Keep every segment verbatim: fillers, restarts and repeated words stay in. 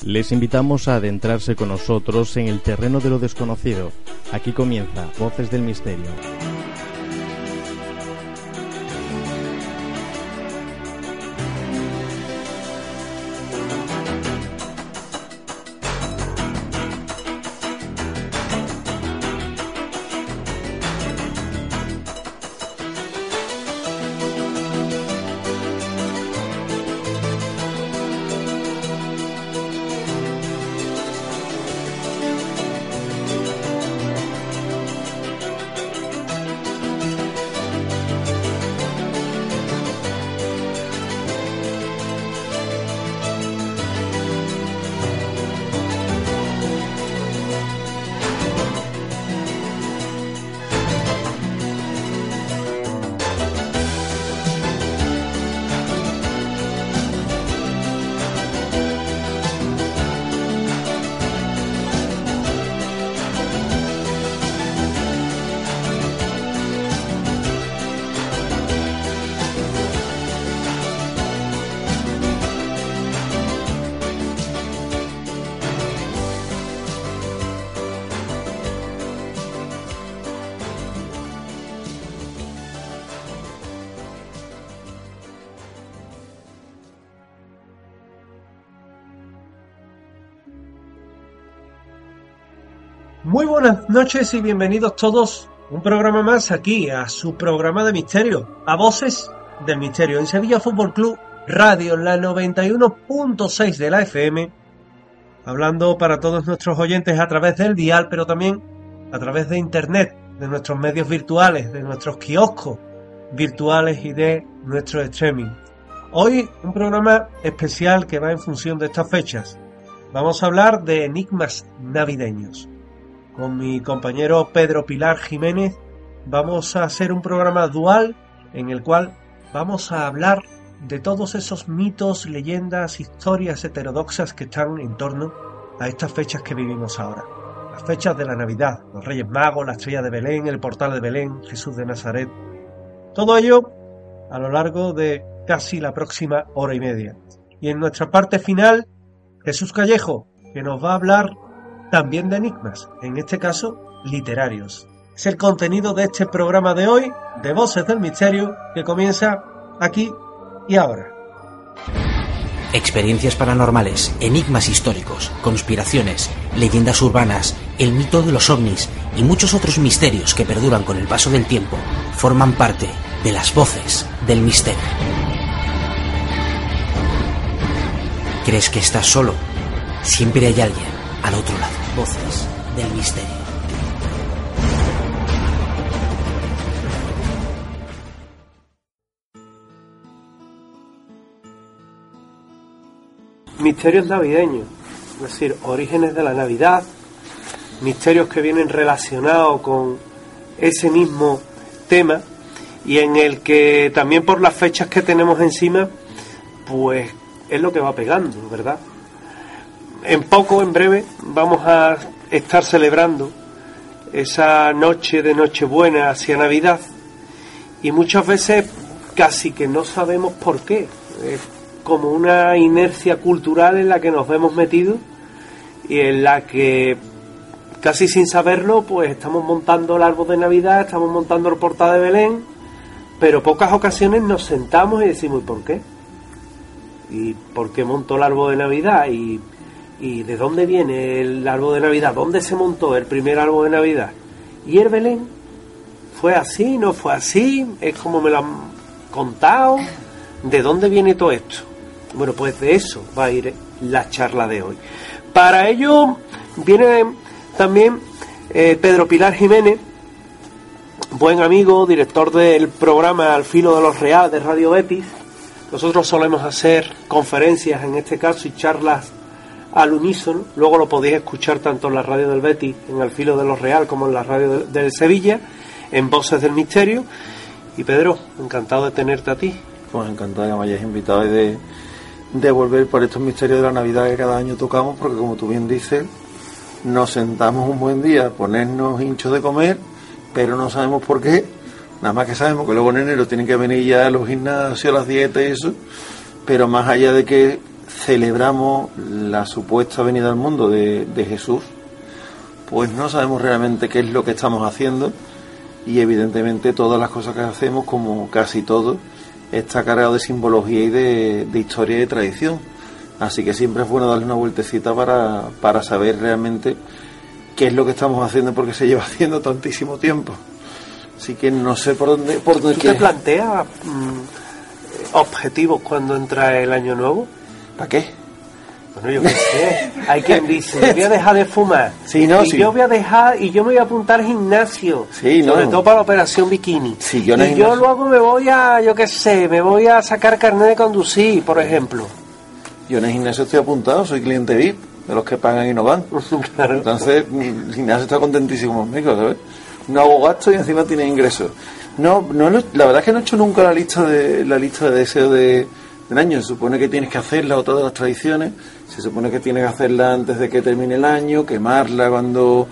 Les invitamos a adentrarse con nosotros en el terreno de lo desconocido. Aquí comienza Voces del Misterio. Muy buenas noches y bienvenidos todos un programa más aquí a su programa de misterio, a Voces del Misterio, en Sevilla Fútbol Club Radio, la noventa y uno punto seis de la F M, hablando para todos nuestros oyentes a través del dial, pero también a través de internet, de nuestros medios virtuales, de nuestros kioscos virtuales y de nuestro streaming. Hoy un programa especial que va en función de estas fechas. Vamos a hablar de enigmas navideños. Con mi compañero Pedro Pilar Jiménez vamos a hacer un programa dual en el cual vamos a hablar de todos esos mitos, leyendas, historias heterodoxas que están en torno a estas fechas que vivimos ahora. Las fechas de la Navidad, los Reyes Magos, la Estrella de Belén, el Portal de Belén, Jesús de Nazaret. Todo ello a lo largo de casi la próxima hora y media. Y en nuestra parte final, Jesús Callejo, que nos va a hablar también de enigmas, en este caso literarios. Es el contenido de este programa de hoy, de Voces del Misterio, que comienza aquí y ahora. Experiencias paranormales, enigmas históricos, conspiraciones, leyendas urbanas, el mito de los ovnis y muchos otros misterios que perduran con el paso del tiempo forman parte de las Voces del Misterio. ¿Crees que estás solo? Siempre hay alguien al otro lado. Voces del Misterio. Misterios navideños, es decir, orígenes de la Navidad, misterios que vienen relacionados con ese mismo tema y en el que también por las fechas que tenemos encima, pues es lo que va pegando, ¿verdad? En poco, en breve, vamos a estar celebrando esa noche de Nochebuena hacia Navidad y muchas veces casi que no sabemos por qué. Es como una inercia cultural en la que nos vemos metidos y en la que casi sin saberlo pues estamos montando el árbol de Navidad, estamos montando el portal de Belén, pero pocas ocasiones nos sentamos y decimos ¿y por qué? ¿Y por qué montó el árbol de Navidad? ¿Y ¿Y de dónde viene el árbol de Navidad? ¿Dónde se montó el primer árbol de Navidad? ¿Y el Belén? ¿Fue así? ¿No fue así? ¿Es como me lo han contado? ¿De dónde viene todo esto? Bueno, pues de eso va a ir la charla de hoy. Para ello viene también eh, Pedro Pilar Jiménez, buen amigo, director del programa Al Filo de los Real de Radio Betis. Nosotros solemos hacer conferencias, en este caso, y charlas al unísono. Luego lo podéis escuchar tanto en la radio del Betis, en Al Filo de los Real, como en la radio del de Sevilla, en Voces del Misterio. Y Pedro, encantado de tenerte a ti. Pues encantado de que me hayáis invitado y de, de volver por estos misterios de la Navidad que cada año tocamos, porque como tú bien dices, nos sentamos un buen día a ponernos hinchos de comer, pero no sabemos por qué. Nada más que sabemos que luego en enero tienen que venir ya los gimnasios, las dietas y eso, pero más allá de que celebramos la supuesta venida al mundo de, de Jesús, pues no sabemos realmente qué es lo que estamos haciendo, y evidentemente todas las cosas que hacemos, como casi todo, está cargado de simbología y de, de historia y de tradición. Así que siempre es bueno darle una vueltecita para, para saber realmente qué es lo que estamos haciendo, porque se lleva haciendo tantísimo tiempo. Así que no sé por dónde... Por dónde ¿Tú te planteas mmm, objetivos cuando entra el año nuevo? ¿Para qué? Bueno, yo qué sé. Hay quien dice, yo voy a dejar de fumar. Sí, no, y sí. yo voy a dejar, y yo me voy a apuntar al gimnasio. Sí, no. Sobre todo para la operación bikini. Sí, yo no y yo gimnasio. luego me voy a, yo qué sé, me voy a sacar carnet de conducir, por ejemplo. Yo en el gimnasio estoy apuntado, soy cliente V I P, de los que pagan y no van. Claro. Entonces, el gimnasio está contentísimo conmigo, ¿sabes? No hago gasto y encima tiene ingresos. No, no, lo- la verdad es que no he hecho nunca la lista de la lista de deseos de, del año. Se supone que tienes que hacerla, otra de las tradiciones. Se supone que tienes que hacerla antes de que termine el año, quemarla cuando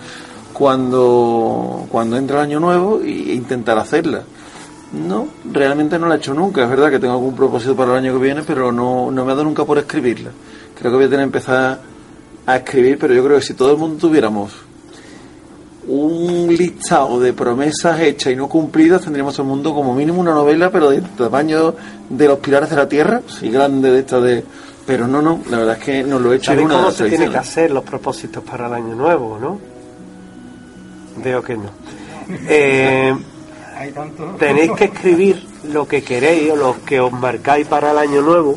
cuando cuando entra el año nuevo e intentar hacerla. No, realmente no la he hecho nunca. Es verdad que tengo algún propósito para el año que viene, pero no, no me ha dado nunca por escribirla. Creo que voy a tener que empezar a escribir, pero yo creo que si todo el mundo tuviéramos un listado de promesas hechas y no cumplidas, tendríamos todo el mundo como mínimo una novela, pero de tamaño de los pilares de la tierra, sí, grande de esta de... Pero no, no, la verdad es que no lo he hecho en ¿Sabéis una de cómo las se tiene que tradiciones. hacer los propósitos para el año nuevo, no? Veo que no. Eh, tenéis que escribir lo que queréis o lo que os marcáis para el año nuevo,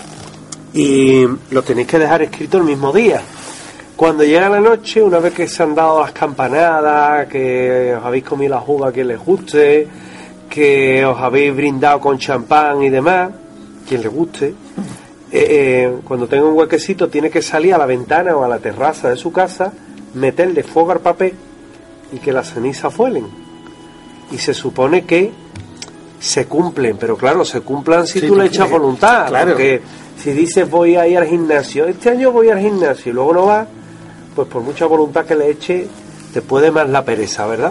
y lo tenéis que dejar escrito el mismo día. Cuando llega la noche, una vez que se han dado las campanadas, que os habéis comido la juga que les guste, que os habéis brindado con champán y demás, quien le guste, eh, eh, cuando tenga un huequecito tiene que salir a la ventana o a la terraza de su casa, meterle fuego al papel y que las cenizas fuelen. Y se supone que se cumplen, pero claro, se cumplan si Sí, tú le porque- echas voluntad, claro. porque si dices voy a ir al gimnasio, este año voy al gimnasio y luego no vas, pues por mucha voluntad que le eche, te puede más la pereza, ¿verdad?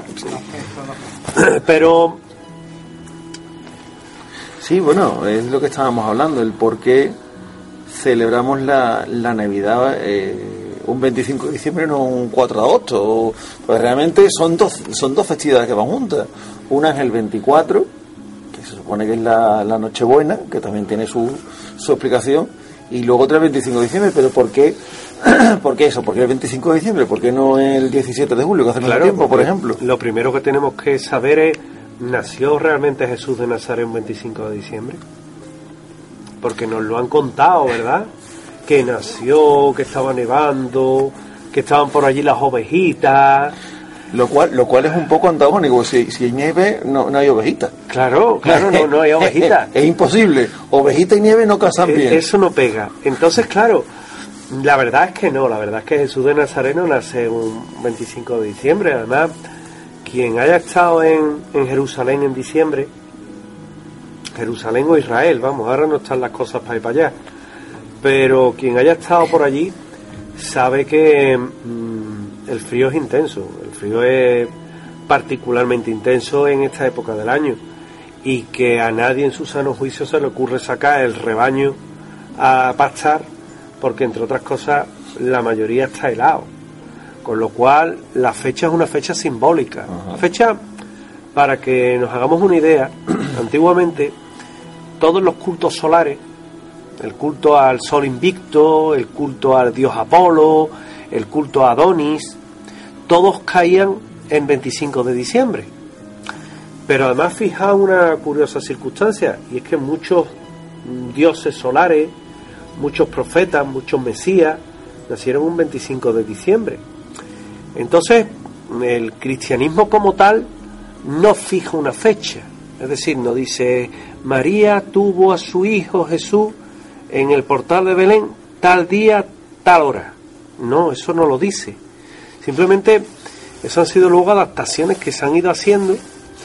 Pero Sí, bueno, es lo que estábamos hablando, el por qué celebramos la, la Navidad eh, un veinticinco de diciembre, no un cuatro de agosto. Pues realmente son dos, son dos festividades que van juntas. Una es el veinticuatro, que se supone que es la, la Nochebuena, que también tiene su, su explicación, y luego otra el veinticinco de diciembre. Pero ¿por qué? ¿Por qué eso? ¿Por qué el veinticinco de diciembre? ¿Por qué no el diecisiete de julio, que hace mucho claro, tiempo, por porque ejemplo? lo primero que tenemos que saber es, ¿nació realmente Jesús de Nazaret un veinticinco de diciembre? Porque nos lo han contado, ¿verdad? Que nació, que estaba nevando, que estaban por allí las ovejitas. Lo cual, lo cual es un poco antagónico. Si, si hay nieve, no, no hay ovejitas. Claro, claro, no, no hay ovejitas. Es imposible. Ovejita y nieve no casan Eh, bien. Eso no pega. Entonces, claro, la verdad es que no, la verdad es que Jesús de Nazaret no nace un veinticinco de diciembre. Además, quien haya estado en, en Jerusalén en diciembre, Jerusalén o Israel, vamos, ahora no están las cosas para ir para allá, pero quien haya estado por allí sabe que mmm, el frío es intenso, el frío es particularmente intenso en esta época del año, y que a nadie en su sano juicio se le ocurre sacar el rebaño a pastar, porque entre otras cosas la mayoría está helado, con lo cual la fecha es una fecha simbólica. Ajá. La fecha, para que nos hagamos una idea, antiguamente todos los cultos solares, el culto al sol invicto, el culto al dios Apolo, el culto a Adonis, todos caían en veinticinco de diciembre. Pero además, fijaos una curiosa circunstancia, y es que muchos dioses solares, muchos profetas, muchos mesías, nacieron un veinticinco de diciembre. Entonces, el cristianismo como tal no fija una fecha, es decir, no dice María tuvo a su hijo Jesús en el portal de Belén tal día, tal hora. No, eso no lo dice. Simplemente, eso han sido luego adaptaciones que se han ido haciendo,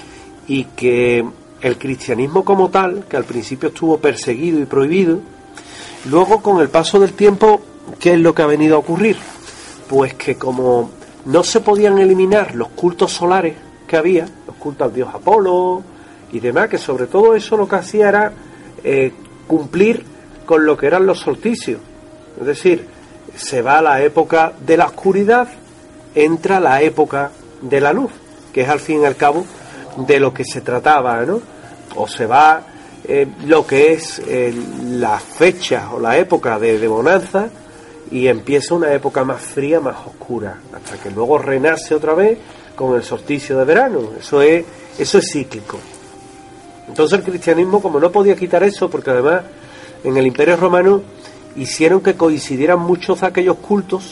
y que el cristianismo como tal, que al principio estuvo perseguido y prohibido, luego con el paso del tiempo, ¿qué es lo que ha venido a ocurrir? Pues que como no se podían eliminar los cultos solares que había, los cultos al dios Apolo y demás, que sobre todo eso lo que hacía era eh, cumplir con lo que eran los solsticios. Es decir, se va a la época de la oscuridad, entra la época de la luz, que es al fin y al cabo de lo que se trataba, ¿no? O se va eh, lo que es eh, la fecha o la época de, de bonanza, y empieza una época más fría, más oscura, hasta que luego renace otra vez con el solsticio de verano. Eso es, eso es cíclico. Entonces el cristianismo, como no podía quitar eso, porque además en el Imperio Romano hicieron que coincidieran muchos de aquellos cultos,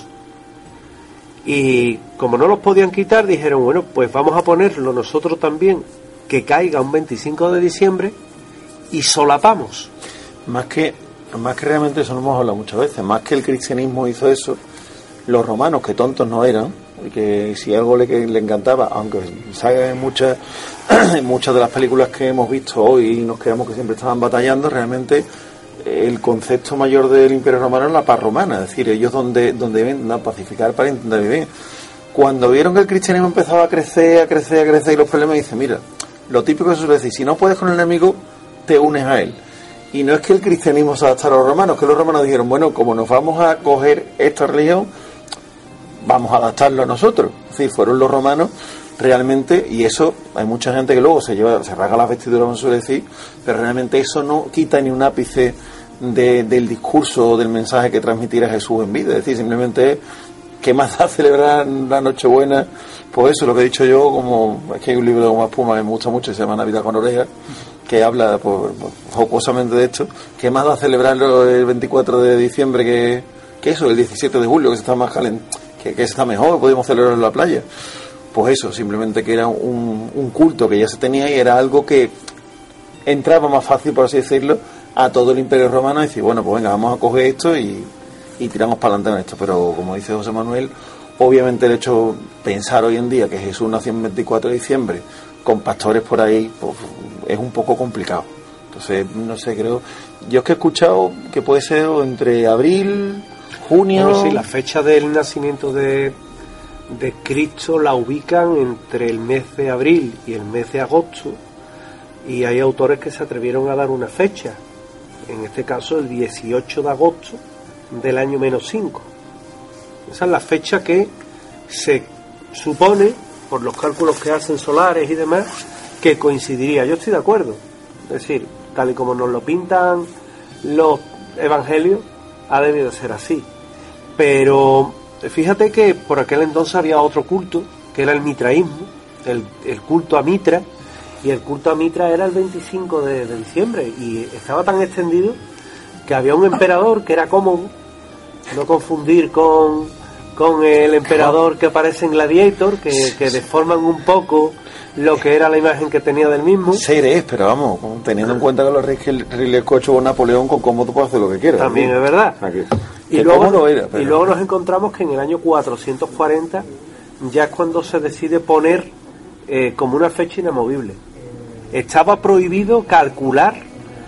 y como no los podían quitar, dijeron, bueno, pues vamos a ponerlo nosotros también, que caiga un veinticinco de diciembre, y solapamos. Más que, más que realmente, eso lo hemos hablado muchas veces, más que el cristianismo hizo eso, los romanos, que tontos no eran, y que si algo le, le encantaba, aunque salga en muchas, en muchas de las películas que hemos visto hoy y nos quedamos que siempre estaban batallando, realmente el concepto mayor del Imperio Romano es la paz romana, es decir, ellos donde, donde ven a pacificar para intentar vivir. Cuando vieron que el cristianismo empezaba a crecer, a crecer, a crecer, y los problemas, dicen, mira, lo típico que se suele decir, si no puedes con el enemigo, te unes a él. Y no es que el cristianismo se adaptara a los romanos, que los romanos dijeron, bueno, como nos vamos a coger esta religión, vamos a adaptarlo a nosotros. Es decir, fueron los romanos realmente, y eso, hay mucha gente que luego se lleva, se rasga las vestiduras, como se suele decir, pero realmente eso no quita ni un ápice de, del discurso o del mensaje que transmitiera Jesús en vida. Es decir, simplemente es, ¿qué más da celebrar la Nochebuena? Pues eso, lo que he dicho yo, como es que hay un libro de Goma Espuma que me gusta mucho, se llama Navidad con orejas, que habla pues, jocosamente de esto. ¿Qué más da celebrarlo el veinticuatro de diciembre que, que eso, el diecisiete de julio, que se está más caliente, que, que se está mejor, podemos celebrarlo en la playa? Pues eso, simplemente que era un, un culto que ya se tenía, y era algo que entraba más fácil, por así decirlo, a todo el Imperio Romano, y decir, bueno, pues venga, vamos a coger esto y, y tiramos para adelante en esto. Pero como dice José Manuel, obviamente el hecho de pensar hoy en día que Jesús nació el veinticuatro de diciembre con pastores por ahí, pues es un poco complicado. Entonces, no sé, creo, yo es que he escuchado que puede ser entre abril, junio... Bueno, sí, la fecha del nacimiento de, de Cristo la ubican entre el mes de abril y el mes de agosto, y hay autores que se atrevieron a dar una fecha, en este caso el dieciocho de agosto del año menos cinco. Esa es la fecha que se supone, por los cálculos que hacen solares y demás, que coincidiría. Yo estoy de acuerdo, es decir, tal y como nos lo pintan los evangelios, ha debido ser así. Pero fíjate que por aquel entonces había otro culto, que era el mitraísmo, el, el culto a Mitra, y el culto a Mitra era el veinticinco de, de diciembre, y estaba tan extendido que había un emperador que era Cómodo, no confundir con, con el emperador que aparece en Gladiator, que, que deforman un poco lo que era la imagen que tenía del mismo. Ser es, pero vamos, teniendo en cuenta que los reyes cocho o Napoleón, con Cómodo puede hacer lo que quiera. También ¿no? Es verdad. Aquí. Y luego, no era, pero... y luego nos encontramos que en el año cuatrocientos cuarenta ya es cuando se decide poner eh, como una fecha inamovible. Estaba prohibido calcular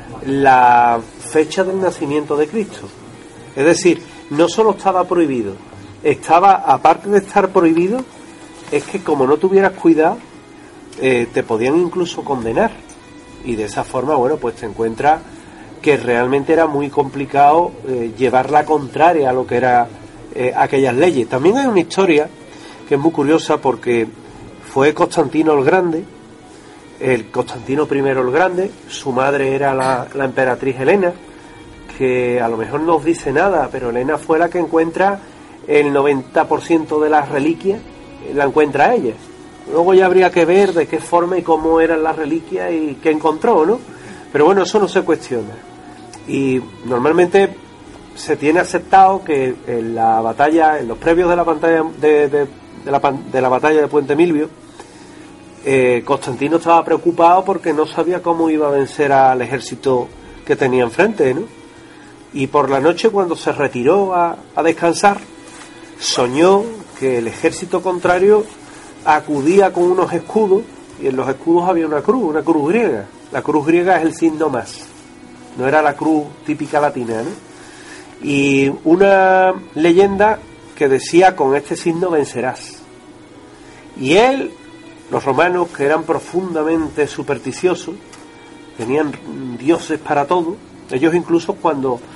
la fecha del nacimiento de Cristo. Es decir, no solo estaba prohibido, estaba, aparte de estar prohibido, es que como no tuvieras cuidado, eh, te podían incluso condenar. Y de esa forma, bueno, pues te encuentras que realmente era muy complicado eh, llevar la contraria a lo que eran eh, aquellas leyes. También hay una historia que es muy curiosa, porque fue Constantino el Grande, el Constantino primero el Grande, su madre era la, la emperatriz Helena, que a lo mejor no os dice nada, pero Helena fue la que encuentra el noventa por ciento de las reliquias, la encuentra ella. Luego ya habría que ver de qué forma y cómo eran las reliquias y qué encontró, ¿no? Pero bueno, eso no se cuestiona. Y normalmente se tiene aceptado que en la batalla, en los previos de la batalla de, de, de, la, de la batalla de Puente Milvio, eh, Constantino estaba preocupado porque no sabía cómo iba a vencer al ejército que tenía enfrente, ¿no? Y por la noche, cuando se retiró a, a descansar, soñó que el ejército contrario acudía con unos escudos, y en los escudos había una cruz, una cruz griega. La cruz griega es el signo más, no era la cruz típica latina, ¿no? Y una leyenda que decía: con este signo vencerás. Y él, los romanos, que eran profundamente supersticiosos, tenían dioses para todo. Ellos incluso, cuando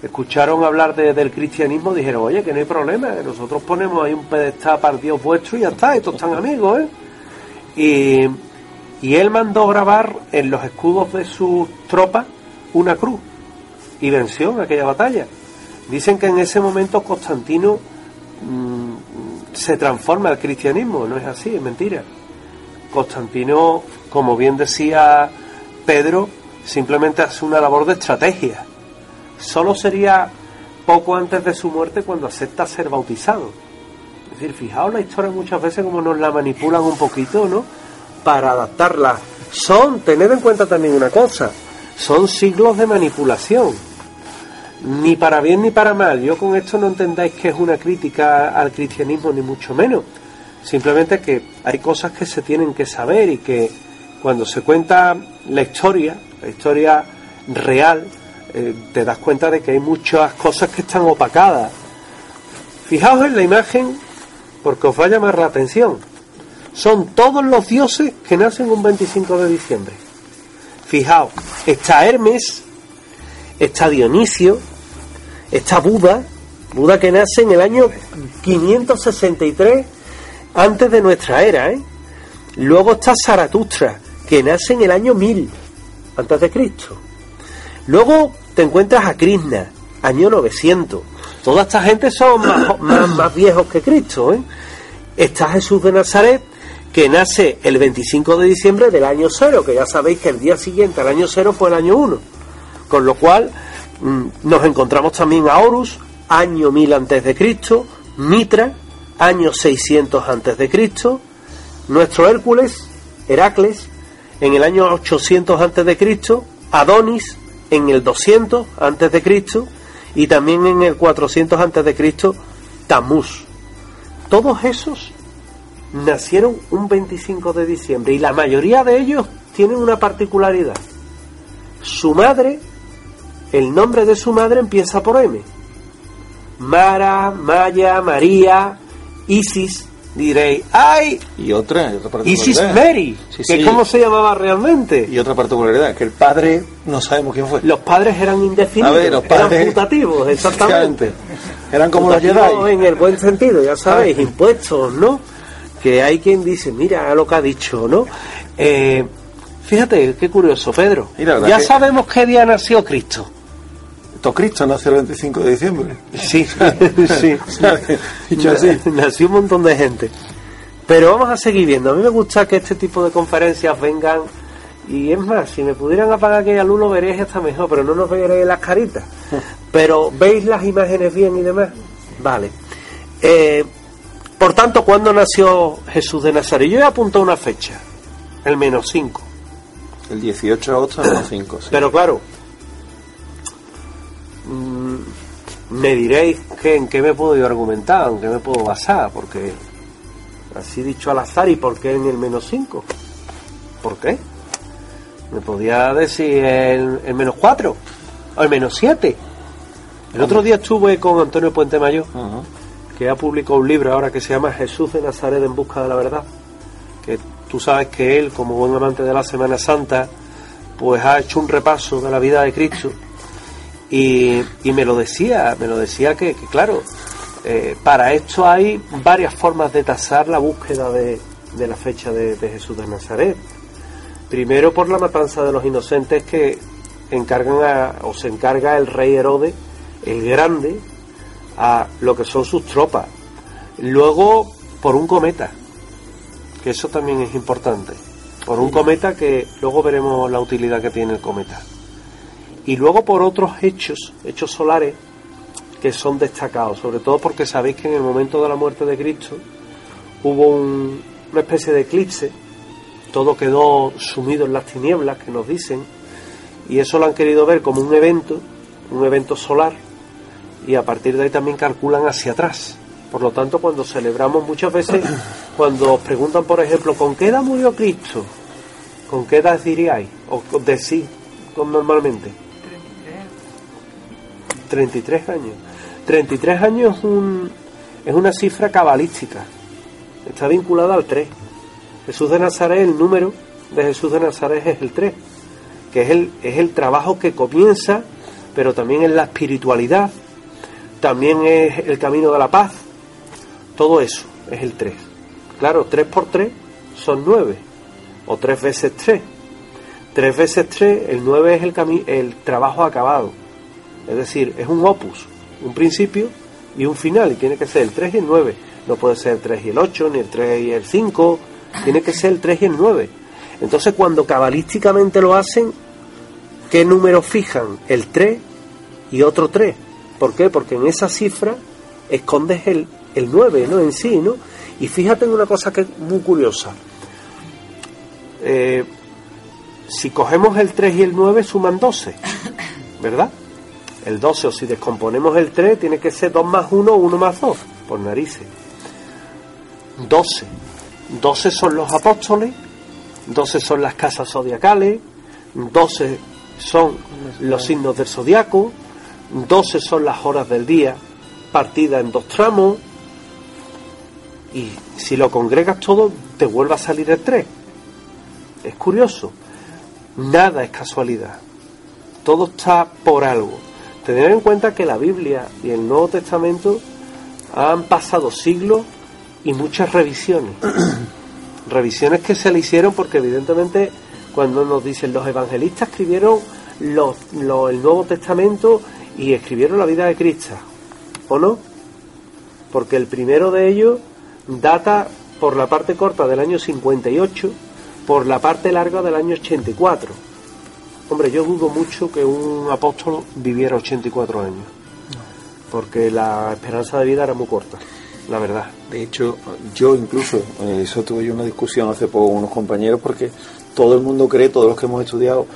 escucharon hablar de, del cristianismo, dijeron, oye, que no hay problema, que nosotros ponemos ahí un pedestal para el Dios vuestro y ya está, estos están amigos, ¿eh? Y, y él mandó grabar en los escudos de sus tropas una cruz y venció en aquella batalla. Dicen que en ese momento Constantino mmm, se transforma al cristianismo. No es así, es mentira. Constantino, como bien decía Pedro, simplemente hace una labor de estrategia. Solo sería poco antes de su muerte cuando acepta ser bautizado. Es decir, fijaos la historia muchas veces como nos la manipulan un poquito, ¿no? Para adaptarla. Son, tened en cuenta también una cosa, son siglos de manipulación. Ni para bien ni para mal. Yo con esto no entendáis que es una crítica al cristianismo, ni mucho menos. Simplemente que hay cosas que se tienen que saber y que cuando se cuenta la historia, la historia real, eh, te das cuenta de que hay muchas cosas que están opacadas. Fijaos en la imagen porque os va a llamar la atención. Son todos los dioses que nacen un veinticinco de diciembre. Fijaos, está Hermes, está Dionisio, está Buda, Buda que nace en el año quinientos sesenta y tres antes de nuestra era, ¿eh? Luego está Zaratustra, que nace en el año mil antes de Cristo. Luego te encuentras a Krishna, año novecientos. Toda esta gente son más, más, más viejos que Cristo, ¿eh? Está Jesús de Nazaret, que nace el veinticinco de diciembre del año cero, que ya sabéis que el día siguiente al año cero fue el año uno. Con lo cual mmm, nos encontramos también a Horus, año mil antes de Cristo, Mitra, año seiscientos antes de Cristo, nuestro Hércules, Heracles, en el año ochocientos antes de Cristo, Adonis en el doscientos antes de Cristo y también en el cuatrocientos antes de Cristo, Tamuz. Todos esos nacieron un veinticinco de diciembre y la mayoría de ellos tienen una particularidad. Su madre, el nombre de su madre empieza por M. Mara, Maya, María, Isis, diréis, ¡ay! Y otra, otra particularidad. Isis Mary, sí, que sí. ¿Cómo se llamaba realmente? Y otra particularidad, que el padre no sabemos quién fue. Los padres eran indefinidos, a ver, los padres, eran putativos, exactamente. Eran como los Jedi. En el buen sentido, ya sabéis, impuestos, ¿no? Que hay quien dice, mira lo que ha dicho, ¿no? Eh, fíjate, qué curioso, Pedro. Mira, ya que... sabemos qué día nació Cristo. Cristo nació el veinticinco de diciembre. Sí, sí. Dicho así. Nació un montón de gente. Pero vamos a seguir viendo. A mí me gusta que este tipo de conferencias vengan. Y es más, si me pudieran apagar aquella luz lo veréis hasta mejor, pero no nos veréis las caritas. Pero ¿veis las imágenes bien y demás? Vale. Eh, por tanto, ¿cuándo nació Jesús de Nazaret? Yo he apuntado una fecha. El menos cinco. El dieciocho de agosto menos cinco, sí. Pero claro, me diréis que en qué me puedo yo argumentar, en qué me puedo basar, porque así dicho al azar, ¿y por qué en el menos cinco? ¿Por qué? Me podía decir el, el menos cuatro o el menos siete. El otro día estuve con Antonio Puente Mayor, uh-huh. que ha publicado un libro ahora que se llama Jesús de Nazaret en busca de la verdad, que tú sabes que él, como buen amante de la Semana Santa, pues ha hecho un repaso de la vida de Cristo. Y, y me lo decía, me lo decía que, que claro, eh, para esto hay varias formas de tasar la búsqueda de, de la fecha de, de Jesús de Nazaret. Primero por la matanza de los inocentes que encargan a, o se encarga el rey Herodes, el Grande, a lo que son sus tropas. Luego por un cometa, que eso también es importante, por un cometa que luego veremos la utilidad que tiene el cometa. Y luego por otros hechos, hechos solares, que son destacados, sobre todo porque sabéis que en el momento de la muerte de Cristo hubo un, una especie de eclipse, todo quedó sumido en las tinieblas, que nos dicen, y eso lo han querido ver como un evento, un evento solar, y a partir de ahí también calculan hacia atrás. Por lo tanto, cuando celebramos muchas veces, cuando os preguntan, por ejemplo, ¿con qué edad murió Cristo? ¿Con qué edad diríais? O decís normalmente. treinta y tres años. treinta y tres años es, un, es una cifra cabalística. Está vinculada al tres. Jesús de Nazaret, el número de Jesús de Nazaret es el tres, que es el, es el trabajo que comienza pero también es la espiritualidad, también es el camino de la paz. Todo eso es el tres. Claro, tres por tres son nueve, o tres veces tres. Tres veces tres, el nueve es el, cami- el trabajo acabado. Es decir, es un opus, un principio y un final, y tiene que ser el tres y el nueve. No puede ser el tres y el ocho, ni el tres y el cinco, tiene que ser el tres y el nueve. Entonces, cuando cabalísticamente lo hacen, ¿qué números fijan? El tres y otro tres. ¿Por qué? Porque en esa cifra escondes el, el nueve, ¿no? En sí, ¿no? Y fíjate en una cosa que es muy curiosa. Eh, si cogemos el tres y el nueve, suman doce, ¿verdad? El doce, o si descomponemos el tres, tiene que ser dos más uno o uno más dos, por narices. doce. doce son los apóstoles, doce son las casas zodiacales, doce son los signos del zodiaco, doce son las horas del día partidas en dos tramos, y si lo congregas todo te vuelve a salir el tres. Es curioso, nada es casualidad, todo está por algo. Tener en cuenta que la Biblia y el Nuevo Testamento han pasado siglos y muchas revisiones. Revisiones que se le hicieron porque evidentemente cuando nos dicen los evangelistas escribieron los, los, el Nuevo Testamento y escribieron la vida de Cristo, ¿o no? Porque el primero de ellos data por la parte corta del año cincuenta y ocho, por la parte larga del año ochenta y cuatro. Hombre, yo dudo mucho que un apóstol viviera ochenta y cuatro años, porque la esperanza de vida era muy corta, la verdad. De hecho, yo incluso, eh, eso tuve yo una discusión hace poco con unos compañeros, porque todo el mundo cree, todos los que hemos estudiado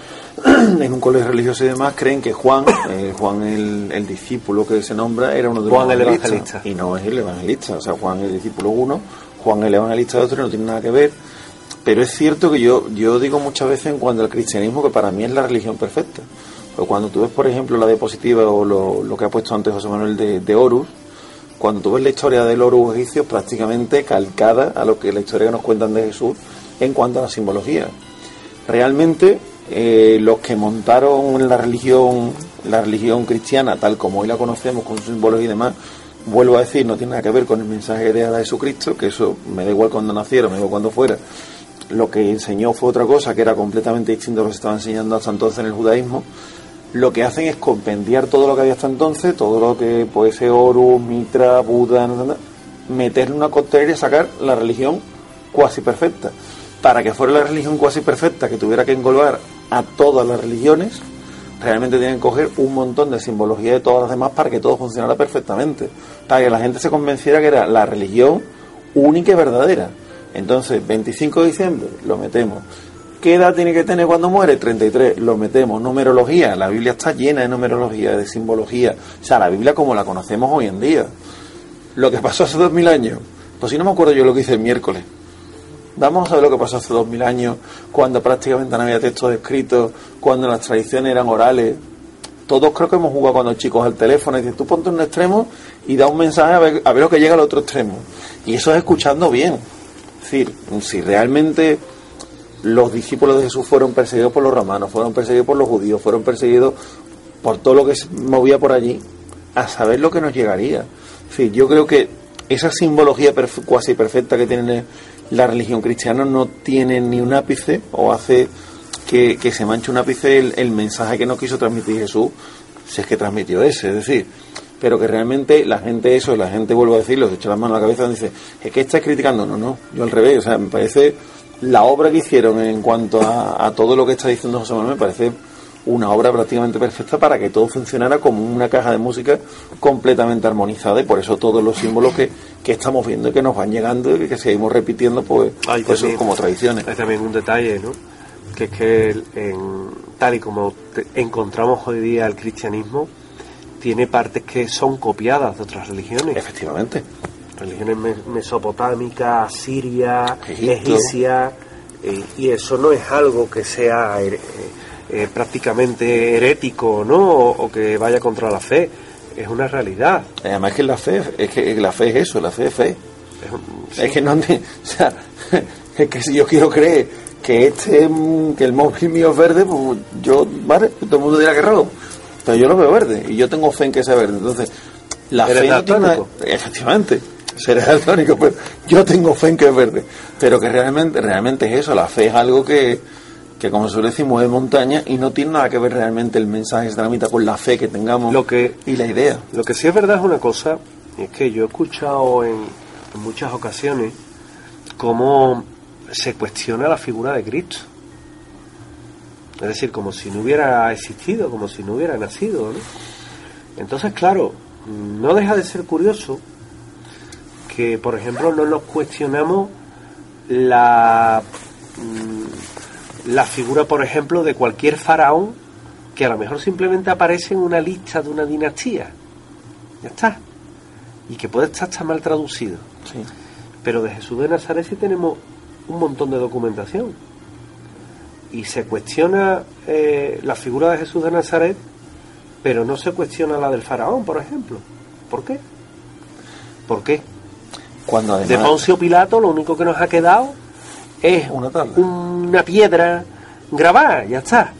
en un colegio religioso y demás, creen que Juan, eh, Juan el, el discípulo que se nombra, era uno de los Juan el evangelistas. evangelista. Y no es el evangelista, o sea, Juan el discípulo uno, Juan el evangelista de otro, no tiene nada que ver. Pero es cierto que yo, yo digo muchas veces en cuanto al cristianismo que para mí es la religión perfecta. Pero cuando tú ves, por ejemplo, la diapositiva o lo, lo que ha puesto antes José Manuel de, de Horus, cuando tú ves la historia del Horus egipcio, prácticamente calcada a lo que la historia que nos cuentan de Jesús en cuanto a la simbología. Realmente, eh, los que montaron la religión, la religión cristiana, tal como hoy la conocemos, con su simbología y demás, vuelvo a decir, no tiene nada que ver con el mensaje de Jesucristo, que eso me da igual cuando naciera, me da igual cuando fuera. Lo que enseñó fue otra cosa, que era completamente distinto a lo que se estaba enseñando hasta entonces en el judaísmo. Lo que hacen es compendiar todo lo que había hasta entonces, todo lo que puede ser Horus, Mitra, Buda, meterle una coctelera y sacar la religión cuasi perfecta. Para que fuera la religión cuasi perfecta, que tuviera que englobar a todas las religiones, realmente tienen que coger un montón de simbología de todas las demás para que todo funcionara perfectamente, para que la gente se convenciera que era la religión única y verdadera. Entonces, veinticinco de diciembre, lo metemos. ¿Qué edad tiene que tener cuando muere? treinta y tres, lo metemos. Numerología, la Biblia está llena de numerología, de simbología. O sea, la Biblia como la conocemos hoy en día. Lo que pasó hace dos mil años, pues si no me acuerdo yo lo que hice el miércoles. Vamos a saber lo que pasó hace dos mil años, cuando prácticamente no había textos escritos, cuando las tradiciones eran orales. Todos creo que hemos jugado cuando chicos al teléfono y dices, tú ponte en un extremo y da un mensaje a ver, a ver lo que llega al otro extremo. Y eso es escuchando bien. Es decir, si realmente los discípulos de Jesús fueron perseguidos por los romanos, fueron perseguidos por los judíos, fueron perseguidos por todo lo que se movía por allí, a saber lo que nos llegaría. Es decir, yo creo que esa simbología perfe- cuasi perfecta que tiene la religión cristiana no tiene ni un ápice, o hace que, que se manche un ápice el, el mensaje que no quiso transmitir Jesús, si es que transmitió ese, es decir, pero que realmente la gente eso, la gente vuelve a decirlo, se echa las manos a la cabeza y dice, es que estás criticando, no, no, yo al revés, o sea, me parece la obra que hicieron en cuanto a, a todo lo que está diciendo José Manuel, me parece una obra prácticamente perfecta para que todo funcionara como una caja de música completamente armonizada, y por eso todos los símbolos que, que estamos viendo y que nos van llegando y que seguimos repitiendo, pues, Hay pues también, como tradiciones. Hay también un detalle, ¿no? Que es que el- en, tal y como te- encontramos hoy día el cristianismo, tiene partes que son copiadas de otras religiones. Efectivamente. Religiones me- mesopotámicas, siria, Egipto. egipcia, eh, y eso no es algo que sea her- eh, eh, prácticamente herético, ¿no? O, o que vaya contra la fe. Es una realidad. Además que la fe, es que la fe es eso, la fe es fe. Es, un- sí. Es que no, o sea, es que si yo quiero creer que este, mm, que el móvil mío es verde, pues yo, vale, todo el mundo dirá que es rojo. pero yo lo veo verde y yo tengo fe en que sea verde. Entonces, la fe no tiene, efectivamente, seré daltónico, pero yo tengo fe en que es verde. Pero que realmente, realmente es eso, la fe es algo que, que como suele decir, mueve montaña y no tiene nada que ver realmente el mensaje islamita con la fe que tengamos lo que, y la idea. Lo que sí es verdad es una cosa, es que yo he escuchado en, en muchas ocasiones cómo se cuestiona la figura de Cristo. Es decir, como si no hubiera existido, como si no hubiera nacido, ¿no? Entonces, claro, no deja de ser curioso que, por ejemplo, no nos cuestionamos la, la figura, por ejemplo, de cualquier faraón que a lo mejor simplemente aparece en una lista de una dinastía. Ya está. Y que puede estar hasta mal traducido. Sí. Pero de Jesús de Nazaret sí tenemos un montón de documentación. Y se cuestiona eh, la figura de Jesús de Nazaret, pero no se cuestiona la del faraón, por ejemplo. ¿Por qué? ¿Por qué? Cuando además, de Poncio Pilato lo único que nos ha quedado es una, una piedra grabada, ya está.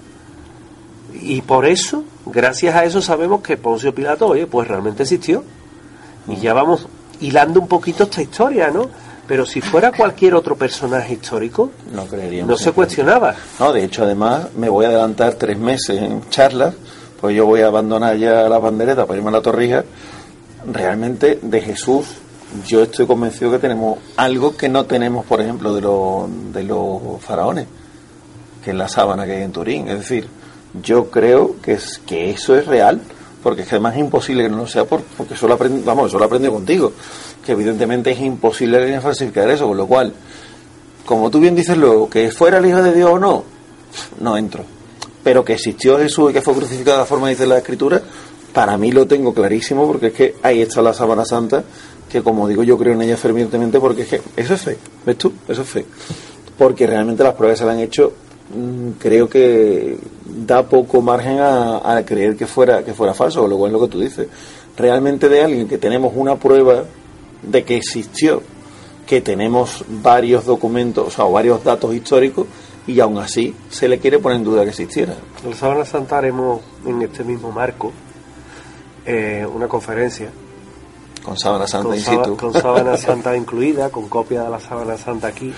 Y por eso, gracias a eso, sabemos que Poncio Pilato, oye, pues realmente existió. Y ya vamos hilando un poquito esta historia, ¿no? Pero si fuera cualquier otro personaje histórico, no, creeríamos no se cuestionaba. No, de hecho, además, me voy a adelantar tres meses en charlas, pues yo voy a abandonar ya la pandereta para irme a la Torrija. Realmente, de Jesús, yo estoy convencido que tenemos algo que no tenemos, por ejemplo, de, lo, de los faraones, que es la sábana que hay en Turín. Es decir, yo creo que, es, que eso es real, porque es que además es imposible que no lo sea, por, porque eso lo aprendí, vamos, eso lo aprendí contigo, que evidentemente es imposible falsificar eso, con lo cual, como tú bien dices luego, que fuera el Hijo de Dios o no, no entro, pero que existió Jesús y que fue crucificado de la forma que dice la Escritura, para mí lo tengo clarísimo, porque es que ahí está la sábana santa, que como digo yo creo en ella fervientemente, porque es que eso es fe, ¿ves tú? Eso es fe, porque realmente las pruebas se le han hecho, creo que da poco margen a, a creer que fuera que fuera falso, con lo cual es lo que tú dices, realmente de alguien que tenemos una prueba de que existió, que tenemos varios documentos, o sea, o varios datos históricos, y aún así se le quiere poner en duda que existiera. En la Sábana Santa haremos en este mismo marco eh, una conferencia con Sábana Santa con in situ, con Sábana Santa incluida, con copia de la Sábana Santa aquí,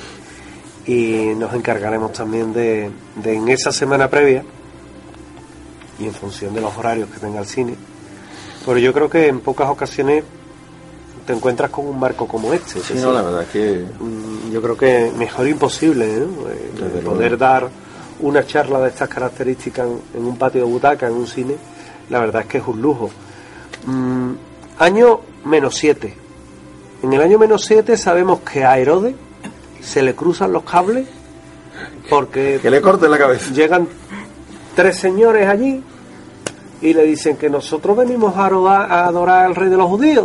y nos encargaremos también de, de en esa semana previa y en función de los horarios que tenga el cine, pero yo creo que en pocas ocasiones te encuentras con un marco como este. Sí, no, la verdad es que yo creo que mejor imposible, ¿no? Eh, poder dar una charla de estas características en, en un patio de butaca, en un cine, la verdad es que es un lujo. Mm, año menos siete. En el año menos siete sabemos que a Herodes se le cruzan los cables porque que le corten la cabeza. Llegan tres señores allí y le dicen que nosotros venimos a adorar, a adorar al rey de los judíos.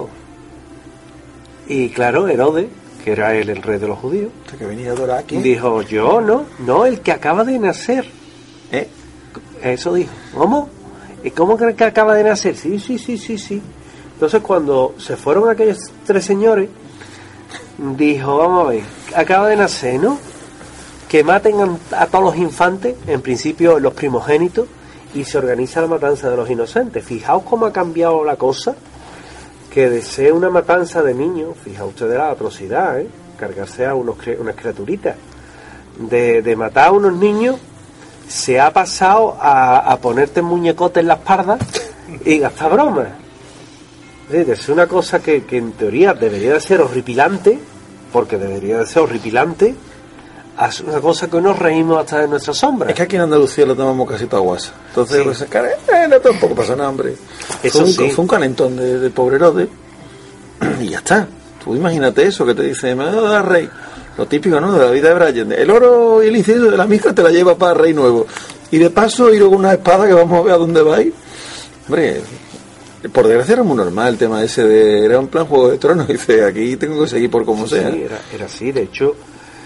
Y claro, Herodes, que era él el rey de los judíos, que venía a adorar aquí, dijo, yo no, no, el que acaba de nacer. ¿Eh? Eso dijo. ¿Cómo? ¿Y cómo que acaba de nacer? Sí, sí, sí, sí, sí. Entonces cuando se fueron aquellos tres señores, dijo, vamos a ver, acaba de nacer, ¿no? Que maten a, a todos los infantes, en principio los primogénitos, y se organiza la matanza de los inocentes. Fijaos cómo ha cambiado la cosa, que desee una matanza de niños, fijaos ustedes la atrocidad, ¿eh? Cargarse a unos, unas criaturitas, de, de matar a unos niños, se ha pasado a, a ponerte muñecotes en la espalda y gastar bromas. Es decir, es una cosa que, que en teoría debería de ser horripilante, porque debería de ser horripilante, es una cosa que nos reímos hasta de nuestra sombra. Es que aquí en Andalucía lo tomamos casi todo guasa. Entonces, sí. pues, eh, no tampoco pasa nada, hombre. Eso fue, un, sí. fue un calentón de, de pobre Herodes y ya está. Tú imagínate eso, que te dice, me va a dar rey. Lo típico, ¿no? De la vida de Brian. El oro y el incienso de la misma te la lleva para rey nuevo. Y de paso, ir con una espada que vamos a ver a dónde va. Hombre, por desgracia era muy normal el tema ese de... Era un plan Juego de Tronos. Dice, aquí tengo que seguir por como sí, sea. Sí, era, era así. De hecho,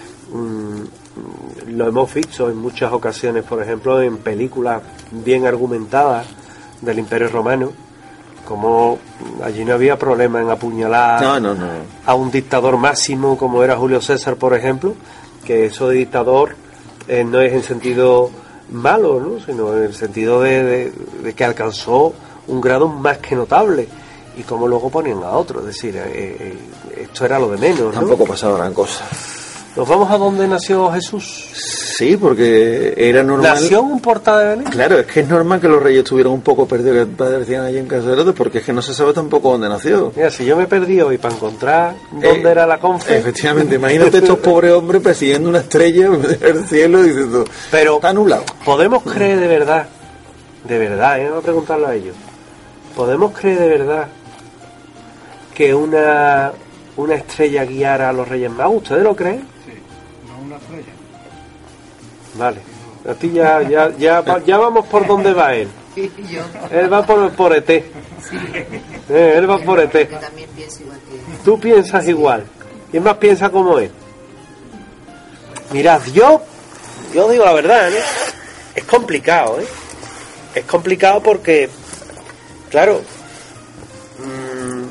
mmm, lo hemos visto en muchas ocasiones, por ejemplo, en películas bien argumentadas del Imperio Romano, como allí no había problema en apuñalar no, no, no. a un dictador máximo como era Julio César, por ejemplo, que eso de dictador eh, no es en sentido malo, ¿no? Sino en el sentido de, de, de que alcanzó un grado más que notable, y como luego ponían a otro, es decir, eh, eh, esto era lo de menos, ¿no? Tampoco pasaba gran cosa. ¿Nos vamos a donde nació Jesús? Sí, porque era normal. ¿Nació en un portal de Belén? Claro, es que es normal que los reyes estuvieran un poco perdidos, que padecían allí en casa de Herodes, porque es que no se sabe tampoco dónde nació. Mira, si yo me perdí hoy para encontrar dónde eh, era la confe... Efectivamente, imagínate estos pobres hombres persiguiendo una estrella en el cielo y diciendo, pero está nublado. ¿Podemos creer de verdad, de verdad, eh, voy a preguntarlo a ellos, ¿podemos creer de verdad que una, una estrella guiara a los Reyes Magos? ¿Ustedes lo creen? Sí, no una estrella. Vale, a ti ya, ya, ya, ya vamos por donde va él. Él va por, por E T. Eh, él va por E T. Yo también pienso igual que él. Tú piensas igual. ¿Quién más piensa como él? Mirad, yo, yo digo la verdad, ¿eh? Es complicado, ¿eh? Es complicado porque, claro, mmm,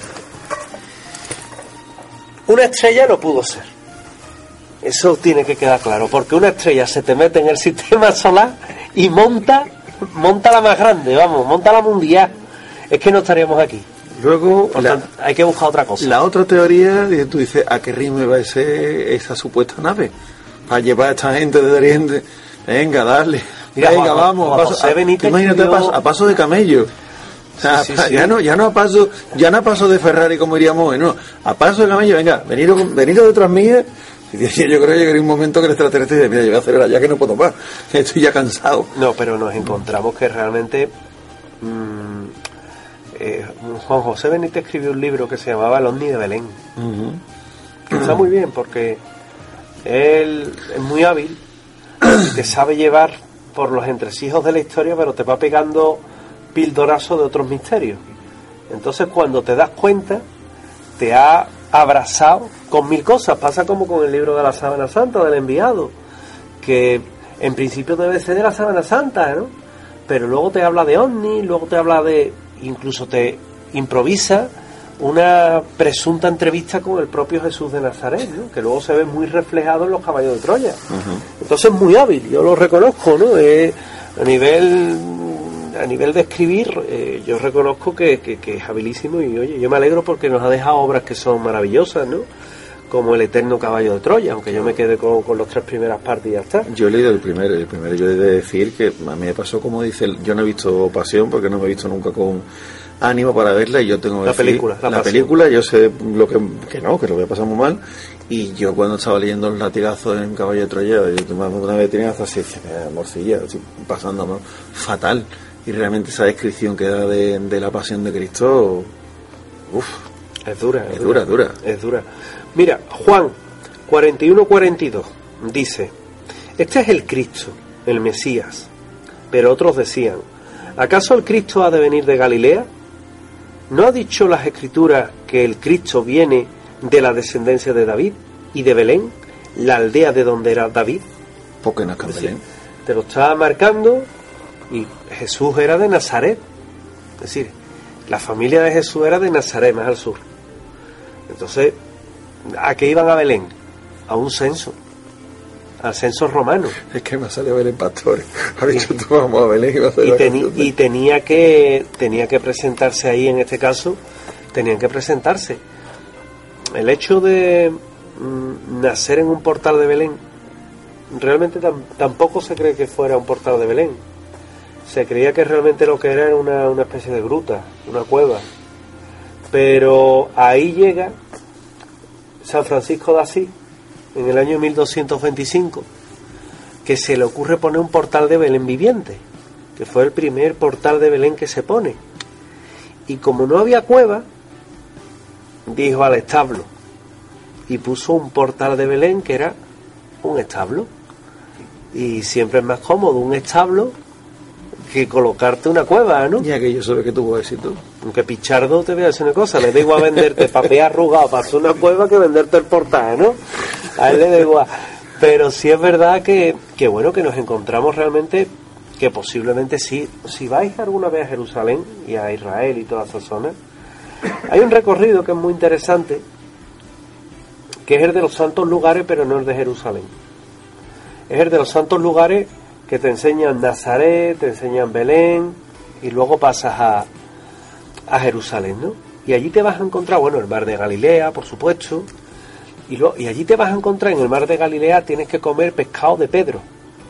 una estrella no pudo ser. Eso tiene que quedar claro, porque una estrella se te mete en el sistema solar y monta, monta la más grande, vamos, monta la mundial. Es que no estaríamos aquí. Luego, Por la, tanto, hay que buscar otra cosa. la otra teoría, tú dices, ¿a qué ritmo va ese, esa supuesta nave? Para llevar a esta gente de Oriente. Venga, dale. Mira, Venga, Juan, vamos. Juan a paso, José Benítez a, imagínate escribió... a, paso, a paso de camello. O sea, Sí, sí, sí. ya no, ya no a paso, ya no a paso de Ferrari como iríamos hoy, no. A paso de camello, venga, veniros, veniros detrás mía. Y yo creo que llegaría un momento que el extraterrestre dice, mira, yo voy a acelerar ya que no puedo más. Estoy ya cansado. No, pero nos encontramos que realmente mmm, eh, Juan José Benítez escribió un libro que se llamaba El ovni de Belén. Uh-huh. Que está muy bien porque él es muy hábil y te sabe llevar por los entresijos de la historia, pero te va pegando pildorazos de otros misterios. Entonces, cuando te das cuenta, te ha abrazado con mil cosas. Pasa como con el libro de la Sábana Santa del enviado, que en principio debe ser de la Sábana Santa, ¿no? Pero luego te habla de ovni, luego te habla de, incluso te improvisa una presunta entrevista con el propio Jesús de Nazaret, ¿no? Que luego se ve muy reflejado en los caballos de Troya. Uh-huh. Entonces es muy hábil, yo lo reconozco, ¿no? Eh, a nivel a nivel de escribir, eh, yo reconozco que, que, que es habilísimo, y oye, yo me alegro porque nos ha dejado obras que son maravillosas, ¿no? Como El eterno caballo de Troya, aunque yo me quedé con, con las tres primeras partes y ya está. Yo he leído el primero, el primero yo he de decir que a mí me pasó como dice, yo no he visto Pasión porque no me he visto nunca con ánimo para verla, y yo tengo la decir, película, la, la película, yo sé lo que, que no, que lo voy a pasar muy mal, y yo cuando estaba leyendo los latigazos en Caballo de Troya, yo una vez tenía hasta así, morcilla, así, pasando fatal, y realmente esa descripción que da de, de la pasión de Cristo, uff, es dura, es, es dura, dura, dura, es dura. Mira, Juan cuarenta y uno cuarenta y dos dice: este es el Cristo, el Mesías. Pero otros decían: ¿acaso el Cristo ha de venir de Galilea? ¿No ha dicho las Escrituras que el Cristo viene de la descendencia de David y de Belén, la aldea de donde era David? Porque no es que Belén. Te lo estaba marcando, y Jesús era de Nazaret. Es decir, la familia de Jesús era de Nazaret, más al sur. Entonces, ¿a qué iban a Belén? A un censo, al censo romano. Es que me salió Belén Pastores. Ha dicho tú, vamos a Belén y va a hacer y, la teni- y tenía que tenía que presentarse ahí, en este caso, tenían que presentarse. El hecho de mm, nacer en un portal de Belén, realmente tam- tampoco se cree que fuera un portal de Belén. Se creía que realmente lo que era era una, una especie de gruta, una cueva. Pero ahí llega San Francisco de Asís, en el año mil doscientos veinticinco, que se le ocurre poner un portal de Belén viviente, que fue el primer portal de Belén que se pone. Y como no había cueva, dijo al establo, y puso un portal de Belén que era un establo. Y siempre es más cómodo un establo que colocarte una cueva, ¿no? Ya que yo sé que tuvo éxito. Aunque Pichardo, te voy a decir una cosa, le da igual venderte papel arrugado para hacer una cueva que venderte el portal, ¿no? A él le da igual. Pero sí es verdad que, que bueno, que nos encontramos realmente, que posiblemente sí, si vais alguna vez a Jerusalén y a Israel y toda esa zona, hay un recorrido que es muy interesante, que es el de los santos lugares, pero no el de Jerusalén. Es el de los santos lugares que te enseñan Nazaret, te enseñan Belén, y luego pasas a, a Jerusalén, ¿no? Y allí te vas a encontrar, bueno, el mar de Galilea, por supuesto, y, lo, y allí te vas a encontrar, en el mar de Galilea tienes que comer pescado de Pedro,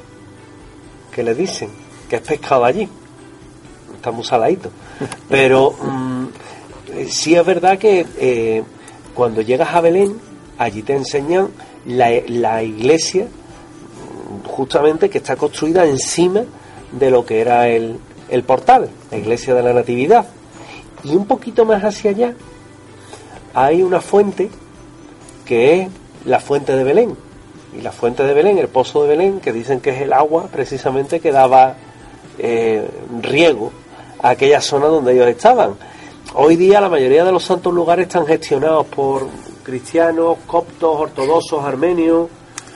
que le dicen que es pescado allí, está muy saladito, pero mmm, sí es verdad que eh, cuando llegas a Belén, allí te enseñan la, la iglesia, justamente, que está construida encima de lo que era el, el portal, la iglesia de la Natividad. Y un poquito más hacia allá hay una fuente que es la fuente de Belén. Y la fuente de Belén, el pozo de Belén, que dicen que es el agua precisamente que daba eh, riego a aquella zona donde ellos estaban. Hoy día la mayoría de los santos lugares están gestionados por cristianos, coptos, ortodoxos, armenios.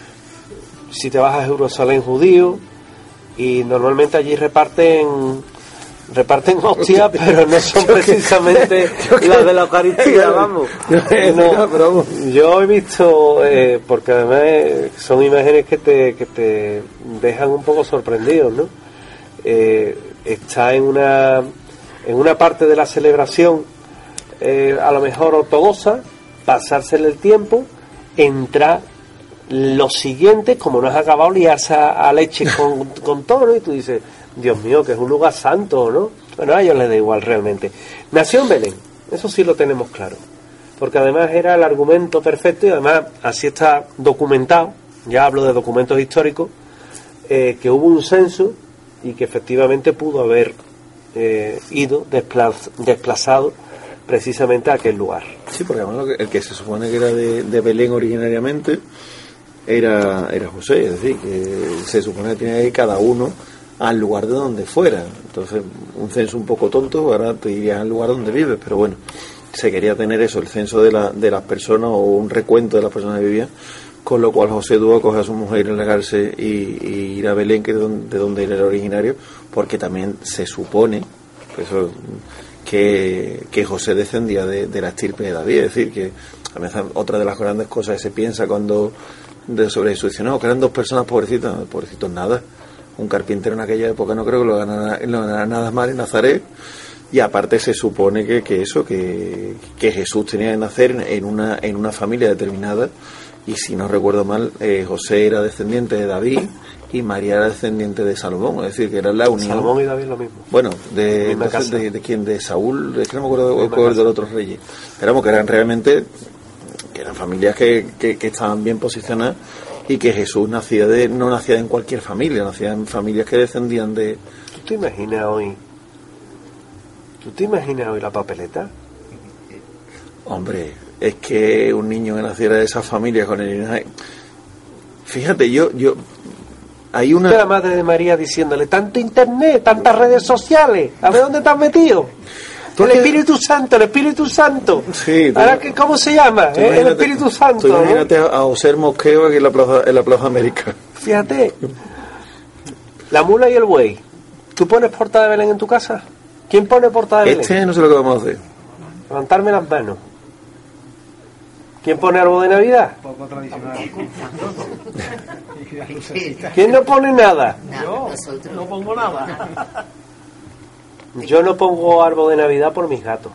Si te vas a Jerusalén, judío, y normalmente allí reparten reparten hostias, pero no son precisamente las de la Eucaristía, vamos. No, yo he visto, eh, porque además son imágenes que te que te dejan un poco sorprendidos, ¿no? Eh, está en una en una parte de la celebración, eh, a lo mejor ortodoxa, pasársele el tiempo, entrar lo siguiente, como no has acabado, liarse a, a leche con, con todo, ¿no? Y tú dices, Dios mío, que es un lugar santo, ¿no? Bueno, a ellos les da igual realmente. Nació en Belén, eso sí lo tenemos claro, porque además era el argumento perfecto, y además así está documentado, ya hablo de documentos históricos, eh, que hubo un censo y que efectivamente pudo haber eh, ido desplaz, desplazado precisamente a aquel lugar. Sí, porque además el que se supone que era de, de Belén originariamente era era José, es decir, que se supone que tenía que ir cada uno al lugar de donde fuera. Entonces, un censo un poco tonto, ahora te irías al lugar donde vives, pero bueno, se quería tener eso, el censo de, la, de las personas, o un recuento de las personas que vivían, con lo cual José tuvo que coger a su mujer y legarse y, y ir a Belén, que es de donde, de donde él era originario, porque también se supone, pues eso, que, que José descendía de, de la estirpe de David. Es decir, que a veces otra de las grandes cosas que se piensa cuando de sobre Jesús, dice, no, que eran dos personas pobrecitas, no, pobrecitos nada, un carpintero en aquella época no creo que lo ganara, lo ganara nada más en Nazaret. Y aparte se supone que, que eso, que, que Jesús tenía que nacer en, en una en una familia determinada, y si no recuerdo mal, eh, José era descendiente de David y María era descendiente de Salomón, es decir, que era la unión. Salomón y David lo mismo. Bueno, de entonces, de, de quién, de Saúl, es que no me acuerdo de, de, de los otros reyes. Esperamos que eran realmente, que eran familias que, que, que estaban bien posicionadas, y que Jesús nacía de, no nacía en cualquier familia, nacía en familias que descendían de... ¿Tú te imaginas hoy? ¿Tú te imaginas hoy la papeleta? Hombre, es que un niño que naciera de esa familia con el... Fíjate, yo... yo hay una... La madre de María diciéndole, tanto internet, tantas redes sociales, a ver dónde te has metido. El Espíritu Santo, el Espíritu Santo. Sí, ahora que, ¿cómo se llama? ¿Eh? El Espíritu Santo. Tú imagínate, ¿no?, a José Mosqueo aquí en la Plaza, en la Plaza América. Fíjate, la mula y el buey. ¿Tú pones portada de Belén en tu casa? ¿Quién pone portada de Belén? Este no sé lo que vamos a hacer. Levantarme las manos. ¿Quién pone árbol de Navidad? Poco tradicional. ¿Quién no pone nada? Yo no pongo nada. Yo no pongo árbol de Navidad por mis gatos.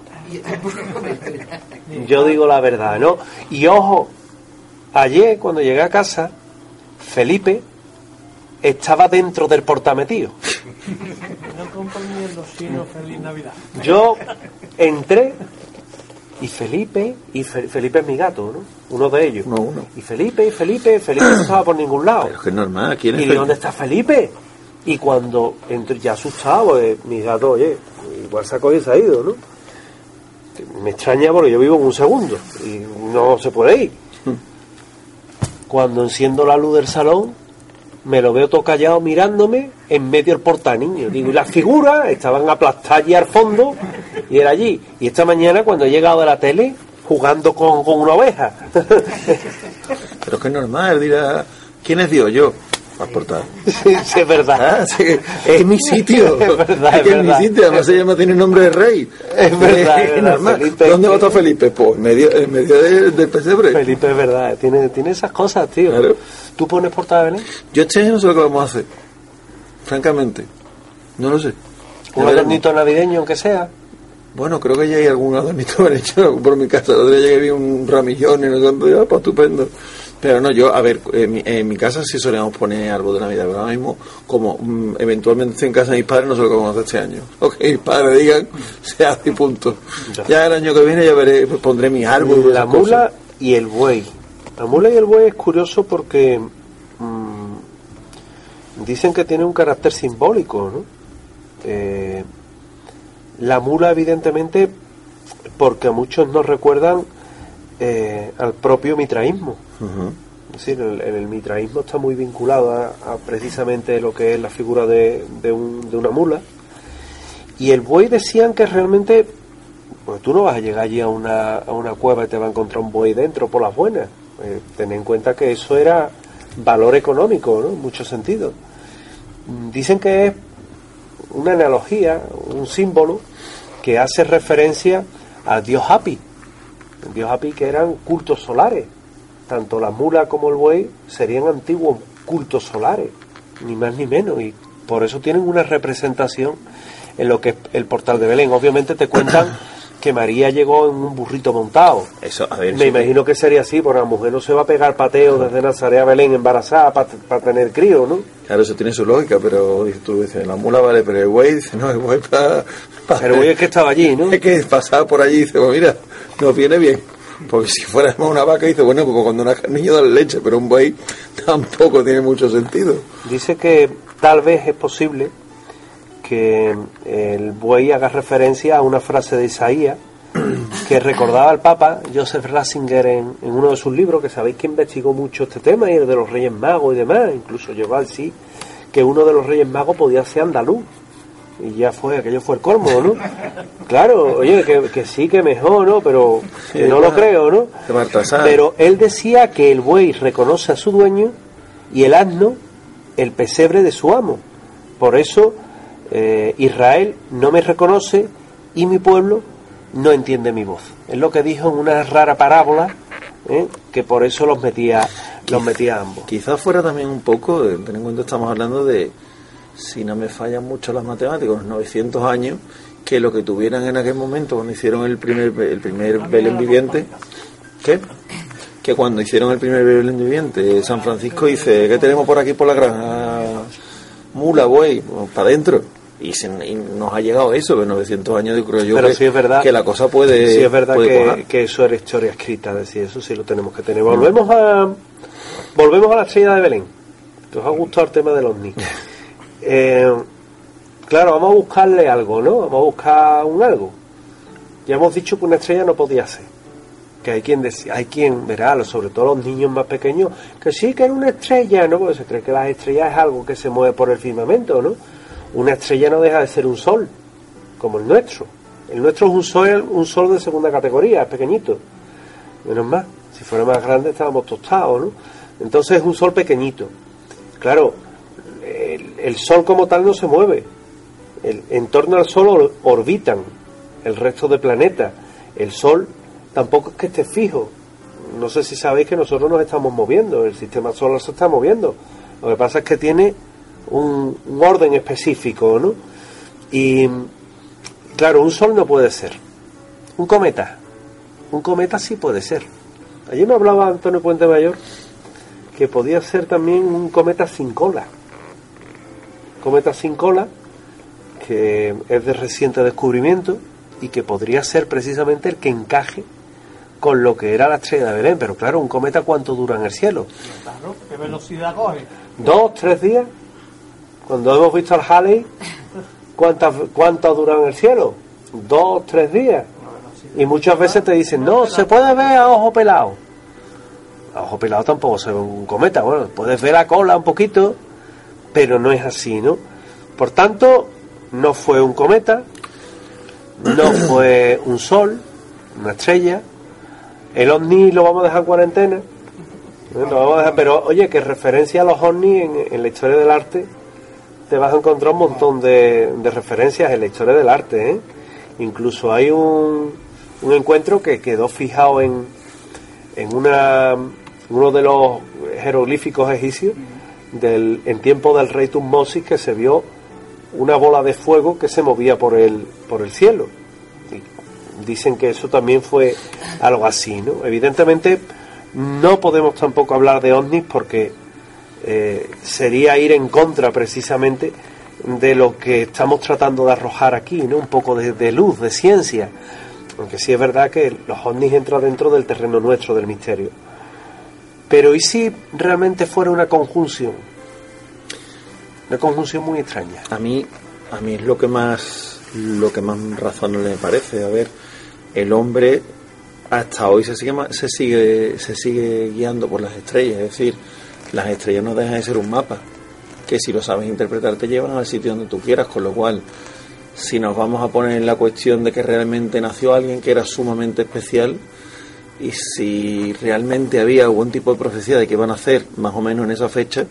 Yo digo la verdad, ¿no? Y ojo, ayer cuando llegué a casa, Felipe estaba dentro del portametido. No compañía los chinos, feliz Navidad. Yo entré y Felipe, y Fe, Felipe es mi gato, ¿no? Uno de ellos. Uno, uno. Y Felipe, y Felipe, Felipe no estaba por ningún lado. Pero es que es normal, ¿quién es? Y digo, ¿dónde está Felipe? Y cuando entré, ya asustado, pues, mi gato, oye, igual sacó y se ha ido, ¿no? Me extraña porque yo vivo en un segundo y no se puede ir. Cuando enciendo la luz del salón, me lo veo todo callado mirándome en medio del portaniño. Digo, y las figuras estaban aplastadas allí al fondo y era allí. Y esta mañana, cuando he llegado a la tele, jugando con, con una oveja. Pero es que es normal, él dirá, ¿quién es Dios? Yo. Para portar. Sí, sí, es verdad. Ah, sí, es mi sitio. Es verdad, es, es que verdad. Es mi sitio, además se llama, tiene nombre de rey. Es verdad, es es verdad. normal. Felipe, ¿Dónde va a estar Felipe? Pues en medio, en medio de, del pesebre. Felipe, es verdad. Tiene, tiene esas cosas, tío. Claro. ¿Tú pones portada de Belén? Yo este año no sé lo que vamos a hacer. francamente. No lo sé. Un adornito navideño, aunque sea. Bueno, creo que ya hay algún adornito bien hecho por mi casa. El otro día llegué y vi un ramillón y no sé cuánto, ya, pues estupendo. Pero no, yo, a ver, en mi, en mi casa sí solíamos poner árbol de Navidad, pero ahora mismo, como mm, eventualmente estoy en casa de mis padres, no sé lo que vamos a hacer este año. Lo que mis padres digan, se hace y punto. Ya. ya el año que viene ya veré, pues pondré mis árboles. La mula cosas. Y el buey. La mula y el buey es curioso porque mmm, dicen que tiene un carácter simbólico, ¿no? Eh, la mula, evidentemente, porque a muchos nos recuerdan eh, al propio mitraísmo. Uh-huh. Es decir, el, el mitraísmo está muy vinculado a, a precisamente lo que es la figura de, de, un, de una mula. Y el buey decían que realmente, pues tú no vas a llegar allí a una, a una cueva y te va a encontrar un buey dentro por las buenas. Eh, ten en cuenta que eso era valor económico, ¿no? En muchos sentidos. Dicen que es una analogía, un símbolo que hace referencia al dios Hapi. El dios Hapi, que eran cultos solares. Tanto la mula como el buey serían antiguos cultos solares, ni más ni menos, y por eso tienen una representación en lo que es el portal de Belén. Obviamente te cuentan que María llegó en un burrito montado. Eso, a ver, me imagino que sería así, porque la mujer no se va a pegar pateo desde Nazaret a Belén embarazada para pa tener crío, ¿no? Claro, eso tiene su lógica, pero dices tú, dices, la mula vale, pero el buey, dice, no, el buey para... Pa, pero el buey es que estaba allí, ¿no? Es que pasaba por allí y dice, pues mira, nos viene bien. Porque si fuera una vaca, dice, bueno, pues cuando nace el niño da leche, pero un buey tampoco tiene mucho sentido. Dice que tal vez es posible que el buey haga referencia a una frase de Isaías que recordaba al Papa Joseph Ratzinger en, en uno de sus libros, que sabéis que investigó mucho este tema, y el de los Reyes Magos y demás, incluso llegó al sí que uno de los Reyes Magos podía ser andaluz, y ya fue, aquello fue el colmo, ¿no? Claro, oye, que, que sí, que mejor, ¿no? Pero sí, no lo creo, ¿no? Pero él decía que el buey reconoce a su dueño y el asno el pesebre de su amo. Por eso eh, Israel no me reconoce y mi pueblo no entiende mi voz. Es lo que dijo en una rara parábola, ¿eh? Que por eso los metía, los metía a ambos. Quizás fuera también un poco, ten en cuenta, estamos hablando de, si no me fallan mucho las matemáticas, unos novecientos años, que lo que tuvieran en aquel momento cuando hicieron el primer el primer Belén viviente, ¿qué? Que cuando hicieron el primer Belén viviente, San Francisco dice, ¿qué tenemos por aquí por la granja? Mula, buey, pues, para adentro. Y, se, y nos ha llegado eso, de novecientos años, de creo yo. Pero que, sí es verdad, que la cosa puede. Sí es verdad que, que eso era historia escrita, es decir, eso sí lo tenemos que tener. Volvemos a volvemos a la estrella de Belén. ¿Te os ha gustado el tema del ovni? eh, claro, vamos a buscarle algo, ¿no? Vamos a buscar un algo. Ya hemos dicho que una estrella no podía ser. Que hay quien decía, hay quien verá, sobre todo los niños más pequeños, que sí que era una estrella, ¿no? Porque se cree que las estrellas es algo que se mueve por el firmamento, ¿no? Una estrella no deja de ser un sol, como el nuestro. El nuestro es un sol, un sol de segunda categoría, es pequeñito. Menos más, si fuera más grande estábamos tostados, ¿no? Entonces es un sol pequeñito. Claro, el, el sol como tal no se mueve. El, en torno al sol orbitan el resto de planetas. El sol tampoco es que esté fijo. No sé si sabéis que nosotros nos estamos moviendo, el sistema solar se está moviendo. Lo que pasa es que tiene un, un orden específico, ¿no? Y claro, un sol no puede ser. Un cometa. Un cometa sí puede ser. Ayer me hablaba Antonio Puente Mayor que podía ser también un cometa sin cola. Cometa sin cola, que es de reciente descubrimiento y que podría ser precisamente el que encaje con lo que era la estrella de Belén. Pero claro, un cometa, ¿cuánto dura en el cielo? Claro, ¿qué velocidad coge? ¿Dos, tres días? Cuando hemos visto al Halley, ¿cuántas, ¿cuánto dura en el cielo? Dos, tres días. Y muchas veces te dicen, no, se puede ver a ojo pelado. A ojo pelado tampoco se ve un cometa. Bueno, puedes ver la cola un poquito, pero no es así, ¿no? Por tanto, no fue un cometa, no fue un sol, una estrella. El ovni lo vamos a dejar en cuarentena. Lo vamos a dejar, pero oye, que referencia a los ovnis en, en la historia del arte, te vas a encontrar un montón de, de referencias en la historia del arte, ¿eh? Incluso hay un, un encuentro que quedó fijado en, en una uno de los jeroglíficos egipcios, del, en tiempo del rey Tutmosis, que se vio una bola de fuego que se movía por el, por el cielo. Y dicen que eso también fue algo así, ¿no? Evidentemente no podemos tampoco hablar de ovnis porque eh, sería ir en contra precisamente de lo que estamos tratando de arrojar aquí, ¿no? Un poco de, de luz, de ciencia, aunque sí es verdad que los ovnis entran dentro del terreno nuestro del misterio. Pero ¿y si realmente fuera una conjunción? Una conjunción muy extraña. A mí, a mí es lo que más, lo que más razonable me parece. A ver, el hombre hasta hoy se sigue, se sigue, se sigue guiando por las estrellas. Es decir, las estrellas no dejan de ser un mapa, que si lo sabes interpretar te llevan al sitio donde tú quieras, con lo cual, si nos vamos a poner en la cuestión de que realmente nació alguien que era sumamente especial, y si realmente había algún tipo de profecía de que iban a hacer más o menos en esa fecha,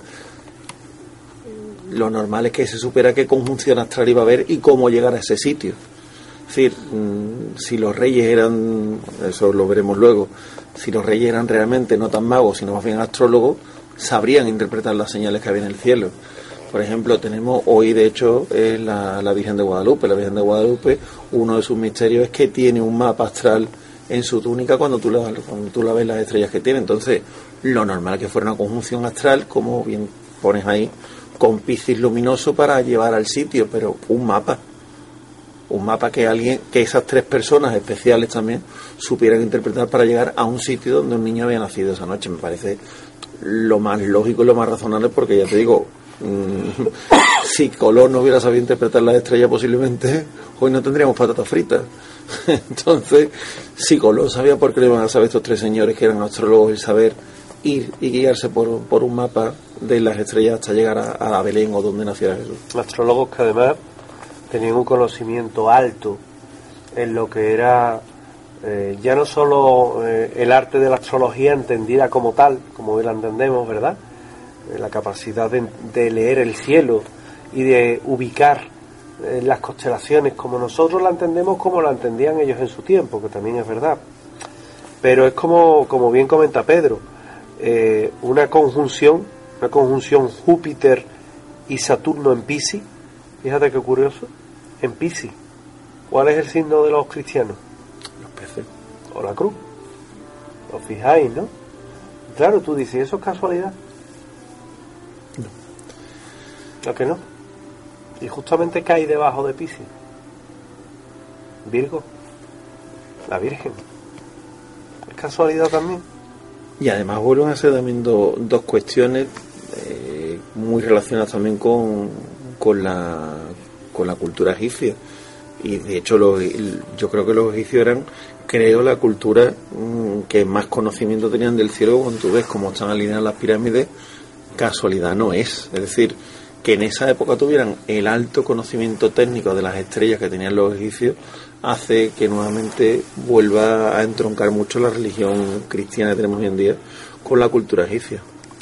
lo normal es que se supiera qué conjunción astral iba a haber y cómo llegar a ese sitio. Es decir, si los reyes eran, eso lo veremos luego, si los reyes eran realmente no tan magos sino más bien astrólogos, sabrían interpretar las señales que había en el cielo. Por ejemplo, tenemos hoy, de hecho, es la, la Virgen de Guadalupe. La Virgen de Guadalupe, uno de sus misterios es que tiene un mapa astral en su túnica cuando tú la, cuando tú la ves las estrellas que tiene. Entonces, lo normal es que fuera una conjunción astral, como bien pones ahí, con Piscis luminoso para llevar al sitio, pero un mapa. Un mapa que alguien, que esas tres personas especiales también supieran interpretar para llegar a un sitio donde un niño había nacido esa noche. Me parece lo más lógico y lo más razonable, porque ya te digo, mmm, si Colón no hubiera sabido interpretar las estrellas, posiblemente hoy no tendríamos patatas fritas. Entonces, si Colón sabía, por qué le iban a saber estos tres señores que eran astrólogos y saber ir y guiarse por, por un mapa de las estrellas hasta llegar a, a Belén o donde naciera Jesús. Astrólogos que además tenían un conocimiento alto en lo que era eh, ya no solo eh, el arte de la astrología entendida como tal, como hoy la entendemos, ¿verdad? Eh, la capacidad de, de leer el cielo y de ubicar eh, las constelaciones como nosotros la entendemos, como la entendían ellos en su tiempo, que también es verdad. Pero es como, como bien comenta Pedro, eh, una conjunción, una conjunción Júpiter y Saturno en Piscis. Fíjate qué curioso, en Piscis. ¿Cuál es el signo de los cristianos? Los peces. O la cruz. ¿Os fijáis, no? Claro, tú dices, ¿eso es casualidad? No. ¿A que no? Y justamente cae debajo de Piscis. Virgo. La Virgen. ¿Es casualidad también? Y además vuelven a ser también do, dos cuestiones eh, muy relacionadas también con, con la con la cultura egipcia. Y de hecho los, yo creo que los egipcios eran, creo, la cultura mmm, que más conocimiento tenían del cielo. Cuando tú ves cómo están alineadas las pirámides, casualidad no es. Es decir, que en esa época tuvieran el alto conocimiento técnico de las estrellas que tenían los egipcios, hace que nuevamente vuelva a entroncar mucho la religión cristiana que tenemos hoy en día con la cultura egipcia.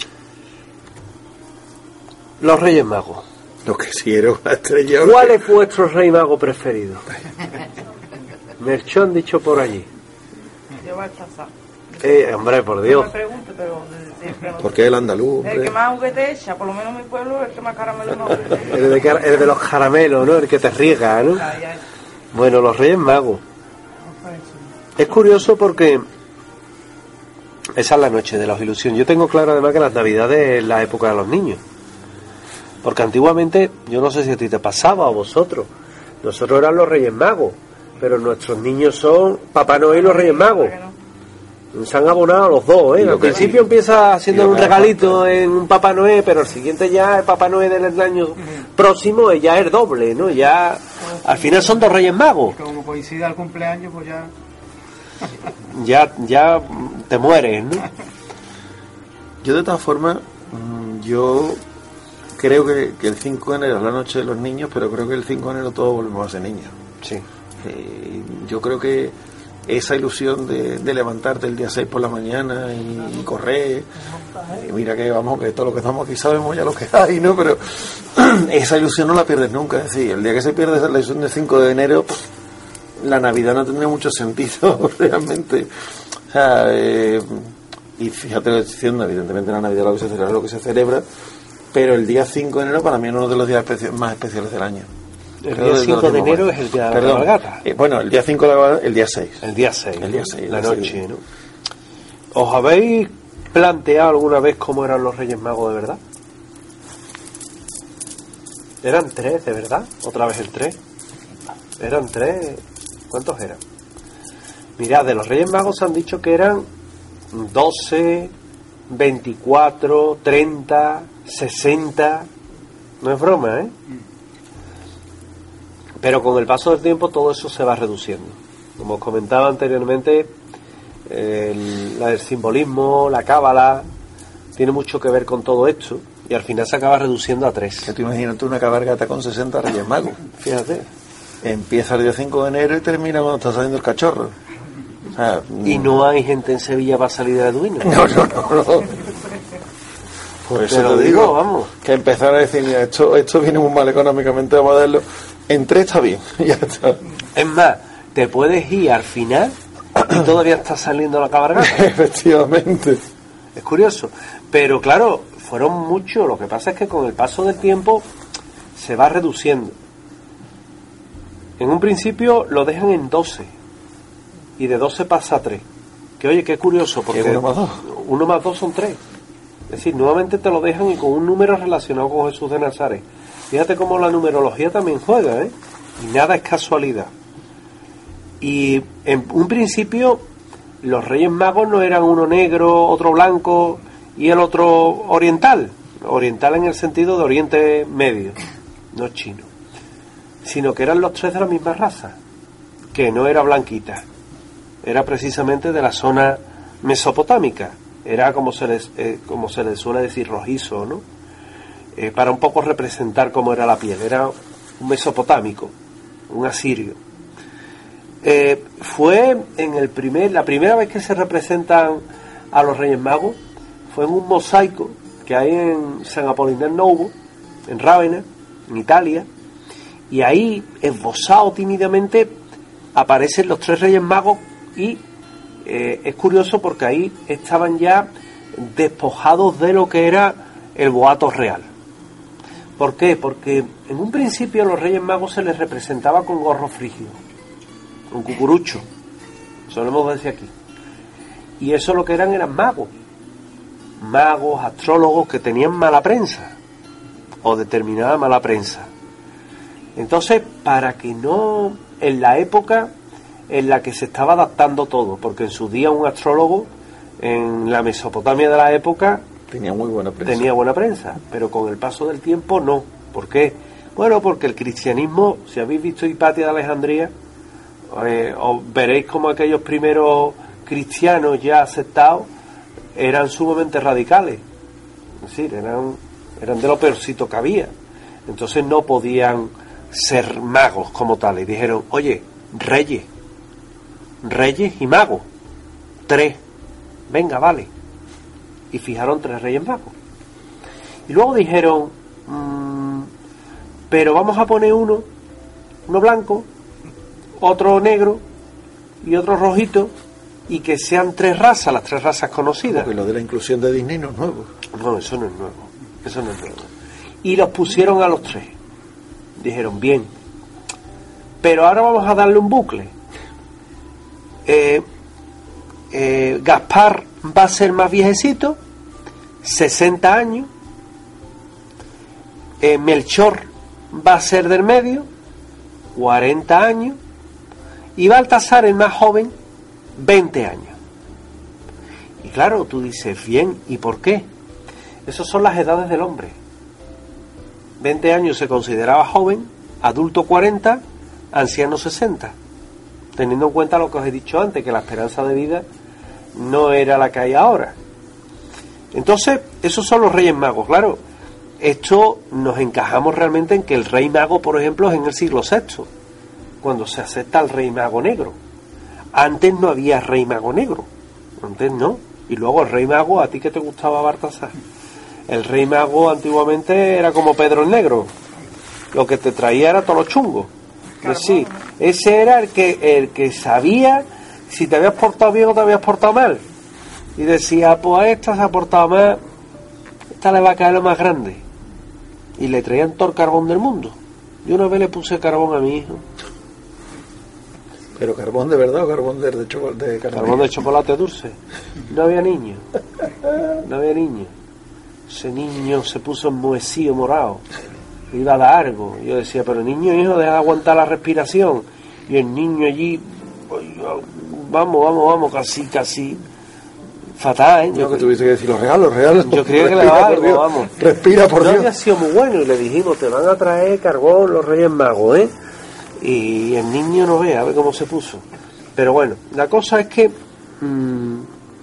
Los Reyes Magos. Lo que sí era una estrella. ¿Cuál es vuestro rey mago preferido? Merchón dicho por allí. Yo Baltasar. Eh, hombre, por Dios. No me pregunte, pero desde siempre no sé. ¿Por qué el andaluz? El que más juguete echa, por lo menos en mi pueblo, el que más caramelo no. El de, car- el de los caramelos, ¿no? El que te riega, ¿no? Ay, ay. Bueno, los Reyes Magos. Es curioso porque esa es la noche de la ilusión. Yo tengo claro además que las Navidades es la época de los niños. Porque antiguamente, yo no sé si a ti te pasaba o a vosotros, nosotros eran los Reyes Magos, pero nuestros niños son Papá Noel y los Reyes Magos. Se han abonado los dos, ¿eh? Al principio empieza haciendo un regalito en un Papá Noel, pero el siguiente ya, el Papá Noel del año próximo, ya es doble, ¿no? Ya, al final son dos Reyes Magos. Como coincide al cumpleaños, pues ya... Ya, ya te mueres, ¿no? Yo de todas formas, yo creo que, que el cinco de enero es la noche de los niños, pero creo que el cinco de enero todos volvemos a ser niños. Sí. Eh, yo creo que esa ilusión de, de levantarte el día seis por la mañana y, y correr, y mira que vamos, que todo lo que estamos aquí sabemos ya lo que hay, ¿no? Pero esa ilusión no la pierdes nunca. Es decir, el día que se pierde esa ilusión del cinco de enero, pff, la Navidad no tendría mucho sentido realmente. O sea, eh, y fíjate lo que estoy diciendo, evidentemente la Navidad lo que se celebra es lo que se celebra, pero el día cinco de enero para mí es uno de los días especi- más especiales del año. El Creo día de- de cinco los de días enero más- es el día de la Perdón. cabalgata. Eh, bueno, el día cinco de la cabalgata, el día seis. El día seis. El día seis, La el día noche, seis. ¿no? ¿Os habéis planteado alguna vez cómo eran los Reyes Magos de verdad? ¿Eran tres, de verdad? ¿Otra vez el tres? ¿Eran tres? ¿Cuántos eran? Mirad, de los Reyes Magos han dicho que eran doce, veinticuatro, treinta, sesenta. No es broma, ¿eh? Pero con el paso del tiempo todo eso se va reduciendo. Como os comentaba anteriormente, el, la- el simbolismo, la cábala, tiene mucho que ver con todo esto y al final se acaba reduciendo a tres. Que tú imagínate una cabalgata con sesenta Reyes Magos. Fíjate. Empieza el día cinco de enero y termina cuando está saliendo el cachorro. O sea, Y no hay gente en Sevilla para salir de Arduino. No, no, no, no. Por eso Te lo te digo, digo, vamos. que empezar a decir, mira, esto, esto viene muy mal económicamente, vamos a darlo. En tres está bien, ya está. Es más, te puedes ir al final y todavía está saliendo la cabalgata. Efectivamente. Es curioso. Pero claro, fueron muchos. Lo que pasa es que con el paso del tiempo se va reduciendo. En un principio lo dejan en doce. Y de doce pasa a tres. Que oye, qué curioso, porque ¿Que uno más dos? uno más dos son tres. Es decir, nuevamente te lo dejan y con un número relacionado con Jesús de Nazaret. Fíjate cómo la numerología también juega, ¿eh? Y nada es casualidad. Y en un principio los Reyes Magos no eran uno negro, otro blanco y el otro oriental. Oriental en el sentido de Oriente Medio, no chino. Sino que eran los tres de la misma raza, que no era blanquita. Era precisamente de la zona mesopotámica. Era como se les, eh, como se les suele decir, rojizo, ¿no? Eh, para un poco representar cómo era la piel. Era un mesopotámico, un asirio. Eh, fue en el primer, la primera vez que se representan a los Reyes Magos fue en un mosaico que hay en San Apolinar Novo, en Rávena, en Italia, y ahí, esbozado tímidamente, aparecen los tres Reyes Magos y eh, es curioso porque ahí estaban ya despojados de lo que era el boato real. ¿Por qué? Porque en un principio a los Reyes Magos se les representaba con gorro frigio, con cucurucho, solemos decir aquí. Y eso lo que eran eran magos, magos, astrólogos que tenían mala prensa, o determinada mala prensa. Entonces, para que no, en la época en la que se estaba adaptando todo, porque en su día un astrólogo en la Mesopotamia de la época Tenía muy buena prensa. tenía buena prensa, pero con el paso del tiempo no. ¿Por qué? Bueno, porque el cristianismo, si habéis visto Hipatia de Alejandría, eh, os veréis como aquellos primeros cristianos ya aceptados eran sumamente radicales. Es decir, eran, eran de lo peorcito que había. Entonces no podían ser magos como tales. Dijeron, oye, reyes, reyes y magos, tres, venga, vale. Y fijaron tres reyes magos. Y luego dijeron, mmm, pero vamos a poner uno, uno blanco, otro negro y otro rojito, y que sean tres razas, las tres razas conocidas. Porque lo de la inclusión de Disney no es nuevo. No, eso no es nuevo, eso no es nuevo. Y los pusieron a los tres. Dijeron, bien, pero ahora vamos a darle un bucle. Eh, eh, Gaspar va a ser más viejecito, sesenta años. Eh, Melchor va a ser del medio, cuarenta años. Y Baltasar, el más joven, veinte años. Y claro, tú dices, bien, ¿y por qué? Esas son las edades del hombre. veinte años se consideraba joven, adulto cuarenta, anciano sesenta. Teniendo en cuenta lo que os he dicho antes, que la esperanza de vida no era la que hay ahora. Entonces, esos son los Reyes Magos. Claro, esto nos encajamos realmente en que el Rey Mago, por ejemplo, es en el siglo sexto, cuando se acepta al Rey Mago Negro. Antes no había Rey Mago Negro, antes no. Y luego el Rey Mago, ¿a ti qué te gustaba, Baltasar? El Rey Mago antiguamente era como Pedro el Negro, lo que te traía era todo lo chungo. Es decir, ese era el que, el que sabía si te habías portado bien o te habías portado mal. Y decía, pues a esta se ha portado mal, esta le va a caer lo más grande. y le traían todo el carbón del mundo. Yo una vez le puse carbón a mi hijo. ¿Pero carbón de verdad o carbón de, de, choco, de carbón de chocolate dulce? No había niño. No había niño. Ese niño se puso enmohecido, morado. Iba a dar algo. Yo decía, pero niño, hijo, deja de aguantar la respiración. Y el niño allí, vamos, vamos, vamos, casi, casi. Fatal, ¿eh? Yo, yo que tuviste que decir los regalos, los regalos. Yo creía que le daba algo, vamos. Respira, por no Dios. Había sido muy bueno y le dijimos, te van a traer carbón los Reyes Magos, ¿eh? Y el niño no ve, a ver cómo se puso. Pero bueno, la cosa es que mmm,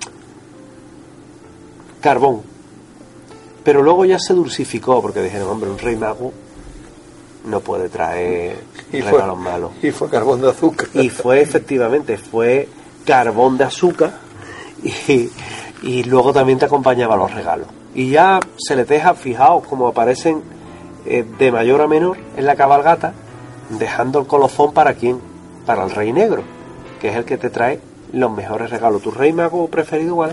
carbón. Pero luego ya se dulcificó porque dijeron, hombre, un rey mago no puede traer y regalos fue, malos. Y fue carbón de azúcar. Y fue, efectivamente, fue carbón de azúcar y, y luego también te acompañaba los regalos. Y ya se les deja, fijaos, como aparecen eh, de mayor a menor en la cabalgata, dejando el colofón para quién, para el rey negro, que es el que te trae los mejores regalos. ¿Tu rey mago preferido cuál es?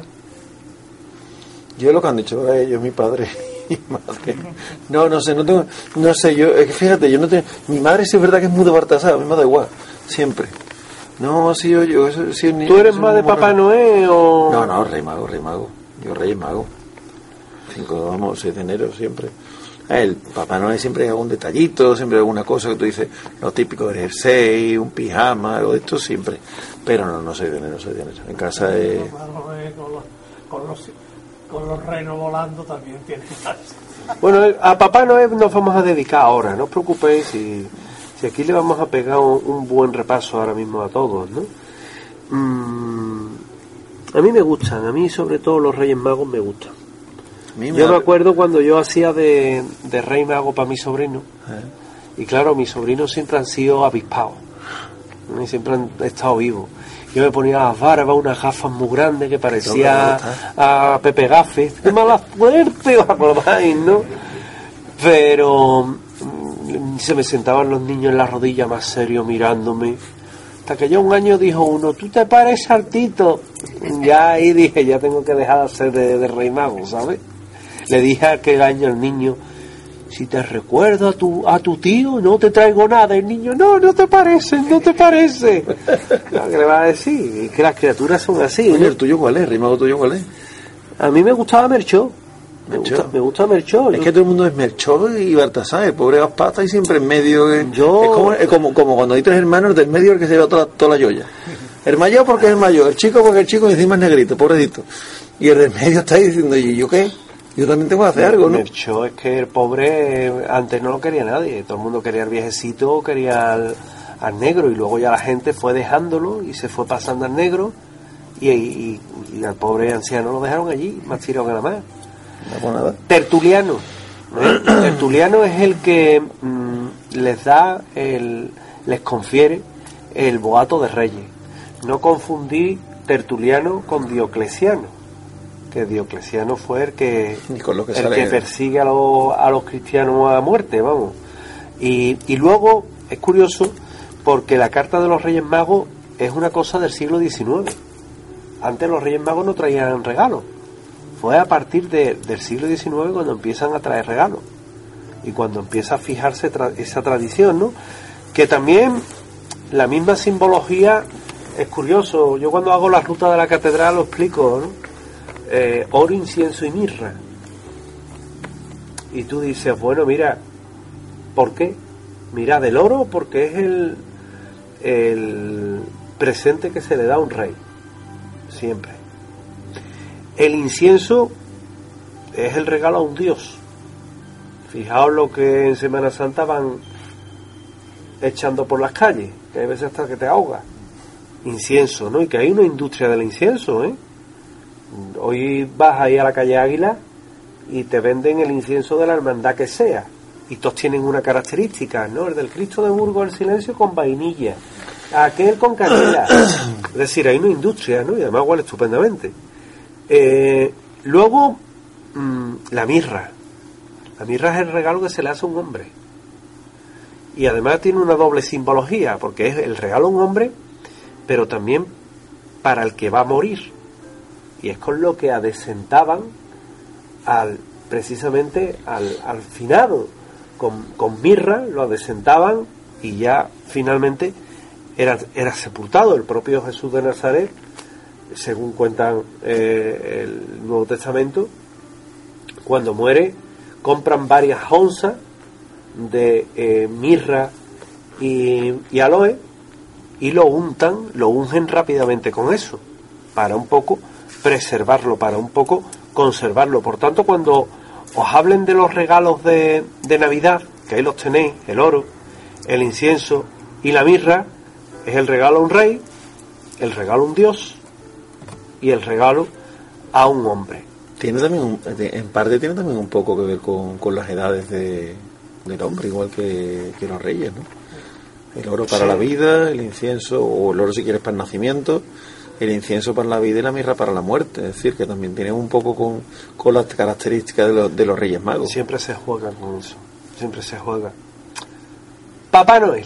Yo lo que han dicho ellos, mi padre y mi madre. No, no sé, no tengo, no sé, yo, es que fíjate, yo no tengo, mi madre sí es verdad que es muy de Baltasar, a mí me da igual, siempre. No, sí, yo, yo, eso, sí, ¿Tú eres más de Papá Noel o...? No, no, rey mago, rey mago, yo rey mago. cinco, vamos, seis de enero siempre. El Papá Noel siempre hay algún detallito, siempre hay alguna cosa que tú dices, lo típico del jersey, un pijama, algo de esto siempre. Pero no, no soy de enero, soy de enero. En casa es... Papá Noel con los, con los, con los renos volando también tiene más. Bueno, a Papá Noel nos vamos a dedicar ahora, no os preocupéis, si, si aquí le vamos a pegar un, un buen repaso ahora mismo a todos, ¿no? Mm, a mí me gustan, a mí sobre todo los Reyes Magos me gustan. Me yo me acuerdo cuando yo hacía de, de Rey Mago para mi sobrino, ¿eh? Y claro, mis sobrinos siempre han sido avispados, ¿no? Y siempre han estado vivos. Yo me ponía las barbas, unas gafas muy grandes que parecía a Pepe Gafes. ¡Qué mala suerte! ¿Os acordáis, no? Pero mmm, se me sentaban los niños en la rodilla más serios mirándome. Hasta que ya un año dijo uno, tú te pareces al Tito. Ya ahí dije, ya tengo que dejar de hacer de, de Rey Mago, ¿sabes? Le dije aquel año al niño, si te recuerdo a tu a tu tío, no te traigo nada. El niño, no, no te parece, no te parece. ¿Qué le vas a decir? Es que las criaturas son así. Oye, ¿no? ¿el tuyo cuál es? ¿Rey Mago tuyo cuál es? A mí me gustaba Melchor. Me Melchor. gusta, me gusta Melchor. Es yo... que todo el mundo es Melchor y Baltasar, el pobre Gaspar está ahí siempre en medio. Eh. Yo... Es, como, es como, como cuando hay tres hermanos, del medio el que se lleva toda, toda la joya. El mayor porque es el mayor, el chico porque el chico encima es negrito, pobrecito. Y el del medio está ahí diciendo, ¿y yo qué? Yo también tengo que hacer algo, ¿no? Melchor es que el pobre antes no lo quería nadie, todo el mundo quería al viejecito, quería al, al negro, y luego ya la gente fue dejándolo y se fue pasando al negro, y, y, y al pobre anciano lo dejaron allí, más tirado que nada más. No por nada. Tertuliano, ¿eh? Tertuliano es el que mmm, les da, el, les confiere el boato de reyes. No confundir Tertuliano con Diocleciano, que Diocleciano fue el que, lo que, el que persigue a los, a los cristianos a muerte, vamos. Y, y luego es curioso porque la carta de los Reyes Magos es una cosa del siglo diecinueve. Antes los Reyes Magos no traían regalos. Fue a partir de, del siglo diecinueve cuando empiezan a traer regalos y cuando empieza a fijarse tra- esa tradición, ¿no? Que también la misma simbología es curioso. Yo cuando hago la ruta de la catedral lo explico, ¿no? Eh, oro, incienso y mirra. Y tú dices, bueno, mira, ¿por qué? Mira, del oro porque es el, el presente que se le da a un rey, siempre. El incienso es el regalo a un dios. Fijaos lo que en Semana Santa van echando por las calles, que hay veces hasta que te ahoga. Incienso, ¿no? Y que hay una industria del incienso, ¿eh? Hoy vas ahí a la calle Águila y te venden el incienso de la hermandad que sea, y todos tienen una característica, ¿no? El del Cristo de Burgos del Silencio con vainilla, aquel con canela. Es decir, hay una industria, ¿no? Y además huele estupendamente. Eh, luego mmm, la mirra. La mirra es el regalo que se le hace a un hombre, y además tiene una doble simbología, porque es el regalo a un hombre, pero también para el que va a morir, y es con lo que adesentaban al precisamente al, al finado, con, con mirra, lo adesentaban y ya finalmente era, era sepultado. El propio Jesús de Nazaret, según cuentan eh, el Nuevo Testamento, cuando muere compran varias onzas de eh, mirra y, y aloe y lo untan, lo ungen rápidamente con eso, para un poco preservarlo, para un poco conservarlo. Por tanto, cuando os hablen de los regalos de, de Navidad, que ahí los tenéis, el oro, el incienso y la mirra, es el regalo a un rey, el regalo a un Dios y el regalo a un hombre. Tiene también un, en parte tiene también un poco que ver con, con las edades de, del hombre, igual que, que los reyes, ¿no? El oro para sí. la vida, el incienso, o el oro si quieres para el nacimiento, el incienso para la vida y la mirra para la muerte. Es decir, que también tiene un poco con, con las características de los, de los Reyes Magos. Siempre se juega con eso, siempre se juega. Papá Noel.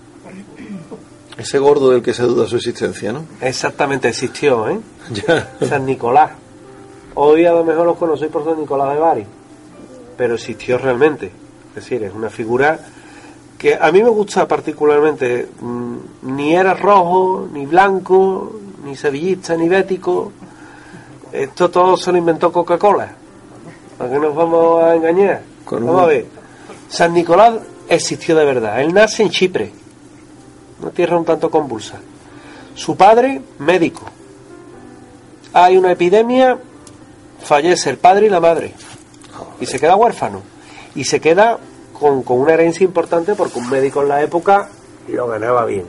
Ese gordo del que se duda su existencia, ¿no? Exactamente, existió, ¿eh? Ya. San Nicolás. Hoy a lo mejor los conocéis por San Nicolás de Bari, pero existió realmente. Es decir, es una figura que a mí me gusta particularmente. Mmm, ni era rojo, ni blanco, ni sevillista, ni bético. Esto todo se lo inventó Coca-Cola. ¿Para qué nos vamos a engañar? Con vamos un... a ver. San Nicolás existió de verdad. Él nace en Chipre, una tierra un tanto convulsa. Su padre, médico. Hay una epidemia, fallece el padre y la madre. Y se queda huérfano. Y se queda con, con una herencia importante porque un médico en la época lo ganaba bien.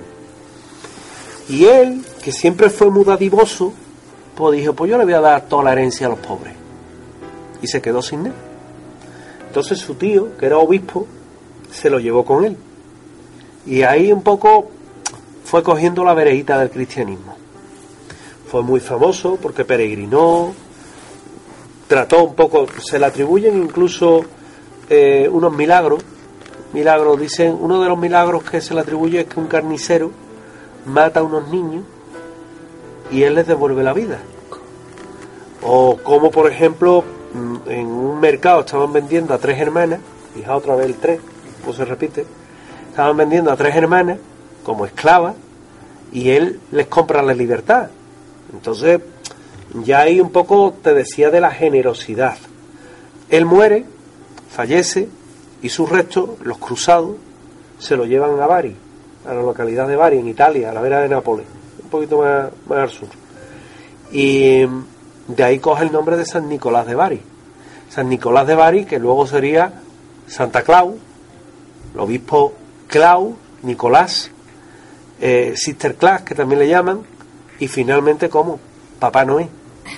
Y él, que siempre fue muy dadivoso, pues dijo, pues yo le voy a dar toda la herencia a los pobres. Y se quedó sin él. Entonces su tío, que era obispo, se lo llevó con él. Y ahí un poco fue cogiendo la veredita del cristianismo. Fue muy famoso porque peregrinó, trató un poco, se le atribuyen incluso eh, unos milagros. Milagros, dicen, uno de los milagros que se le atribuye es que un carnicero mata a unos niños y él les devuelve la vida. O como por ejemplo en un mercado estaban vendiendo a tres hermanas, fija otra vez el tres, pues se repite, estaban vendiendo a tres hermanas como esclavas y él les compra la libertad. Entonces ya ahí un poco te decía de la generosidad. Él muere, fallece y sus restos, los cruzados, se lo llevan a Bari, a la localidad de Bari, en Italia, a la vera de Nápoles, un poquito más, más al sur. Y de ahí coge el nombre de San Nicolás de Bari. San Nicolás de Bari, que luego sería Santa Claus, el obispo Claus, Nicolás, eh, Sister Claus, que también le llaman, y finalmente como Papá Noel.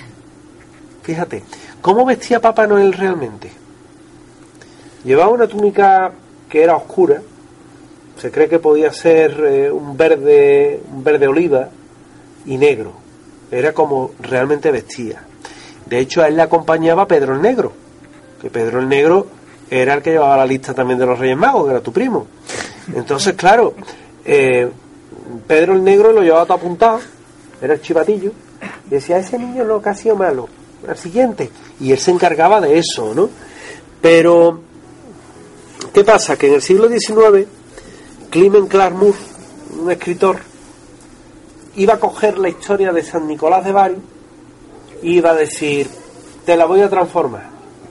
Fíjate, ¿cómo vestía Papá Noel realmente? Llevaba una túnica que era oscura, se cree que podía ser eh, un verde, un verde oliva y negro. Era como realmente vestía. De hecho, a él le acompañaba Pedro el Negro, que Pedro el Negro era el que llevaba la lista también de los Reyes Magos, que era tu primo. Entonces, claro, eh, Pedro el Negro lo llevaba todo apuntado, era el chivatillo, y decía, ese niño lo que ha sido malo, al siguiente. Y él se encargaba de eso, ¿no? Pero, ¿qué pasa? Que en el siglo diecinueve, Clement Clark Moore, un escritor, iba a coger la historia de San Nicolás de Bari y iba a decir, te la voy a transformar.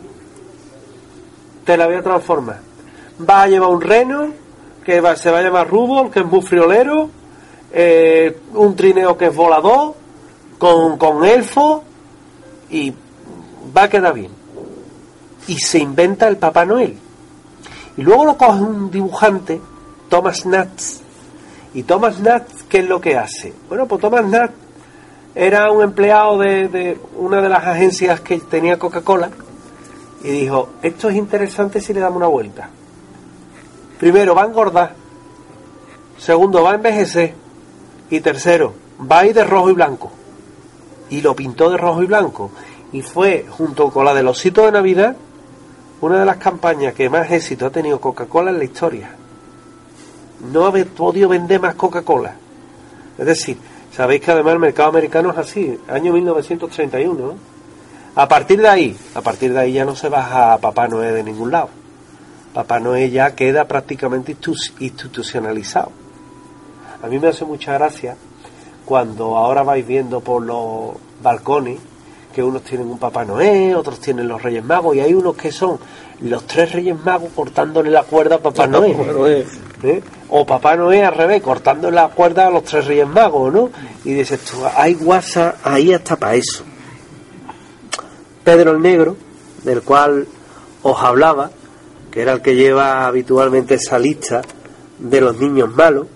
Te la voy a transformar. Va a llevar un reno que va, se va a llamar Rudolf, que es muy friolero, eh, un trineo que es volador, con, con elfo, y va a quedar bien. Y se inventa el Papá Noel. Y luego lo coge un dibujante, Thomas Nast. Y Thomas Nast, ¿qué es lo que hace? Bueno, pues Thomas Nast era un empleado de, de una de las agencias que tenía Coca-Cola y dijo, esto es interesante si le damos una vuelta. Primero, va a engordar. Segundo, va a envejecer. Y tercero, va a ir de rojo y blanco. Y lo pintó de rojo y blanco. Y fue, junto con la del osito de Navidad, una de las campañas que más éxito ha tenido Coca-Cola en la historia. No ha podido vender más Coca-Cola. Es decir, sabéis que además el mercado americano es así, año mil novecientos treinta y uno, ¿eh? A partir de ahí, a partir de ahí ya no se baja a Papá Noel de ningún lado. Papá Noel ya queda prácticamente institucionalizado. A mí me hace mucha gracia cuando ahora vais viendo por los balcones que unos tienen un Papá Noel, otros tienen los Reyes Magos, y hay unos que son los tres Reyes Magos cortándole la cuerda a Papá Noel. ¿Eh? O Papá Noel al revés, cortándole la cuerda a los tres Reyes Magos, ¿no? Y dices tú, hay WhatsApp ahí hasta para eso. Pedro el Negro, del cual os hablaba, que era el que lleva habitualmente esa lista de los niños malos,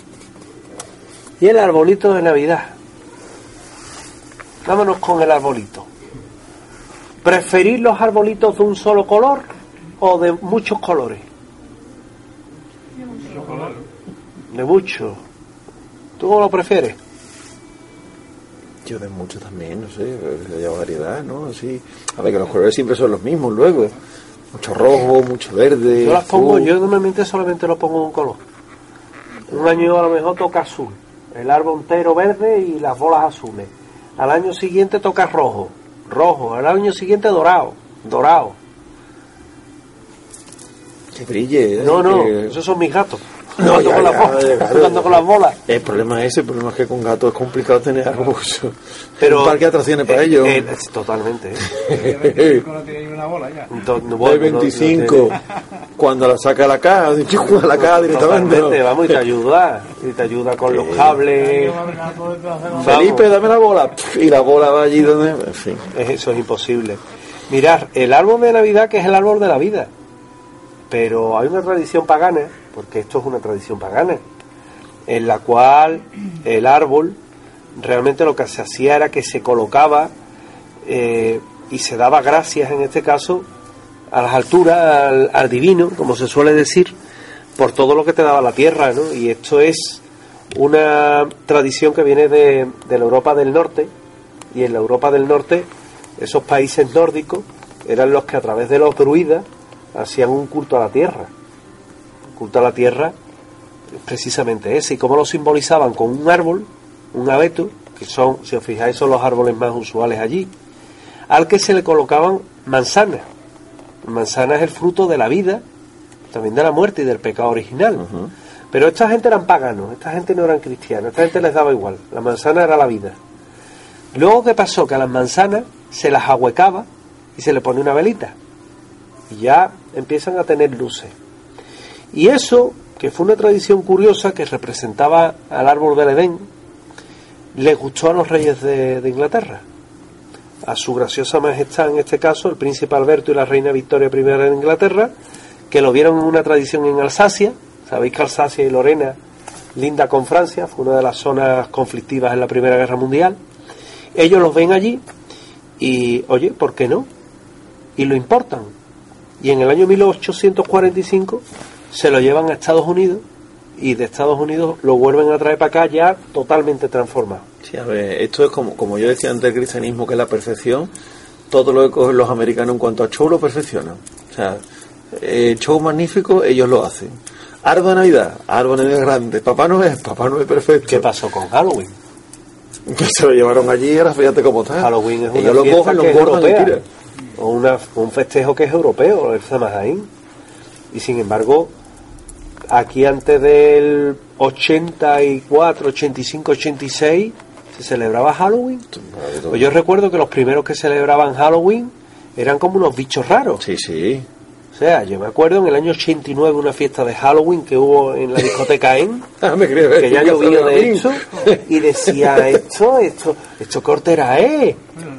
y el arbolito de Navidad. Vámonos con el arbolito. ¿Preferís los arbolitos de un solo color o de muchos colores? De muchos. ¿Tú cómo lo prefieres? Yo de mucho también, no sé, hay variedad, ¿no? Así, a ver, que los colores siempre son los mismos luego. Mucho rojo, mucho verde. Yo las pongo, yo normalmente solamente lo pongo de un color. Un año a lo mejor toca azul, el árbol entero verde y las bolas azules. Al año siguiente toca rojo, rojo. Al año siguiente dorado, dorado. Que brille. ¿eh? No, no, que... esos son mis gatos. No, jugando, ya, con, ya, las bolas, ya, ya, jugando ya. con las bolas. El problema es ese, el problema es que con gatos es complicado tener algo mucho. Pero un parque de atracciones para eh, ellos. Eh, totalmente. ¿eh? No tiene una bola ya. Entonces, no, Hay bueno, veinticinco. no- no tiene- Cuando la saca a la caja, a la caja directamente. Totalmente, vamos, y te ayuda. Y te ayuda con los cables. Felipe, dame la bola. Y la bola va allí donde. En fin. Es- Eso es imposible. Mirad, el árbol de Navidad, que es el árbol de la vida. Pero hay una tradición pagana, porque esto es una tradición pagana, en la cual el árbol realmente lo que se hacía era que se colocaba eh, y se daba gracias, en este caso, a las alturas, al, al divino, como se suele decir, por todo lo que te daba la tierra, ¿no? Y esto es una tradición que viene de, de la Europa del Norte, y en la Europa del Norte esos países nórdicos eran los que a través de los druidas hacían un culto a la tierra. El culto a la tierra es precisamente ese. ¿Y cómo lo simbolizaban? Con un árbol, un abeto, que son, si os fijáis, son los árboles más usuales allí, al que se le colocaban manzanas. Manzana es el fruto de la vida, también de la muerte y del pecado original. Uh-huh. Pero esta gente eran paganos, esta gente no eran cristianos, esta gente les daba igual. La manzana era la vida. Luego, ¿qué pasó? Que a las manzanas se las ahuecaba y se le pone una velita. Y ya empiezan a tener luces. Y eso, que fue una tradición curiosa que representaba al árbol del Edén, les gustó a los reyes de, de Inglaterra. A su graciosa majestad, en este caso, el príncipe Alberto y la reina Victoria primera de Inglaterra, que lo vieron en una tradición en Alsacia. Sabéis que Alsacia y Lorena linda con Francia, fue una de las zonas conflictivas en la Primera Guerra Mundial. Ellos los ven allí y, oye, ¿por qué no? Y lo importan. Y en el año mil ochocientos cuarenta y cinco se lo llevan a Estados Unidos y de Estados Unidos lo vuelven a traer para acá ya totalmente transformado. Sí, a ver, esto es como, como yo decía antes, el cristianismo, que es la perfección. Todo lo que cogen los americanos en cuanto a show lo perfeccionan. O sea, eh, show magnífico, ellos lo hacen. Árbol de Navidad, árbol de Navidad grande. Papá Noel, Papá Noel perfecto. ¿Qué pasó con Halloween? Que se lo llevaron allí y ahora fíjate cómo está. Halloween es una ellos lo fiesta cogen, lo que es engordan y europea. tiran. O una, un festejo que es europeo, el Samhain. Y sin embargo, aquí antes del ochenta y cuatro, ochenta y cinco, ochenta y seis se celebraba Halloween. Pues yo recuerdo que los primeros que celebraban Halloween eran como unos bichos raros. Sí, sí. O sea, yo me acuerdo en el año ochenta y nueve una fiesta de Halloween que hubo en la discoteca En, Ah, me quería ver que ya tu casa llovía de Halloween. esto, y decía, esto, esto, esto cortera es.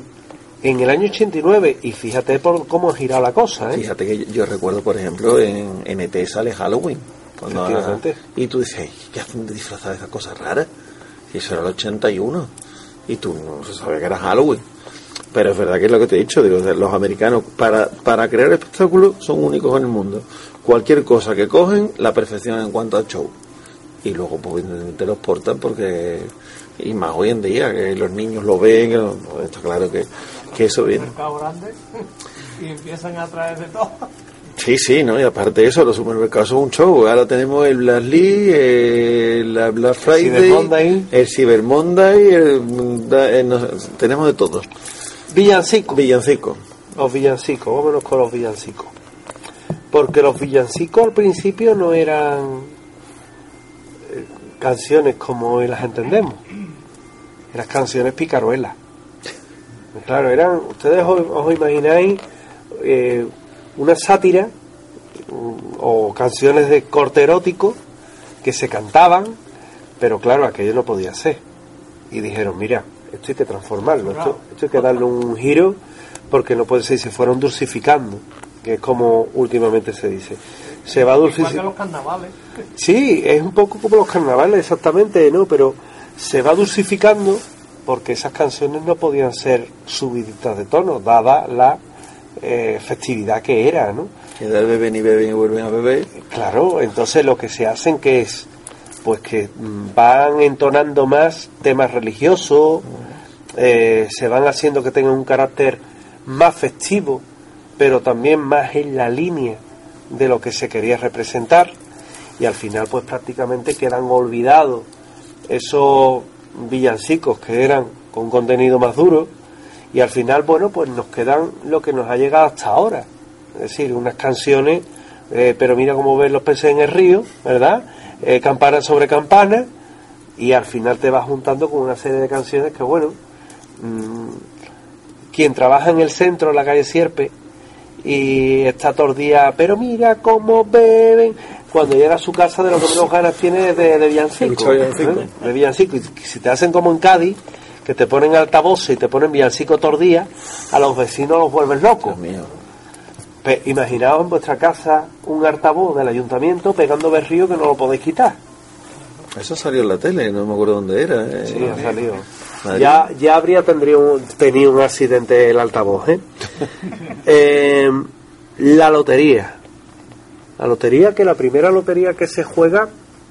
En el año ochenta y nueve, y fíjate por cómo ha girado la cosa, ¿eh? Fíjate que yo, yo recuerdo, por ejemplo, en, en E T sale Halloween. Cuando Efectivamente. y tú dices, ¿qué hacen de disfrazar de esas cosas raras? Y eso era el ochenta y uno. Y tú no sabías que era Halloween. Pero es verdad que es lo que te he dicho, digo, los americanos para, para crear espectáculos son únicos en el mundo. Cualquier cosa que cogen, la perfección en cuanto a show. Y luego pues evidentemente los portan porque, y más hoy en día, que los niños lo ven, que, pues, está claro que, que eso viene. Mercado grande y empiezan a traer de todo. Sí, sí, ¿no? Y aparte de eso, los supermercados son un show. Ahora tenemos el Black Lee, el la Black Friday, Cyber Monday. el Cyber Monday, el, el, no sé, tenemos de todo. Villancico. Villancico. Los villancicos, vámonos con los villancicos. Porque los villancicos al principio no eran eh, canciones como hoy las entendemos, eran canciones picaruelas. Claro, eran, ustedes os, os imagináis eh, una sátira o canciones de corte erótico que se cantaban, pero claro, aquello no podía ser. Y dijeron, mira, esto hay que transformarlo, esto, esto hay que darle un giro, porque no puede ser, y se fueron dulcificando, que es como últimamente se dice. Se va dulcificando. Igual que los carnavales. Sí, es un poco como los carnavales, exactamente, ¿no? Pero se va dulcificando porque esas canciones no podían ser subiditas de tono, dada la eh, festividad que era, ¿no? Que de beben y beben y vuelven a beber. Claro, entonces lo que se hacen que es, pues que van entonando más temas religiosos, eh, se van haciendo que tengan un carácter más festivo, pero también más en la línea de lo que se quería representar, y al final pues prácticamente quedan olvidados esos villancicos que eran con contenido más duro, y al final, bueno, pues nos quedan lo que nos ha llegado hasta ahora, es decir, unas canciones, eh, pero mira cómo ven los peces en el río, ¿verdad? Eh, campana sobre campana, y al final te vas juntando con una serie de canciones que, bueno, mmm, quien trabaja en el centro, en la calle Sierpe, y está todo el día, pero mira cómo beben, cuando llega a su casa de lo que menos ganas tiene de, de villancico, ¿eh? de villancico, y si te hacen como en Cádiz, que te ponen altavoces y te ponen villancico todo el día, a los vecinos los vuelven locos. Pe- imaginaos en vuestra casa un altavoz del ayuntamiento pegando berrío que no lo podéis quitar. Eso salió en la tele, no me acuerdo dónde era. ¿eh? Sí, ha salido. Madrid. Ya, ya habría tendría un, tenido un accidente el altavoz, ¿eh? eh, la lotería. La lotería, que la primera lotería que se juega,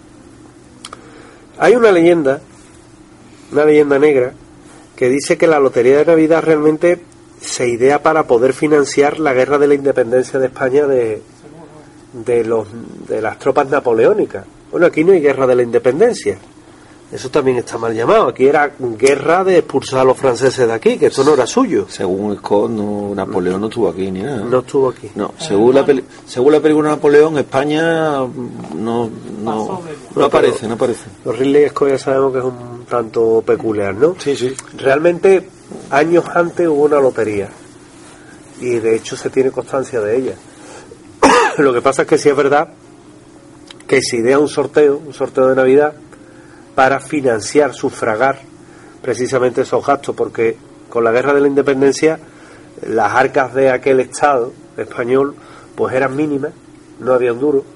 hay una leyenda, una leyenda negra, que dice que la lotería de Navidad realmente se idea para poder financiar la guerra de la independencia de España de, de, los, de las tropas napoleónicas. Bueno, aquí no hay guerra de la independencia. Eso también está mal llamado. Aquí era guerra de expulsar a los franceses de aquí, que esto no era suyo. Según Scott, no, Napoleón no estuvo aquí ni nada. No estuvo aquí. No, según la, peli, según la película Napoleón, España no, no, no aparece, no aparece. Los Ridley Scott ya sabemos que es un tanto peculiar, ¿no? Sí, sí. Realmente, años antes hubo una lotería. Y de hecho se tiene constancia de ella. Lo que pasa es que sí es verdad que se idea un sorteo, un sorteo de Navidad, para financiar, sufragar precisamente esos gastos, porque con la guerra de la independencia las arcas de aquel Estado español pues eran mínimas, no había un duro,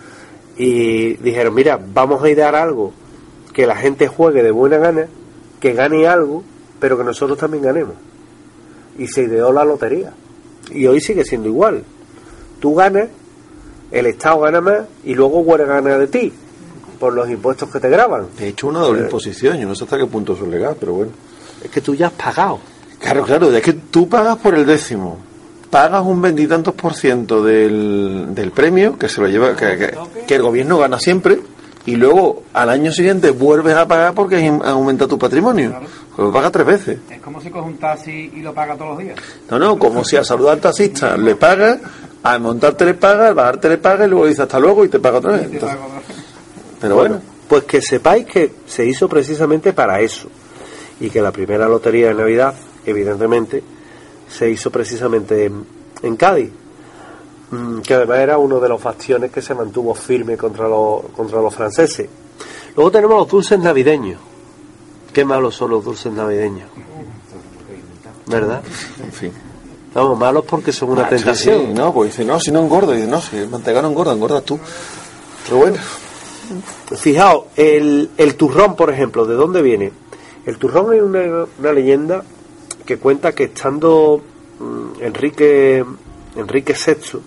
y dijeron, mira, vamos a idear algo que la gente juegue de buena gana, que gane algo, pero que nosotros también ganemos, y se ideó la lotería, y hoy sigue siendo igual. Tú ganas, el Estado gana más, y luego huele gana de ti por los impuestos que te graban. De hecho, una doble imposición, yo no sé hasta qué punto eso es legal, pero bueno. Es que tú ya has pagado. Claro, claro, es que tú pagas por el décimo, pagas un veintitantos por ciento del, del premio, que se lo lleva, que, que, que el gobierno gana siempre, y luego al año siguiente vuelves a pagar porque aumenta tu patrimonio. Claro. Pues lo pagas tres veces. Es como si coges un taxi y lo pagas todos los días. No, no, como si a saludar al taxista le pagas, a montarte le pagas, al bajarte le pagas, y luego dices hasta luego y te paga otra vez. Entonces, pero bueno, pues que sepáis que se hizo precisamente para eso, y que la primera lotería de Navidad, evidentemente, se hizo precisamente en, en Cádiz, que además era uno de los bastiones que se mantuvo firme contra los, contra los franceses. Luego tenemos los dulces navideños. Qué malos son los dulces navideños, ¿verdad? En fin. Vamos, malos porque son una ah, tentación. Sí, sí. No, pues dice, no, si no engorda, y dice, no, si el mantecado no engorda, engordas tú. Pero bueno. Fijaos, el, el turrón, por ejemplo, ¿de dónde viene? El turrón es una, una leyenda que cuenta que estando um, Enrique Enrique sexto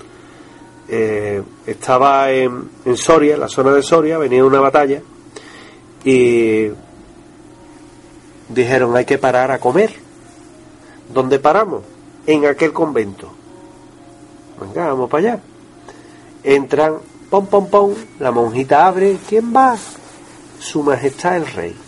eh, estaba en, en Soria, en la zona de Soria, venía una batalla y dijeron, hay que parar a comer. ¿Dónde paramos? En aquel convento. Venga, vamos para allá. Entran, pom, pom, pom, la monjita abre, ¿quién va? Su Majestad el Rey.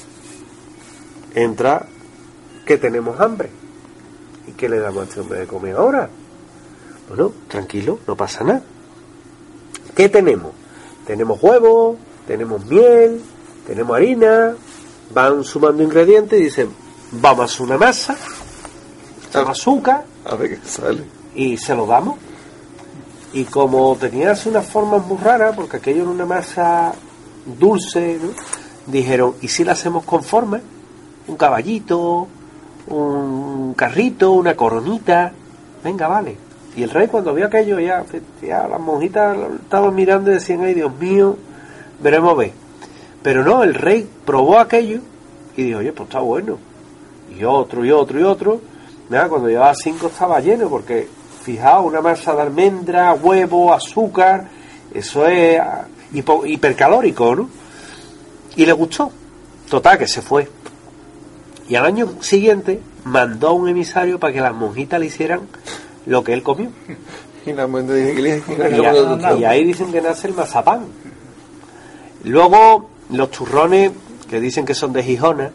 Entra, que tenemos hambre. ¿Y qué le damos a este hombre de comer ahora? Bueno, tranquilo, no pasa nada. ¿Qué tenemos? Tenemos huevos, tenemos miel, tenemos harina. Van sumando ingredientes y dicen, vamos a hacer una masa, echamos azúcar, a ver qué sale, y se lo damos. Y como tenía así unas formas muy raras, porque aquello era una masa dulce, ¿no? Dijeron, ¿y si la hacemos con forma? Un caballito, un carrito, una coronita. Venga, vale. Y el rey, cuando vio aquello, ya, ya las monjitas estaban mirando y decían, ay, Dios mío, veremos ver. Pero no, el rey probó aquello y dijo, oye, pues está bueno. Y otro, y otro, y otro. Nada, cuando llevaba cinco estaba lleno, porque, fijaos, una masa de almendra, huevo, azúcar, eso es hipo, hipercalórico, ¿no? Y le gustó. Total, que se fue. Y al año siguiente mandó a un emisario para que las monjitas le hicieran lo que él comió. Y, la y, y, y ahí dicen que nace el mazapán. Luego, los turrones, que dicen que son de Gijona,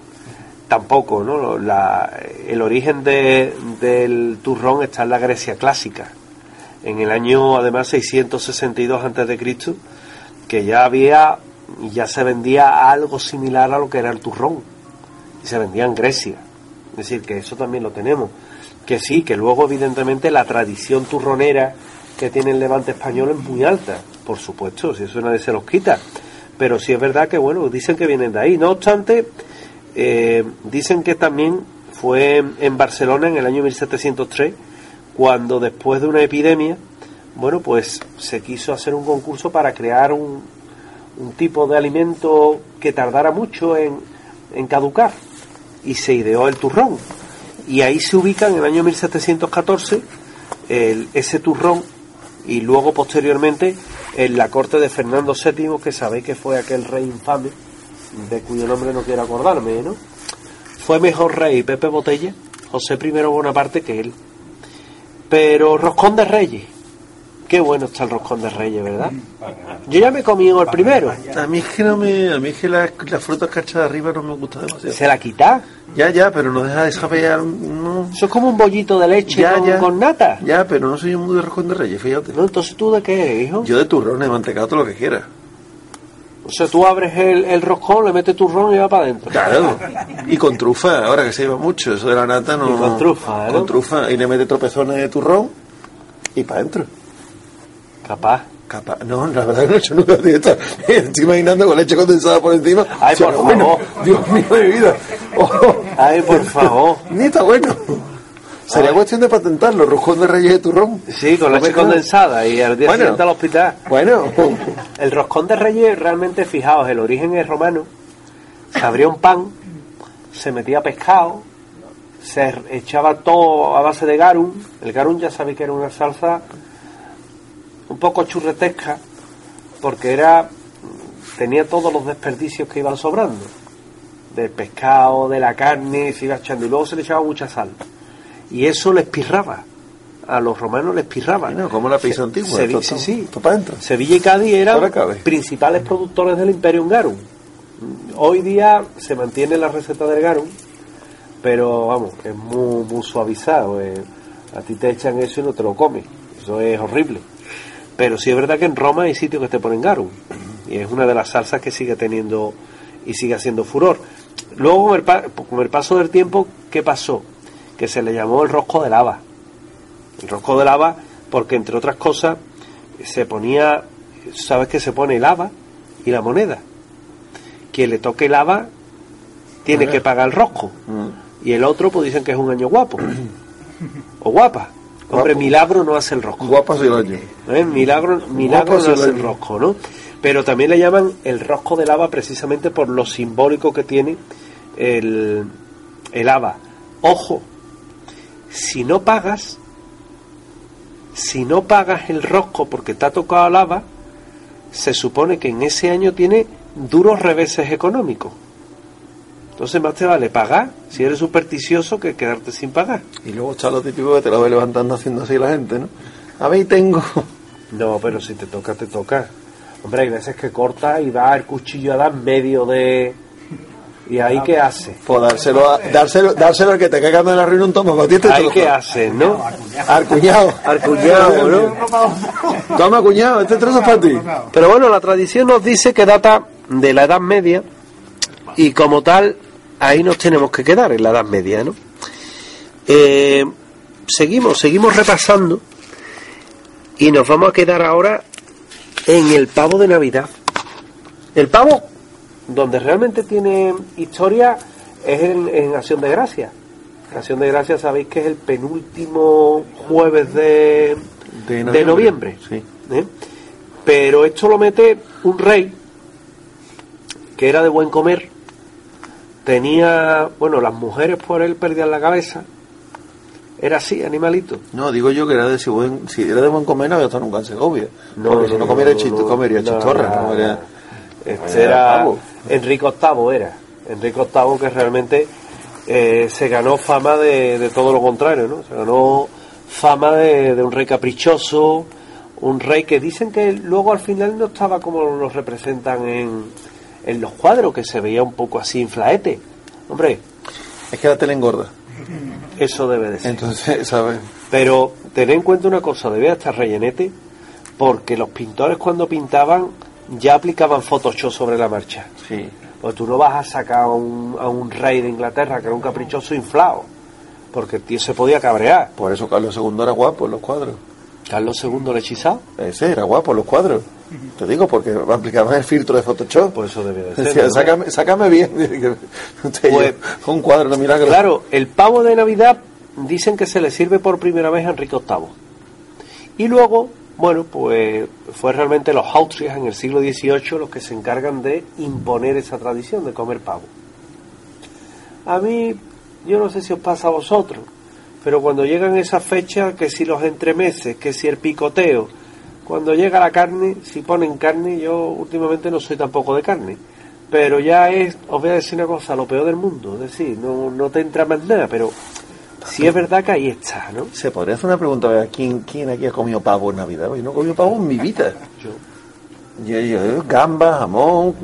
tampoco, ¿no? La, el origen de, del turrón está en la Grecia clásica. En el año, además, seiscientos sesenta y dos antes de Cristo, que ya había, ya se vendía algo similar a lo que era el turrón. Y se vendía en Grecia. Es decir, que eso también lo tenemos. Que sí, que luego, evidentemente, la tradición turronera que tiene el Levante español es muy alta. Por supuesto, si eso nadie se los quita. Pero sí es verdad que, bueno, dicen que vienen de ahí. No obstante, eh, dicen que también fue en Barcelona en el año mil setecientos tres, cuando después de una epidemia, bueno, pues se quiso hacer un concurso para crear un, un tipo de alimento que tardara mucho en, en caducar. Y se ideó el turrón. Y ahí se ubica en el año mil setecientos catorce el, ese turrón, y luego posteriormente en la corte de Fernando séptimo, que sabéis que fue aquel rey infame, de cuyo nombre no quiero acordarme, ¿no? Fue mejor rey Pepe Botella, José primero Bonaparte, que él. Pero roscón de reyes, qué bueno está el roscón de reyes, ¿verdad? Yo ya me comí el primero. A mí es que no me, a mí es que las la frutas cachas de arriba no me gusta demasiado. ¿Se la quita? Ya, ya, pero no deja de saber, no. Eso es como un bollito de leche ya, con, ya. con nata. Ya, pero no soy muy de roscón de reyes, fíjate. No, entonces tú de qué eres, hijo? Yo de turrón, de mantecado, todo lo que quiera. O sea, tú abres el, el roscón, le metes turrón y va para adentro. Claro. Y con trufa, ahora que se lleva mucho, eso de la nata no. Y con trufa, ¿no? Con trufa, y le metes tropezones de turrón y para adentro. Capaz. Capaz. No, la verdad que no he hecho nunca dieta. Estoy imaginando con leche condensada por encima. Ay, por favor. Bueno, Dios mío de mi vida. Oh. Ay, por favor. Ni está bueno. Sería Ay. cuestión de patentarlo, roscón de reyes de turrón. Sí, con leche condensada y al día bueno, siguiente al hospital. Bueno. El roscón de reyes, realmente, fijaos, el origen es romano. Se abría un pan, se metía pescado, se echaba todo a base de garum. El garum ya sabéis que era una salsa un poco churretesca, porque era tenía todos los desperdicios que iban sobrando del pescado, de la carne, se iba echando, y luego se le echaba mucha sal, y eso les pirraba a los romanos, les pirraba. No, como la pizza antigua. Sevilla, sí, sí. Para adentro. Sevilla y Cádiz eran principales productores del Imperium Garum. Hoy día se mantiene la receta del garum, pero vamos, es muy, muy suavizado. Eh. A ti te echan eso y no te lo comes, eso es horrible. Pero sí es verdad que en Roma hay sitios que te ponen garum, y es una de las salsas que sigue teniendo y sigue haciendo furor. Luego, con el, pa- con el paso del tiempo, ¿qué pasó? Que se le llamó el rosco de lava. El rosco de lava porque, entre otras cosas, se ponía, ¿sabes que se pone el haba y la moneda? Quien le toque el haba tiene que pagar el rosco, y el otro pues dicen que es un año guapo o guapa. Hombre, guapo. Milagro no hace el rosco. Guapa sí el año. ¿Eh? Milagro, milagro no hace el rosco, ¿no? Pero también le llaman el rosco del haba precisamente por lo simbólico que tiene el, el haba. Ojo, si no pagas, si no pagas el rosco porque te ha tocado el haba, se supone que en ese año tiene duros reveses económicos. Entonces más te vale pagar, si eres supersticioso, que quedarte sin pagar. Y luego está lo típico que te lo ve levantando haciendo así la gente, ¿no? A ver, tengo... No, pero si te toca, te toca. Hombre, hay veces que corta y va el cuchillo a dar medio de... ¿Y ahí qué hace? Pues dárselo, a, dárselo, dárselo al que te caiga de la reunión, toma, batiste. ¿Ahí qué hace, no? Al cuñado. Al cuñado, ¿no? Toma, cuñado, este trozo es para ti. Pero bueno, la tradición nos dice que data de la Edad Media y como tal, ahí nos tenemos que quedar, en la Edad Media, ¿no? Eh, seguimos, seguimos repasando y nos vamos a quedar ahora en el pavo de Navidad. El pavo, donde realmente tiene historia, es en, en Acción de Gracias. Acción de Gracias sabéis que es el penúltimo jueves de, de noviembre, de noviembre. Sí. ¿Eh? Pero esto lo mete un rey que era de buen comer, tenía, bueno, las mujeres por él perdían la cabeza, era así, animalito. No, digo yo que era de si, buen, si era de buen comer no había estado nunca en Segovia. No, porque no, si no no, comiera no, chist- no, comería no, chistorra, no, no comería- Este era Enrique octavo, era Enrique octavo, que realmente eh, se ganó fama de, de todo lo contrario, ¿no? Se ganó fama de, de un rey caprichoso, un rey que dicen que luego al final no estaba como lo representan en, en los cuadros, que se veía un poco así inflaete. Hombre, es que la tele engorda. Eso debe de ser. Entonces, ¿sabes? Pero tened en cuenta una cosa, debía estar rellenete, porque los pintores cuando pintaban ya aplicaban Photoshop sobre la marcha. Sí. Pues tú no vas a sacar a un, a un rey de Inglaterra que era un caprichoso inflado, porque el tío se podía cabrear. Por eso Carlos segundo era guapo en los cuadros. Carlos segundo el hechizado. Ese era guapo en los cuadros. Te digo, porque aplicaban el filtro de Photoshop. Pues eso debe de ser. Decía, ¿no? sácame, sácame bien. Pues, un cuadro, no milagro. Claro, el pavo de Navidad dicen que se le sirve por primera vez a Enrique octavo. Y luego, bueno, pues fue realmente los Austrias en el siglo dieciocho los que se encargan de imponer esa tradición de comer pavo. A mí, yo no sé si os pasa a vosotros, pero cuando llegan esas fechas, que si los entremeses, que si el picoteo, cuando llega la carne, si ponen carne, yo últimamente no soy tampoco de carne, pero ya es, os voy a decir una cosa, lo peor del mundo, es decir, no, no te entra más nada, pero sí es verdad que ahí está, ¿no? Se podría hacer una pregunta, a ver, ¿quién, quién aquí ha comido pavo en Navidad? Yo no he comido pavo en mi vida. Yo. Yo, yo, gamba, jamón.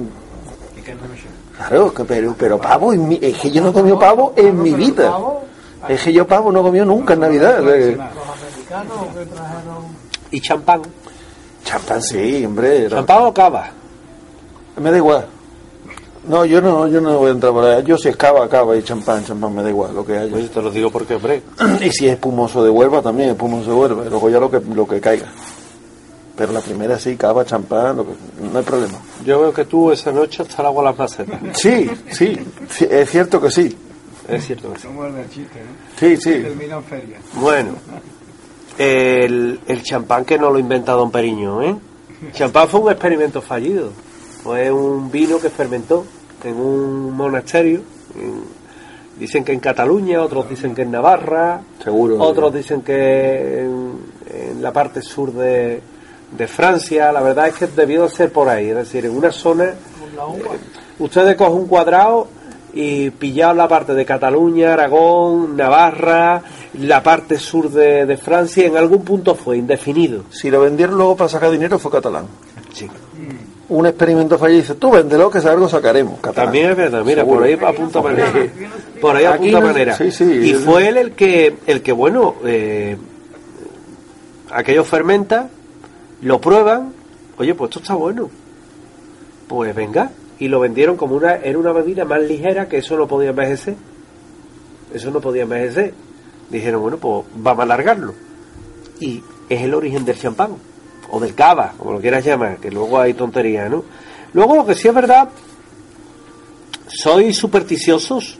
Claro, que- pero, pero pavo, en mi, es que yo no he comido pavo en mi vida. Es que yo pavo no he comido nunca en Navidad. Los americanos que trajeron. Y champán. Champán, sí, hombre. era- ¿Champán o cava? Me da igual. No, yo no, yo no voy a entrar por ahí. Yo si es cava, cava y champán, champán, me da igual lo que haya. Pues te lo digo porque, hombre, Y si es espumoso de Huelva, también espumoso de Huelva. Y luego ya lo que, lo que caiga. Pero la primera sí, cava, champán, lo que, no hay problema. yo veo que tú esa noche hasta el agua a las macetas. Sí, sí, sí, es cierto que sí. Es cierto que sí. Como el del chiste, ¿no? Sí, sí. Termina en feria. Bueno, el, el champán que no lo inventa Don Periño, ¿eh? El champán fue un experimento fallido. Fue un vino que fermentó en un monasterio. en- dicen que en Cataluña, otros dicen que en Navarra, Seguro. otros dicen que en, en la parte sur de, de Francia. La verdad es que debió de ser por ahí, es decir, en una zona. Ustedes cogen un cuadrado y pillaron la parte de Cataluña, Aragón, Navarra, la parte sur de, de Francia, y en algún punto fue indefinido. Si lo vendieron luego para sacar dinero fue catalán. Sí. Un experimento fallido, dice, tú véndelo que algo sacaremos. Catalán. También es verdad, mira, Seguro. por ahí apunta manera. Por ahí Aquí apunta no- manera. sí, sí, y es- fue él el que, el que bueno, eh, aquello fermenta, lo prueban, oye, pues esto está bueno. Pues venga, y lo vendieron como una, era una bebida más ligera, que eso no podía envejecer. Eso no podía envejecer. Dijeron, bueno, pues vamos a alargarlo. Y es el origen del champán, o del cava, como lo quieras llamar, que luego hay tonterías, ¿no? Luego lo que sí es verdad, ¿sois supersticiosos?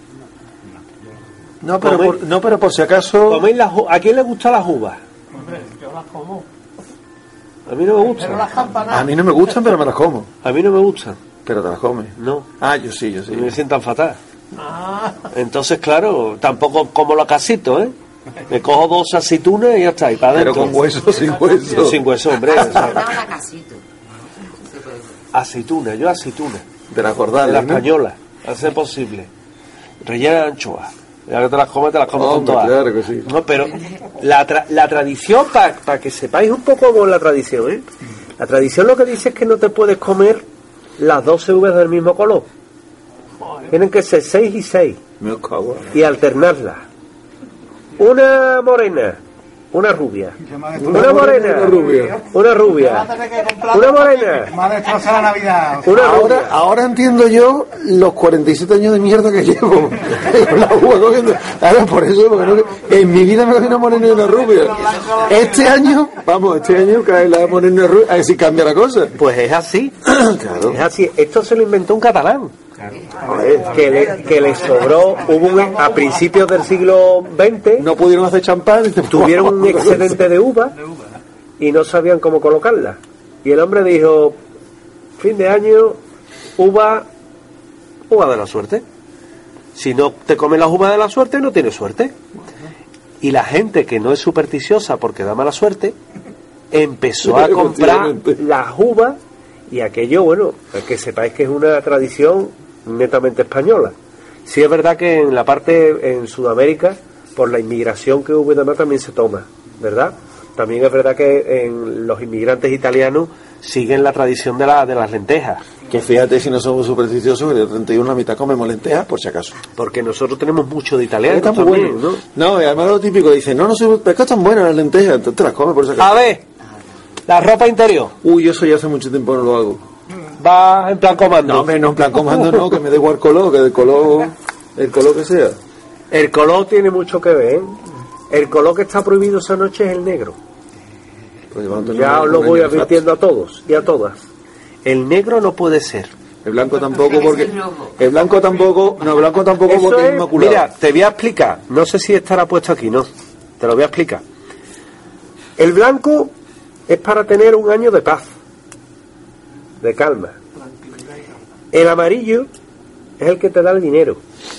No, pero Coméis- por, no, pero por si acaso... ¿Coméis las u- ¿A quién le gustan las uvas? Hombre, yo las como. A mí no me Pero gustan. las campanadas. A mí no me gustan, pero me las como. A mí no me gustan. Pero te las comes. No. Ah, yo sí, yo sí. Me sientan fatal. Ah, Entonces, claro, tampoco como los casitos, ¿eh? Me cojo dos aceitunas y ya está, y para Pero adentro. con hueso, sin hueso. Sin hueso, hombre. o sea, Una casito. aceituna, yo aceituna. De la De cordada, la ¿no? española, a ser posible. Rellena de anchoas. Ya que te las comes, te las comes con Hombre, todas. claro que sí. No, pero la, tra- la tradición, para que sepáis un poco cómo es la tradición, ¿eh? La tradición lo que dice es que no te puedes comer las doce uvas del mismo color. Tienen que ser seis y seis. Me cago. Y alternarlas. Una morena, una rubia. Una morena, una rubia. una rubia. Una morena, Me ha destrozado la Navidad. una Ahora, rubia. ahora entiendo yo los cuarenta y siete años de mierda que llevo. Con la uva cogiendo. Ahora, por eso, porque no, en mi vida me cogí una morena y una rubia. Este año, vamos, este año cae la morena y una rubia. A ver si cambia la cosa. Pues es así. Claro. Es así. Esto se lo inventó un catalán. Que le, que le sobró, hubo un, a principios del siglo veinte, No pudieron hacer champán. tuvieron un excedente de uva y no sabían cómo colocarla. Y el hombre dijo, fin de año, uva, uva de la suerte. Si no te comes las uvas de la suerte, no tienes suerte. Y la gente que no es supersticiosa porque da mala suerte, empezó a comprar las uvas, y aquello, bueno, que sepáis que es una tradición netamente española. Sí es verdad que en la parte, en Sudamérica, por la inmigración que hubo y demás, también se toma, ¿verdad? También es verdad que en los inmigrantes italianos siguen la tradición de, la, de las lentejas. Que fíjate si no somos supersticiosos, que de treinta y uno la mitad comemos lentejas, por si acaso. Porque nosotros tenemos mucho de italianos Está muy también, bueno. ¿no? No, y además lo típico, dicen, no, no soy, pero es que están buenas las lentejas, entonces te las comes por si acaso. A ver, la ropa interior, Uy, eso ya hace mucho tiempo no lo hago. va en plan comando. No, hombre, no en plan comando, no, que me dé igual color, que del color, el color que sea. El color tiene mucho que ver, ¿eh? El color que está prohibido esa noche es el negro. Pues vamos a tener Ya un os lo año voy de advirtiendo a todos y a todas. El negro no puede ser. El blanco tampoco porque... El blanco tampoco, no, el blanco tampoco Eso porque es es, inmaculado. mira, te voy a explicar. No sé si estará puesto aquí, no. Te lo voy a explicar. El blanco es para tener un año de paz, de calma. El amarillo es el que te da el dinero.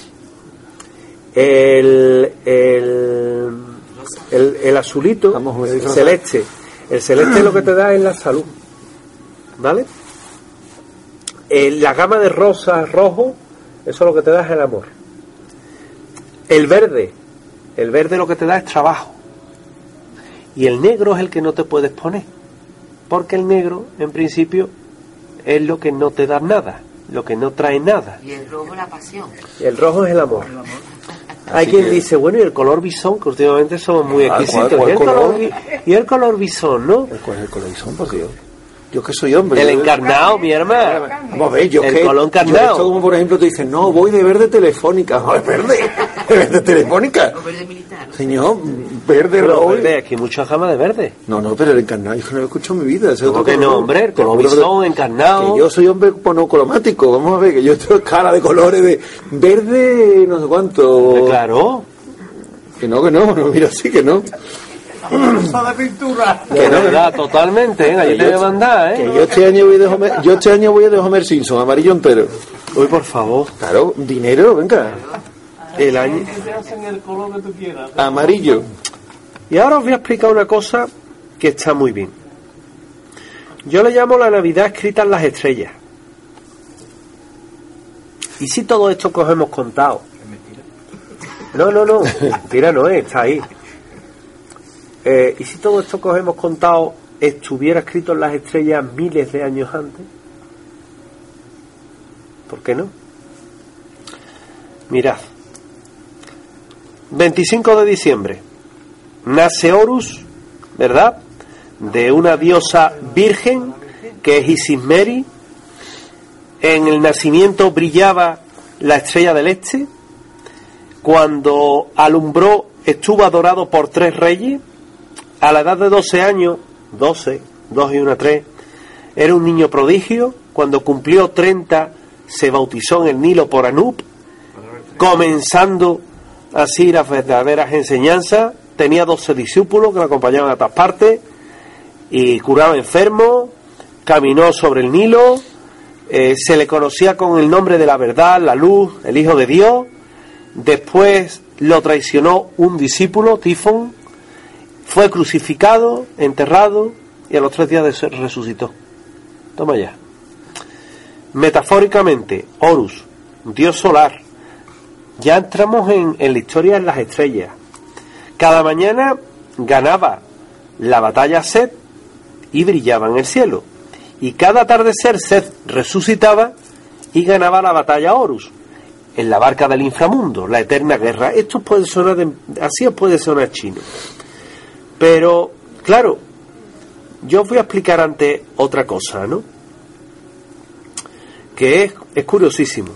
El, el, el, el azulito, Estamos muy el disfrazados. celeste. El celeste lo que te da es la salud. ¿Vale? El, la gama de rosas, rojo, eso lo que te da es el amor. El verde, el verde lo que te da es trabajo. Y el negro es el que no te puedes poner. Porque el negro, en principio, es lo que no te da nada, lo que no trae nada. Y el rojo la pasión. Y el rojo es el amor. Hay quien que- dice, bueno, y el color bisón, que últimamente somos muy Ah, exquisitos. ¿cuál- cuál y, el color, color? bi- y el color bisón, ¿no? ¿Cuál es el color bisón, por Dios? Yo que soy hombre. El yo- encarnado, mi hermano. Vamos a ver, yo El que... color yo encarnado. esto como por ejemplo te dicen, no, voy de verde telefónica. No, es verde. ¿De verde telefónica? O verde militar. Señor, verde Pero rojo. verde, aquí hay muchas gamas de verde. No, no, pero el encarnado yo no lo he escuchado en mi vida. ese ¿Cómo otro que no, color. hombre? El Te color juro que- bisón, encarnado. Que yo soy hombre monocromático. Vamos a ver, que yo tengo cara de colores de verde, no sé cuánto. Claro. Que no, que no, no, mira, sí que no. Cosa de pintura. De verdad, totalmente, ¿eh? Allí Que te voy a yo- mandar, Que ¿eh? yo este año voy de Homer, yo este año voy de Homer Simpson, amarillo entero. Uy, por favor. Claro, dinero, venga. El año... Que te hacen el color que tú quieras. Amarillo. Y ahora os voy a explicar una cosa que está muy bien. Yo le llamo la Navidad escrita en las estrellas. ¿Y si todo esto que os hemos contado? No, no, no. Mentira no es, está ahí. Eh, ¿Y si todo esto que os hemos contado estuviera escrito en las estrellas miles de años antes? ¿Por qué no? Mirad. veinticinco de diciembre. Nace Horus, ¿verdad? De una diosa virgen que es Isis Meri. En el nacimiento brillaba la estrella del este. Cuando alumbró estuvo adorado por tres reyes. A la edad de doce años, doce, dos y una, tres, era un niño prodigio. Cuando cumplió treinta se bautizó en el Nilo por Anup, comenzando así las verdaderas enseñanzas. Tenía doce discípulos que lo acompañaban a todas partes y curaba enfermos, caminó sobre el Nilo, eh, se le conocía con el nombre de la verdad, la luz, el Hijo de Dios. Después lo traicionó un discípulo, Tifón, fue crucificado, enterrado y a los tres días de- resucitó. Toma ya. Metafóricamente, Horus, dios solar. Ya entramos en, en la historia en las estrellas. Cada mañana ganaba la batalla Set y brillaba en el cielo. Y cada atardecer Set resucitaba y ganaba la batalla Horus. en la barca del inframundo, la eterna guerra. Esto puede sonar de, así os puede sonar chino, pero claro, yo os voy a explicar antes otra cosa, ¿no? Que es, es curiosísimo.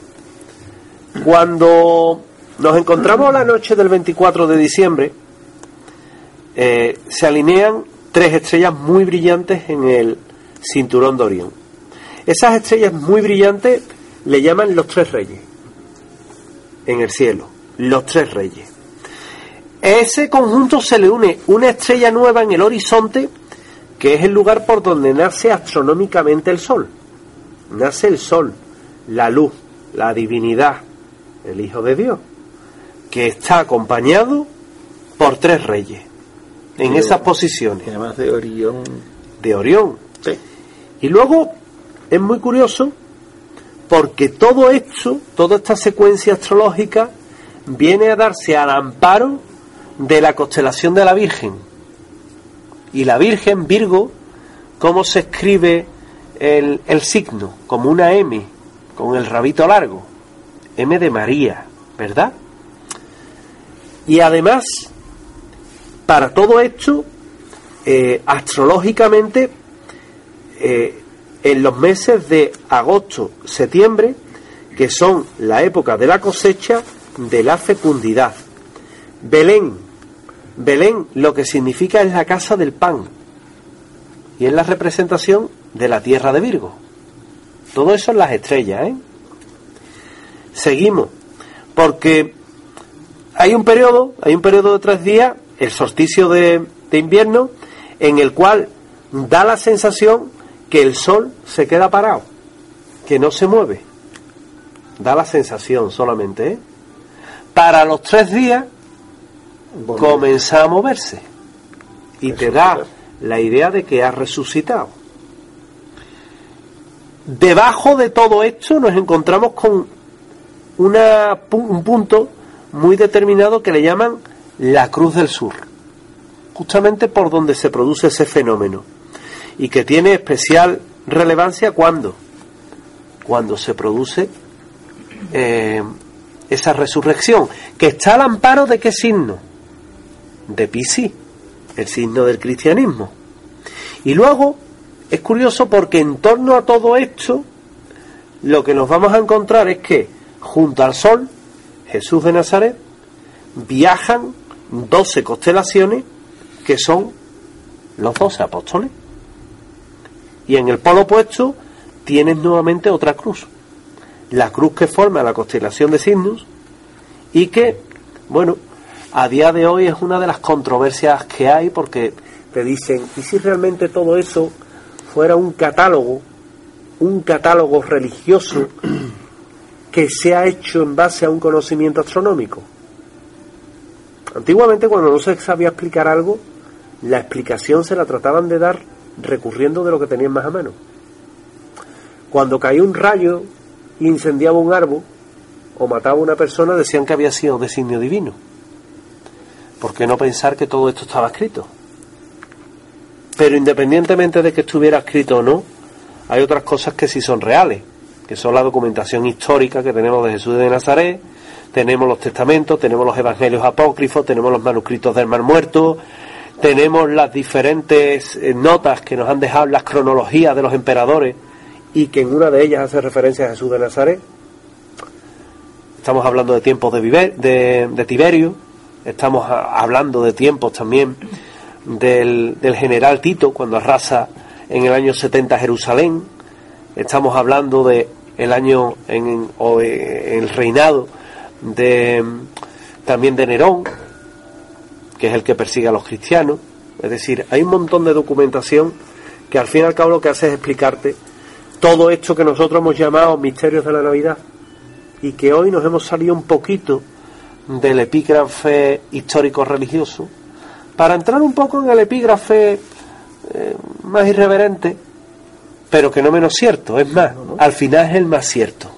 Cuando nos encontramos la noche del veinticuatro de diciembre, eh, se alinean tres estrellas muy brillantes en el cinturón de Orión. Esas estrellas muy brillantes le llaman los tres reyes en el cielo, los tres reyes. A ese conjunto se le une una estrella nueva en el horizonte, que es el lugar por donde nace astronómicamente el sol. Nace el sol, la luz, la divinidad, el Hijo de Dios, que está acompañado por tres reyes en Pero, esas posiciones. Además de Orión. De Orión. Sí. Y luego es muy curioso porque todo esto, toda esta secuencia astrológica viene a darse al amparo de la constelación de la Virgen. Y la Virgen, Virgo, ¿cómo se escribe el, el signo? Como una M, con el rabito largo. M de María, ¿verdad? Y además, para todo esto, eh, astrológicamente, eh, en los meses de agosto, septiembre, que son la época de la cosecha, de la fecundidad. Belén, Belén lo que significa es la casa del pan, y es la representación de la tierra de Virgo. Todo eso en las estrellas, ¿eh? Seguimos, porque hay un periodo, hay un periodo de tres días, el solsticio de, de invierno, en el cual da la sensación que el sol se queda parado, que no se mueve. Da la sensación solamente, ¿eh? Para los tres días bueno, comienza a moverse y te da la idea de que ha resucitado. Debajo de todo esto nos encontramos con una, un punto muy determinado que le llaman la Cruz del Sur, justamente por donde se produce ese fenómeno, y que tiene especial relevancia cuando cuando se produce eh, esa resurrección, que está al amparo de qué signo, de Piscis, el signo del cristianismo. Y luego es curioso porque en torno a todo esto lo que nos vamos a encontrar es que junto al sol, Jesús de Nazaret, viajan doce constelaciones que son los doce apóstoles. Y en el polo opuesto tienes nuevamente otra cruz, la cruz que forma la constelación de Cygnus, y que, bueno, a día de hoy es una de las controversias que hay, porque te dicen, ¿y si realmente todo eso fuera un catálogo, un catálogo religioso que se ha hecho en base a un conocimiento astronómico? Antiguamente, cuando no se sabía explicar algo, la explicación se la trataban de dar recurriendo de lo que tenían más a mano. Cuando caía un rayo e incendiaba un árbol o mataba a una persona, decían que había sido designio divino. ¿Por qué no pensar que todo esto estaba escrito? Pero independientemente de que estuviera escrito o no, hay otras cosas que sí son reales, que son la documentación histórica que tenemos de Jesús de Nazaret, tenemos los testamentos, tenemos los evangelios apócrifos, tenemos los manuscritos del Mar Muerto, tenemos las diferentes notas que nos han dejado las cronologías de los emperadores, y que en una de ellas hace referencia a Jesús de Nazaret. Estamos hablando de tiempos de, Viver, de, de Tiberio, estamos a, hablando de tiempos también del, del general Tito, cuando arrasa en el año setenta Jerusalén. Estamos hablando de el año en, o en el reinado de también de Nerón, que es el que persigue a los cristianos. Es decir, hay un montón de documentación que al fin y al cabo lo que hace es explicarte todo esto que nosotros hemos llamado misterios de la Navidad, y que hoy nos hemos salido un poquito del epígrafe histórico religioso para entrar un poco en el epígrafe eh, más irreverente, pero que no menos cierto. Es más, ¿no? Al final es el más cierto.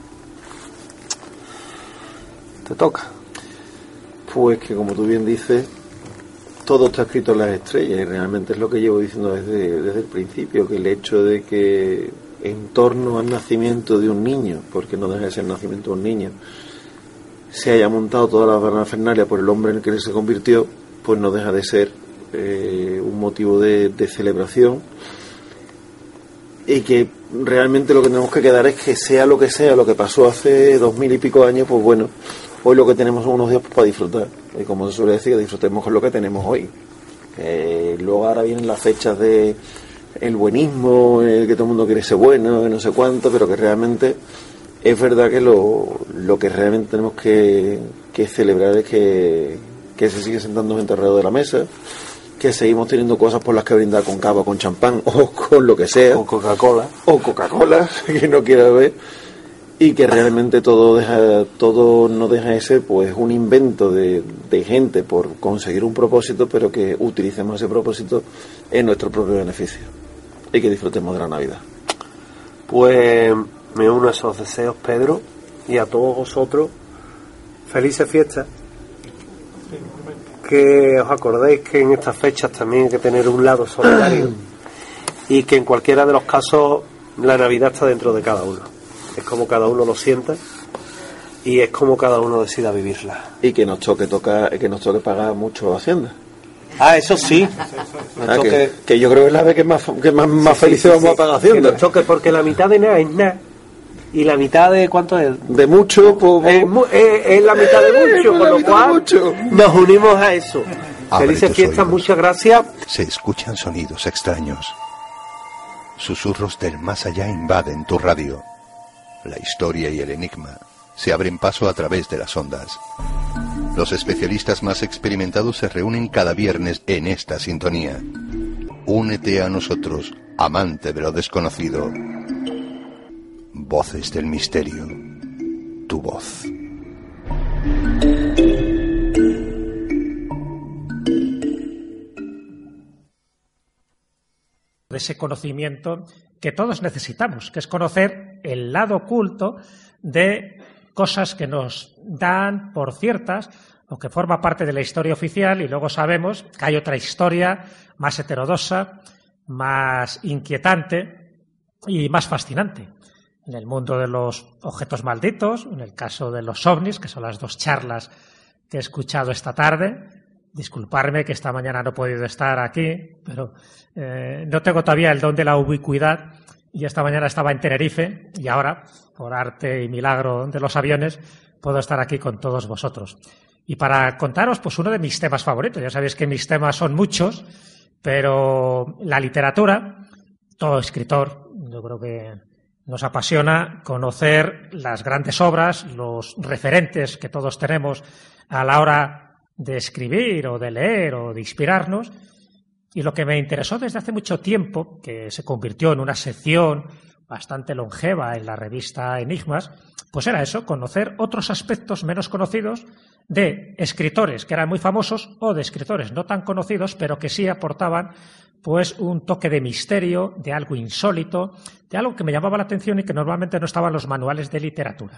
Te toca. Pues que, como tú bien dices, todo está escrito en las estrellas, y realmente es lo que llevo diciendo desde, desde el principio, que el hecho de que en torno al nacimiento de un niño, porque no deja de ser el nacimiento de un niño, se haya montado toda la parafernalia por el hombre en el que él se convirtió, pues no deja de ser eh, un motivo de, de celebración, y que realmente lo que tenemos que quedar es que sea lo que sea lo que pasó hace dos mil y pico años, pues bueno, hoy lo que tenemos son unos días para disfrutar, y como se suele decir, que disfrutemos con lo que tenemos hoy. Eh, luego ahora vienen las fechas de el buenismo, eh, que todo el mundo quiere ser bueno, no sé cuánto, pero que realmente es verdad que lo, lo que realmente tenemos que, que celebrar es que, que se sigue sentando gente alrededor de la mesa, que seguimos teniendo cosas por las que brindar con cava, con champán o con lo que sea, o Coca-Cola, o Coca-Cola, que no quiera ver, y que realmente todo deja, todo no deja de ser pues un invento de, de gente por conseguir un propósito, pero que utilicemos ese propósito en nuestro propio beneficio y que disfrutemos de la Navidad. Pues me uno a esos deseos, Pedro, y a todos vosotros felices fiestas. Que os acordéis que en estas fechas también hay que tener un lado solidario y que en cualquiera de los casos la Navidad está dentro de cada uno. Es como cada uno lo sienta y es como cada uno decida vivirla. Y que nos toque tocar, que nos toque pagar mucho Hacienda. Ah, eso sí. Ah, que, que yo creo que es la vez que más, que más, más sí, felices sí, vamos sí, a pagar Hacienda. Que nos toque, porque la mitad de nada es nada. Y la mitad de ¿cuánto es? De mucho, pues, es, es, es la mitad de mucho, con lo cual nos unimos a eso. Abre Felices fiestas, oídos. Muchas gracias. Se escuchan sonidos extraños. Susurros del más allá invaden tu radio. La historia y el enigma se abren paso a través de las ondas. Los especialistas más experimentados se reúnen cada viernes en esta sintonía. Únete a nosotros, amante de lo desconocido. Voces del misterio. Tu voz. De ese conocimiento que todos necesitamos, que es conocer el lado oculto de cosas que nos dan por ciertas o que forma parte de la historia oficial, y luego sabemos que hay otra historia más heterodoxa, más inquietante y más fascinante. En el mundo de los objetos malditos, en el caso de los ovnis, que son las dos charlas que he escuchado esta tarde. Disculparme que esta mañana no he podido estar aquí, pero eh, no tengo todavía el don de la ubicuidad, y esta mañana estaba en Tenerife y ahora, por arte y milagro de los aviones, puedo estar aquí con todos vosotros. Y para contaros pues uno de mis temas favoritos. Ya sabéis que mis temas son muchos, pero la literatura, todo escritor, yo creo que nos apasiona conocer las grandes obras, los referentes que todos tenemos a la hora de escribir o de leer o de inspirarnos. Y lo que me interesó desde hace mucho tiempo, que se convirtió en una sección bastante longeva en la revista Enigmas, pues era eso, conocer otros aspectos menos conocidos de escritores que eran muy famosos o de escritores no tan conocidos, pero que sí aportaban pues un toque de misterio, de algo insólito, de algo que me llamaba la atención y que normalmente no estaba en los manuales de literatura.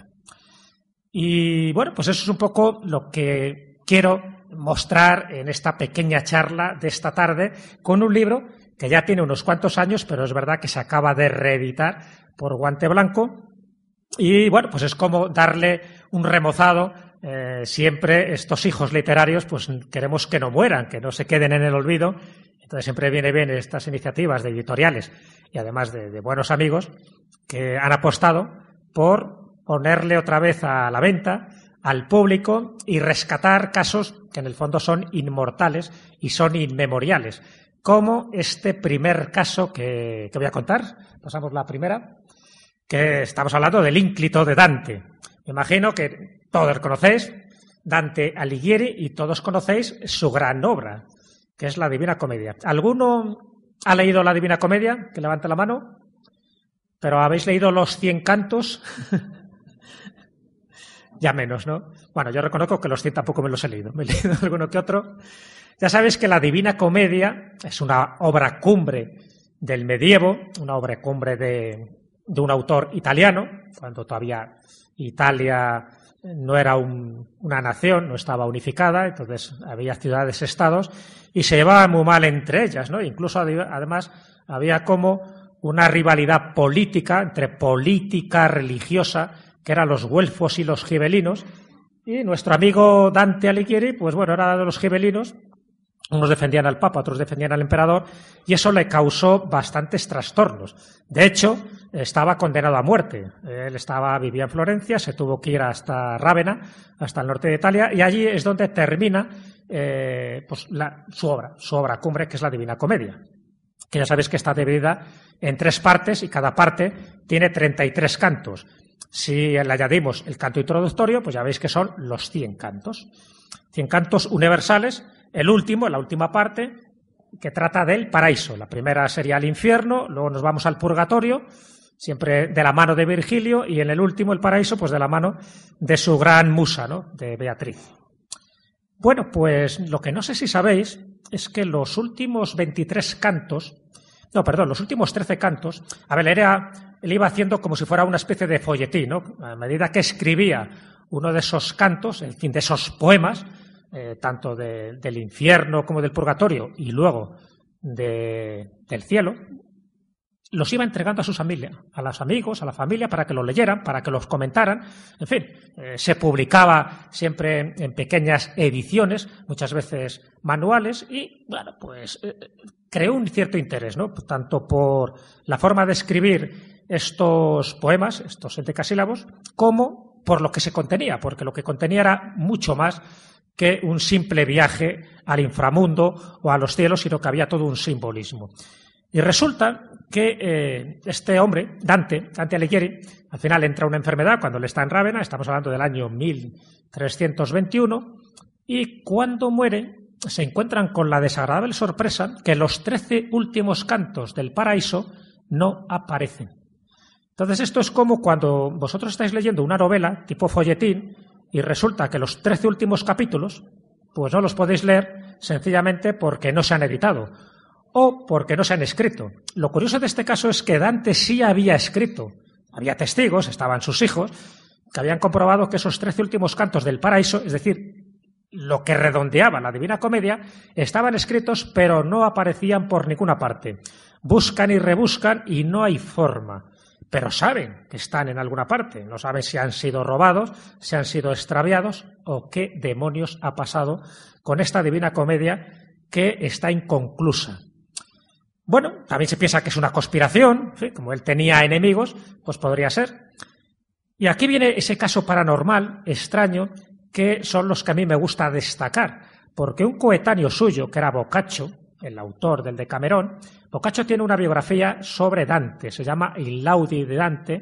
Y bueno, pues eso es un poco lo que quiero mostrar en esta pequeña charla de esta tarde con un libro que ya tiene unos cuantos años, pero es verdad que se acaba de reeditar por Guante Blanco. Y bueno, pues es como darle un remozado. Eh, siempre estos hijos literarios pues queremos que no mueran, que no se queden en el olvido. Entonces siempre viene bien estas iniciativas de editoriales y además de, de buenos amigos que han apostado por ponerle otra vez a la venta al público y rescatar casos que en el fondo son inmortales y son inmemoriales, como este primer caso que, que voy a contar. Pasamos la primera, que estamos hablando del Ínclito de Dante. Me imagino que todos conocéis Dante Alighieri y todos conocéis su gran obra, que es la Divina Comedia. ¿Alguno ha leído la Divina Comedia? Que levante la mano. ¿Pero habéis leído los cien cantos? Ya menos, ¿no? Bueno, yo reconozco que los cien tampoco me los he leído. Me he leído alguno que otro. Ya sabéis que la Divina Comedia es una obra cumbre del medievo, una obra cumbre de, de un autor italiano, cuando todavía Italia no era un, una nación, no estaba unificada, entonces había ciudades-estados y se llevaban muy mal entre ellas, ¿no? Incluso, además, había como una rivalidad política entre política religiosa, que eran los güelfos y los gibelinos, Y nuestro amigo Dante Alighieri, pues bueno, era de los gibelinos. Unos defendían al Papa, otros defendían al emperador, y eso le causó bastantes trastornos. De hecho, estaba condenado a muerte. Él estaba, vivía en Florencia, se tuvo que ir hasta Rávena, hasta el norte de Italia, y allí es donde termina eh, pues la, su obra, su obra cumbre, que es la Divina Comedia, que ya sabéis que está dividida en tres partes, y cada parte tiene treinta y tres cantos. Si le añadimos el canto introductorio, pues ya veis que son los cien cantos. cien cantos universales. El último, la última parte, que trata del paraíso. La primera sería el infierno, luego nos vamos al purgatorio, siempre de la mano de Virgilio, y en el último, el paraíso, pues de la mano de su gran musa, ¿no?, de Beatriz. Bueno, pues lo que no sé si sabéis es que los últimos veintitrés cantos, no, perdón, los últimos trece cantos, a ver, él, era, él iba haciendo como si fuera una especie de folletín, ¿no? A medida que escribía uno de esos cantos, en fin, de esos poemas, Eh, tanto de, del infierno como del purgatorio y luego de, del cielo, los iba entregando a su familia, a los amigos, a la familia, para que los leyeran, para que los comentaran. En fin, eh, se publicaba siempre en, en pequeñas ediciones, muchas veces manuales, y bueno, pues eh, creó un cierto interés, ¿no?, tanto por la forma de escribir estos poemas, estos endecasílabos, como por lo que se contenía, porque lo que contenía era mucho más que un simple viaje al inframundo o a los cielos, sino que había todo un simbolismo. Y resulta que eh, este hombre, Dante, Dante Alighieri, al final entra una enfermedad cuando él está en Rávena, estamos hablando del año mil trescientos veintiuno, y cuando muere se encuentran con la desagradable sorpresa que los trece últimos cantos del paraíso no aparecen. Entonces esto es como cuando vosotros estáis leyendo una novela tipo folletín, y resulta que los trece últimos capítulos, pues no los podéis leer sencillamente porque no se han editado o porque no se han escrito. Lo curioso de este caso es que Dante sí había escrito, había testigos, estaban sus hijos, que habían comprobado que esos trece últimos cantos del paraíso, es decir, lo que redondeaba la Divina Comedia, estaban escritos pero no aparecían por ninguna parte. Buscan y rebuscan y no hay forma. Pero saben que están en alguna parte, no saben si han sido robados, si han sido extraviados o qué demonios ha pasado con esta Divina Comedia que está inconclusa. Bueno, también se piensa que es una conspiración, ¿sí?, como él tenía enemigos, pues podría ser. Y aquí viene ese caso paranormal, extraño, que son los que a mí me gusta destacar, porque un coetáneo suyo, que era Boccaccio, el autor del Decamerón, Boccaccio tiene una biografía sobre Dante, se llama Il Laudi de Dante,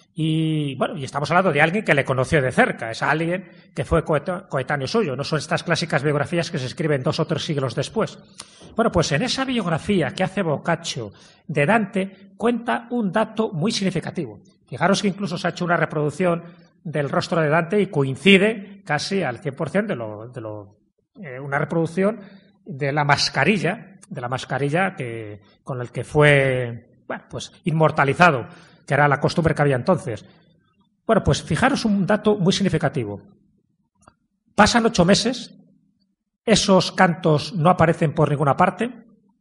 y bueno, y estamos hablando de alguien que le conoció de cerca, es alguien que fue coetáneo suyo, no son estas clásicas biografías que se escriben dos o tres siglos después. Bueno, pues en esa biografía que hace Boccaccio de Dante cuenta un dato muy significativo. Fijaros que incluso se ha hecho una reproducción del rostro de Dante y coincide casi al cien por cien de lo, de lo eh, una reproducción de la mascarilla, de la mascarilla que, con el que fue, bueno, pues inmortalizado, que era la costumbre que había entonces. Bueno, pues fijaros un dato muy significativo. Pasan ocho meses, esos cantos no aparecen por ninguna parte,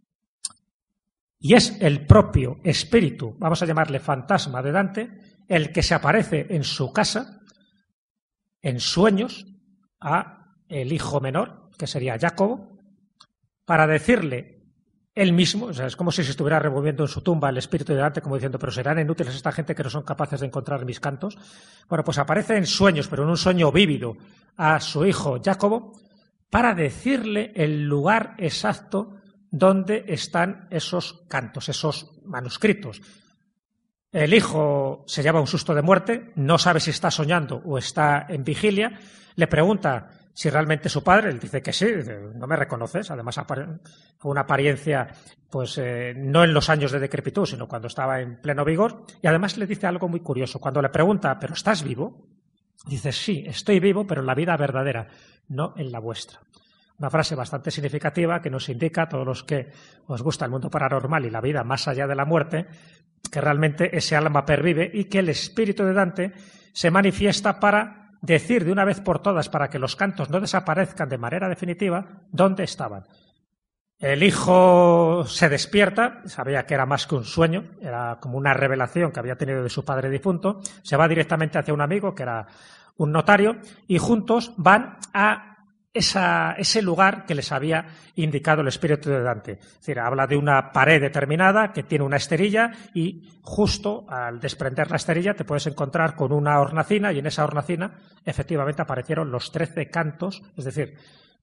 y es el propio espíritu, vamos a llamarle fantasma de Dante, el que se aparece en su casa, en sueños, a el hijo menor, que sería Jacobo, para decirle él mismo, o sea, es como si se estuviera revolviendo en su tumba el espíritu de Dante, como diciendo, pero serán inútiles esta gente que no son capaces de encontrar mis cantos. Bueno, pues aparece en sueños, pero en un sueño vívido, a su hijo Jacobo, para decirle el lugar exacto donde están esos cantos, esos manuscritos. El hijo se lleva un susto de muerte, no sabe si está soñando o está en vigilia, le pregunta si realmente es su padre, él dice que sí, dice, no me reconoces, además fue una apariencia, pues eh, no en los años de decrepitud, sino cuando estaba en pleno vigor, y además le dice algo muy curioso, cuando le pregunta, ¿pero estás vivo? Dice, sí, estoy vivo, pero en la vida verdadera, no en la vuestra. Una frase bastante significativa que nos indica a todos los que os gusta el mundo paranormal y la vida más allá de la muerte, que realmente ese alma pervive y que el espíritu de Dante se manifiesta para decir de una vez por todas, para que los cantos no desaparezcan de manera definitiva, dónde estaban. El hijo se despierta, sabía que era más que un sueño, era como una revelación que había tenido de su padre difunto, se va directamente hacia un amigo, que era un notario, y juntos van a Esa, ese lugar que les había indicado el espíritu de Dante. Es decir, habla de una pared determinada que tiene una esterilla y justo al desprender la esterilla te puedes encontrar con una hornacina, y en esa hornacina efectivamente aparecieron los trece cantos, es decir,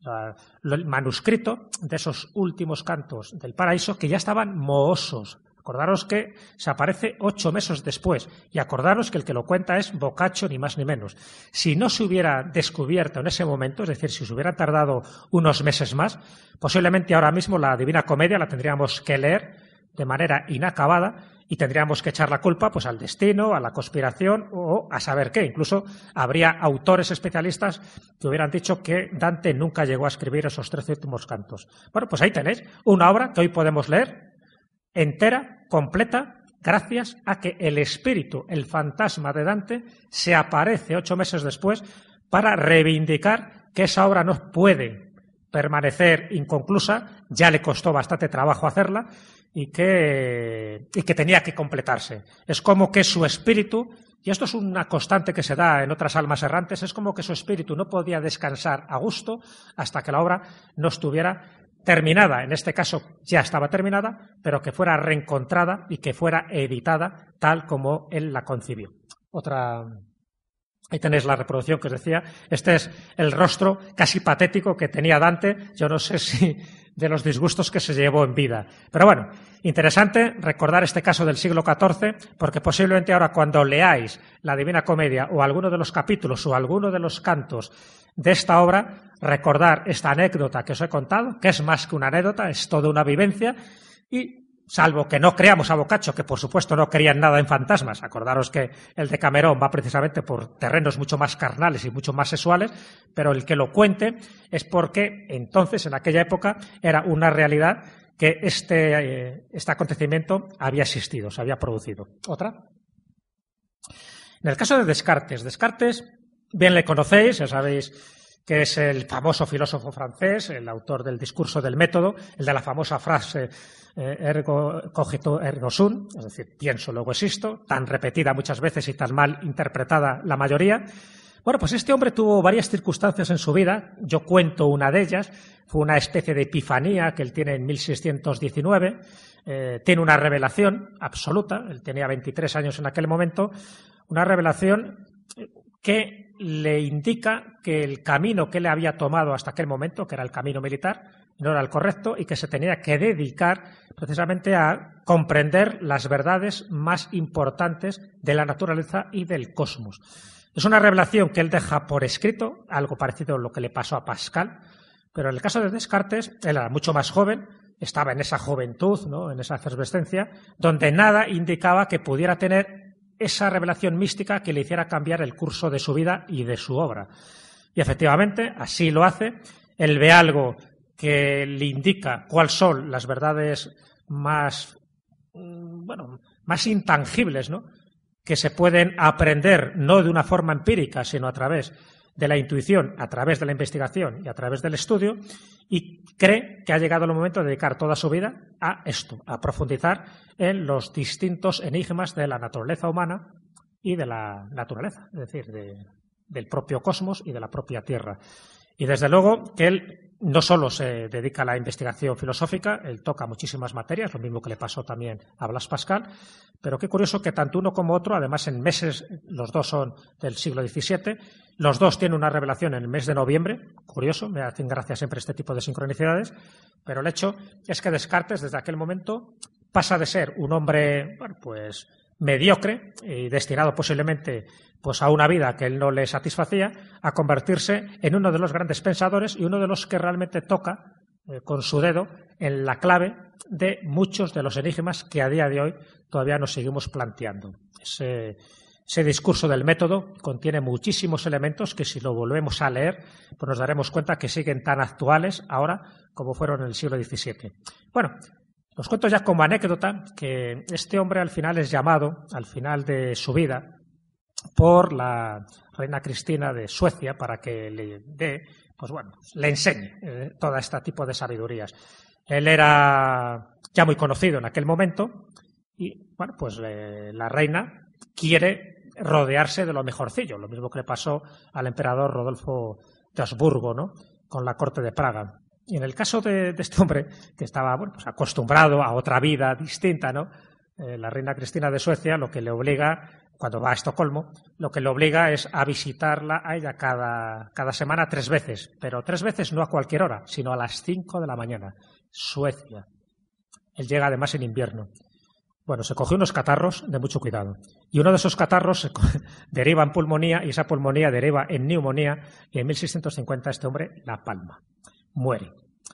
el manuscrito de esos últimos cantos del paraíso que ya estaban mohosos. Acordaros que se aparece ocho meses después, y acordaros que el que lo cuenta es Boccaccio, ni más ni menos. Si no se hubiera descubierto en ese momento, es decir, si se hubiera tardado unos meses más, posiblemente ahora mismo la Divina Comedia la tendríamos que leer de manera inacabada y tendríamos que echar la culpa pues al destino, a la conspiración o a saber qué. Incluso habría autores especialistas que hubieran dicho que Dante nunca llegó a escribir esos trece últimos cantos. Bueno, pues ahí tenéis una obra que hoy podemos leer entera, completa, gracias a que el espíritu, el fantasma de Dante, se aparece ocho meses después para reivindicar que esa obra no puede permanecer inconclusa, ya le costó bastante trabajo hacerla, y que, y que tenía que completarse. Es como que su espíritu, y esto es una constante que se da en otras almas errantes, es como que su espíritu no podía descansar a gusto hasta que la obra no estuviera terminada. En este caso ya estaba terminada, pero que fuera reencontrada y que fuera editada tal como él la concibió. Otra... Ahí tenéis la reproducción que os decía. Este es el rostro casi patético que tenía Dante. Yo no sé si de los disgustos que se llevó en vida. Pero bueno, interesante recordar este caso del siglo catorce, porque posiblemente ahora cuando leáis la Divina Comedia o alguno de los capítulos o alguno de los cantos de esta obra, recordar esta anécdota que os he contado, que es más que una anécdota, es toda una vivencia, y salvo que no creamos a Boccaccio, que por supuesto no creían nada en fantasmas. Acordaros que el de Camerón va precisamente por terrenos mucho más carnales y mucho más sexuales, pero el que lo cuente es porque entonces, en aquella época, era una realidad que este, eh, este acontecimiento había existido, se había producido. ¿Otra? En el caso de Descartes, Descartes, bien le conocéis, ya sabéis que es el famoso filósofo francés, el autor del discurso del método, el de la famosa frase eh, ergo cogito ergo sum, es decir, pienso luego existo, tan repetida muchas veces y tan mal interpretada la mayoría. Bueno, pues este hombre tuvo varias circunstancias en su vida, yo cuento una de ellas, fue una especie de epifanía que él tiene en mil seiscientos diecinueve, eh, tiene una revelación absoluta, él tenía veintitrés años en aquel momento, una revelación que le indica que el camino que le había tomado hasta aquel momento, que era el camino militar, no era el correcto y que se tenía que dedicar precisamente a comprender las verdades más importantes de la naturaleza y del cosmos. Es una revelación que él deja por escrito, algo parecido a lo que le pasó a Pascal, pero en el caso de Descartes, él era mucho más joven, estaba en esa juventud, ¿no?, en esa efervescencia, donde nada indicaba que pudiera tener esa revelación mística que le hiciera cambiar el curso de su vida y de su obra. Y efectivamente, así lo hace. Él ve algo que le indica cuáles son las verdades más, bueno, más intangibles, ¿no?, que se pueden aprender no de una forma empírica, sino a través de la intuición, a través de la investigación y a través del estudio, y cree que ha llegado el momento de dedicar toda su vida a esto, a profundizar en los distintos enigmas de la naturaleza humana y de la naturaleza, es decir, de, del propio cosmos y de la propia Tierra. Y desde luego que él no solo se dedica a la investigación filosófica, él toca muchísimas materias, lo mismo que le pasó también a Blas Pascal, pero qué curioso que tanto uno como otro, además en meses, los dos son del siglo diecisiete, los dos tienen una revelación en el mes de noviembre, curioso, me hacen gracia siempre este tipo de sincronicidades, pero el hecho es que Descartes desde aquel momento pasa de ser un hombre, bueno, pues mediocre y destinado posiblemente pues a una vida que él no le satisfacía, a convertirse en uno de los grandes pensadores y uno de los que realmente toca eh, con su dedo en la clave de muchos de los enigmas que a día de hoy todavía nos seguimos planteando. Ese, ese discurso del método contiene muchísimos elementos que si lo volvemos a leer pues nos daremos cuenta que siguen tan actuales ahora como fueron en el siglo diecisiete. Bueno, os cuento ya como anécdota que este hombre al final es llamado, al final de su vida, por la reina Cristina de Suecia para que le dé, pues bueno, le enseñe eh, todo este tipo de sabidurías. Él era ya muy conocido en aquel momento y, bueno, pues eh, la reina quiere rodearse de lo mejorcillo, lo mismo que le pasó al emperador Rodolfo de Habsburgo, ¿no?, con la corte de Praga. Y en el caso de, de este hombre, que estaba bueno, pues acostumbrado a otra vida distinta, ¿no?, eh, la reina Cristina de Suecia, lo que le obliga, cuando va a Estocolmo, lo que le obliga es a visitarla a ella cada, cada semana tres veces, pero tres veces no a cualquier hora, sino a las cinco de la mañana. Suecia. Él llega además en invierno. Bueno, se cogió unos catarros de mucho cuidado. Y uno de esos catarros se deriva en pulmonía y esa pulmonía deriva en neumonía y en mil seiscientos cincuenta este hombre la palma. Muere.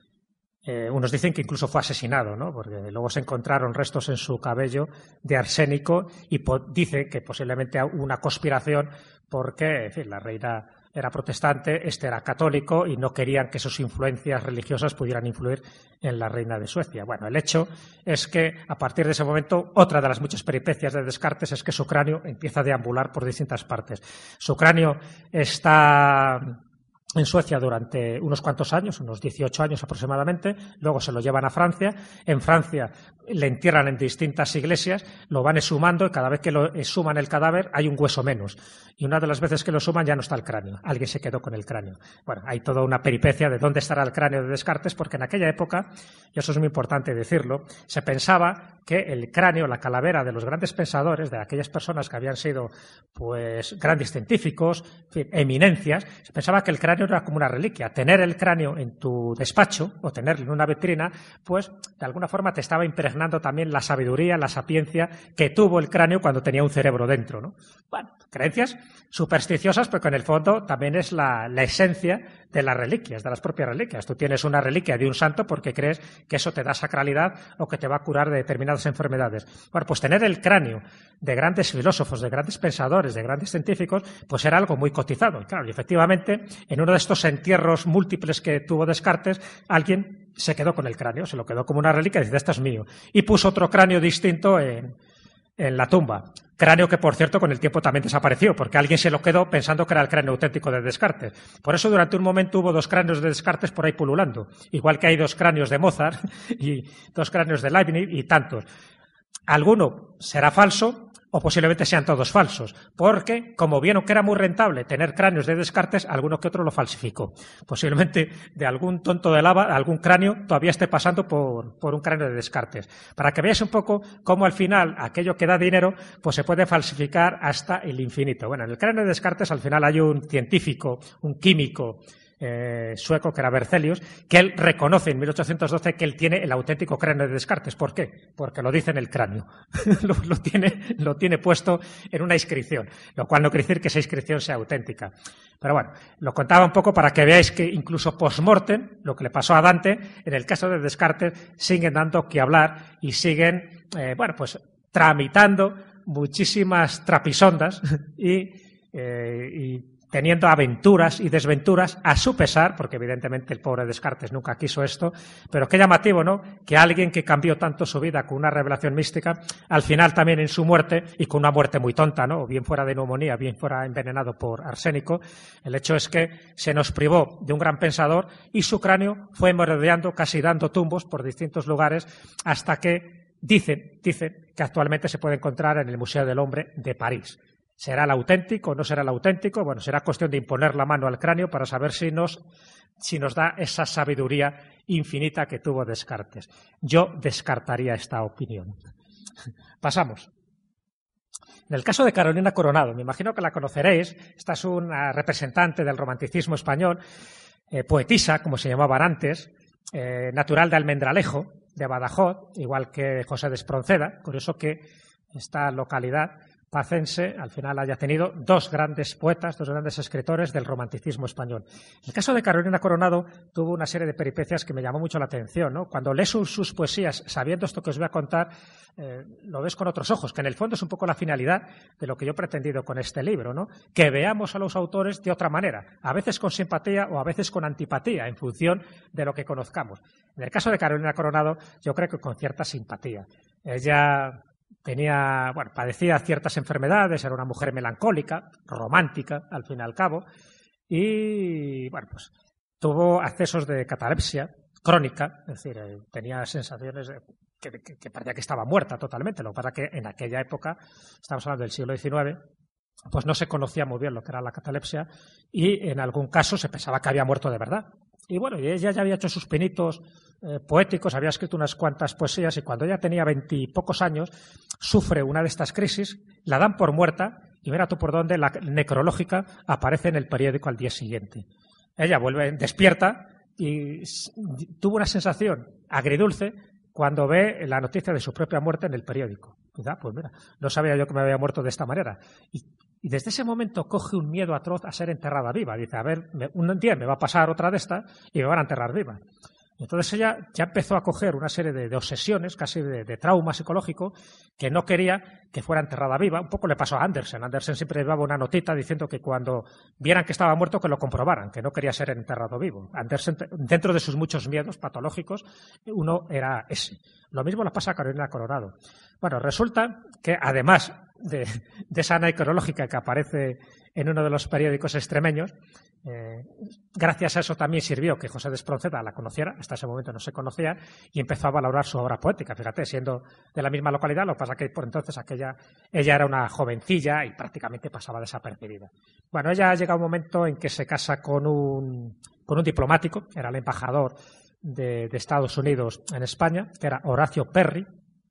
Eh, unos dicen que incluso fue asesinado, ¿no?, porque luego se encontraron restos en su cabello de arsénico y dice que posiblemente hubo una conspiración porque, en fin, la reina era protestante, este era católico y no querían que sus influencias religiosas pudieran influir en la reina de Suecia. Bueno, el hecho es que a partir de ese momento, otra de las muchas peripecias de Descartes es que su cráneo empieza a deambular por distintas partes. Su cráneo está en Suecia durante unos cuantos años, unos dieciocho años aproximadamente, luego se lo llevan a Francia, en Francia le entierran en distintas iglesias, lo van exhumando y cada vez que lo exhuman el cadáver hay un hueso menos. Y una de las veces que lo exhuman ya no está el cráneo, alguien se quedó con el cráneo. Bueno, hay toda una peripecia de dónde estará el cráneo de Descartes, porque en aquella época, y eso es muy importante decirlo, se pensaba que el cráneo, la calavera de los grandes pensadores, de aquellas personas que habían sido pues grandes científicos, en fin, eminencias, se pensaba que el cráneo era como una reliquia. Tener el cráneo en tu despacho o tenerlo en una vitrina, pues de alguna forma te estaba impregnando también la sabiduría, la sapiencia que tuvo el cráneo cuando tenía un cerebro dentro, ¿no? Bueno, creencias supersticiosas, pero que en el fondo también es la, la esencia de las reliquias, de las propias reliquias. Tú tienes una reliquia de un santo porque crees que eso te da sacralidad o que te va a curar de determinadas enfermedades. Bueno, pues tener el cráneo de grandes filósofos, de grandes pensadores, de grandes científicos, pues era algo muy cotizado. Y claro, y efectivamente, en uno de estos entierros múltiples que tuvo Descartes, alguien se quedó con el cráneo, se lo quedó como una reliquia y dice, esto es mío. Y puso otro cráneo distinto en, en la tumba. Cráneo que, por cierto, con el tiempo también desapareció, porque alguien se lo quedó pensando que era el cráneo auténtico de Descartes. Por eso, durante un momento hubo dos cráneos de Descartes por ahí pululando. Igual que hay dos cráneos de Mozart y dos cráneos de Leibniz y tantos. Alguno será falso o posiblemente sean todos falsos, porque, como vieron que era muy rentable tener cráneos de Descartes, alguno que otro lo falsificó. Posiblemente de algún tonto de lava, algún cráneo todavía esté pasando por, por un cráneo de Descartes. Para que veáis un poco cómo al final aquello que da dinero pues se puede falsificar hasta el infinito. Bueno, en el cráneo de Descartes al final hay un científico, un químico, Eh, sueco, que era Berzelius, que él reconoce en mil ochocientos doce que él tiene el auténtico cráneo de Descartes. ¿Por qué? Porque lo dice en el cráneo. lo, lo, tiene, lo tiene puesto en una inscripción, lo cual no quiere decir que esa inscripción sea auténtica. Pero bueno, lo contaba un poco para que veáis que incluso post-mortem, lo que le pasó a Dante, en el caso de Descartes, siguen dando que hablar y siguen, eh, bueno, pues tramitando muchísimas trapisondas y, eh, y teniendo aventuras y desventuras a su pesar, porque evidentemente el pobre Descartes nunca quiso esto, pero qué llamativo, ¿no?, que alguien que cambió tanto su vida con una revelación mística, al final también en su muerte, y con una muerte muy tonta, ¿no?, o bien fuera de neumonía, bien fuera envenenado por arsénico, el hecho es que se nos privó de un gran pensador y su cráneo fue merodeando, casi dando tumbos por distintos lugares, hasta que dicen, dicen que actualmente se puede encontrar en el Museo del Hombre de París. ¿Será el auténtico o no será el auténtico? Bueno, será cuestión de imponer la mano al cráneo para saber si nos, si nos da esa sabiduría infinita que tuvo Descartes. Yo descartaría esta opinión. Pasamos. En el caso de Carolina Coronado, me imagino que la conoceréis. Esta es una representante del romanticismo español, eh, poetisa, como se llamaban antes, eh, natural de Almendralejo, de Badajoz, igual que José de Espronceda. Curioso que esta localidad pacense al final haya tenido dos grandes poetas, dos grandes escritores del romanticismo español. En el caso de Carolina Coronado tuvo una serie de peripecias que me llamó mucho la atención, ¿no? Cuando lees sus, sus poesías, sabiendo esto que os voy a contar, eh, lo ves con otros ojos, que en el fondo es un poco la finalidad de lo que yo he pretendido con este libro, ¿no? Que veamos a los autores de otra manera, a veces con simpatía o a veces con antipatía, en función de lo que conozcamos. En el caso de Carolina Coronado, yo creo que con cierta simpatía. Ella tenía, bueno, padecía ciertas enfermedades, era una mujer melancólica, romántica, al fin y al cabo, y, bueno, pues tuvo accesos de catalepsia crónica, es decir, eh, tenía sensaciones de, que, que, que parecía que estaba muerta totalmente. Lo que pasa es que en aquella época, estamos hablando del siglo diecinueve, pues no se conocía muy bien lo que era la catalepsia y en algún caso se pensaba que había muerto de verdad. Y bueno, y ella ya había hecho sus pinitos eh, poéticos, había escrito unas cuantas poesías y cuando ella tenía veintipocos años sufre una de estas crisis, la dan por muerta y mira tú por dónde la necrológica aparece en el periódico al día siguiente. Ella vuelve, despierta y tuvo una sensación agridulce cuando ve la noticia de su propia muerte en el periódico. Ah, pues mira, no sabía yo que me había muerto de esta manera. Y, y desde ese momento coge un miedo atroz a ser enterrada viva. Dice, a ver, me, un día me va a pasar otra de estas y me van a enterrar viva. Entonces ella ya empezó a coger una serie de, de obsesiones, casi de, de trauma psicológico, que no quería que fuera enterrada viva. Un poco le pasó a Andersen. Andersen siempre llevaba una notita diciendo que cuando vieran que estaba muerto que lo comprobaran, que no quería ser enterrado vivo. Andersen, dentro de sus muchos miedos patológicos, uno era ese. Lo mismo le pasa a Carolina Coronado. Bueno, resulta que además de, de esa necrológica que aparece en uno de los periódicos extremeños, Eh, gracias a eso también sirvió que José de Espronceda la conociera, hasta ese momento no se conocía, y empezó a valorar su obra poética. Fíjate, siendo de la misma localidad, lo que pasa que por entonces aquella, ella era una jovencilla y prácticamente pasaba desapercibida. Bueno, ella llega un momento en que se casa con un, con un diplomático, era el embajador de, de Estados Unidos en España, que era Horacio Perry.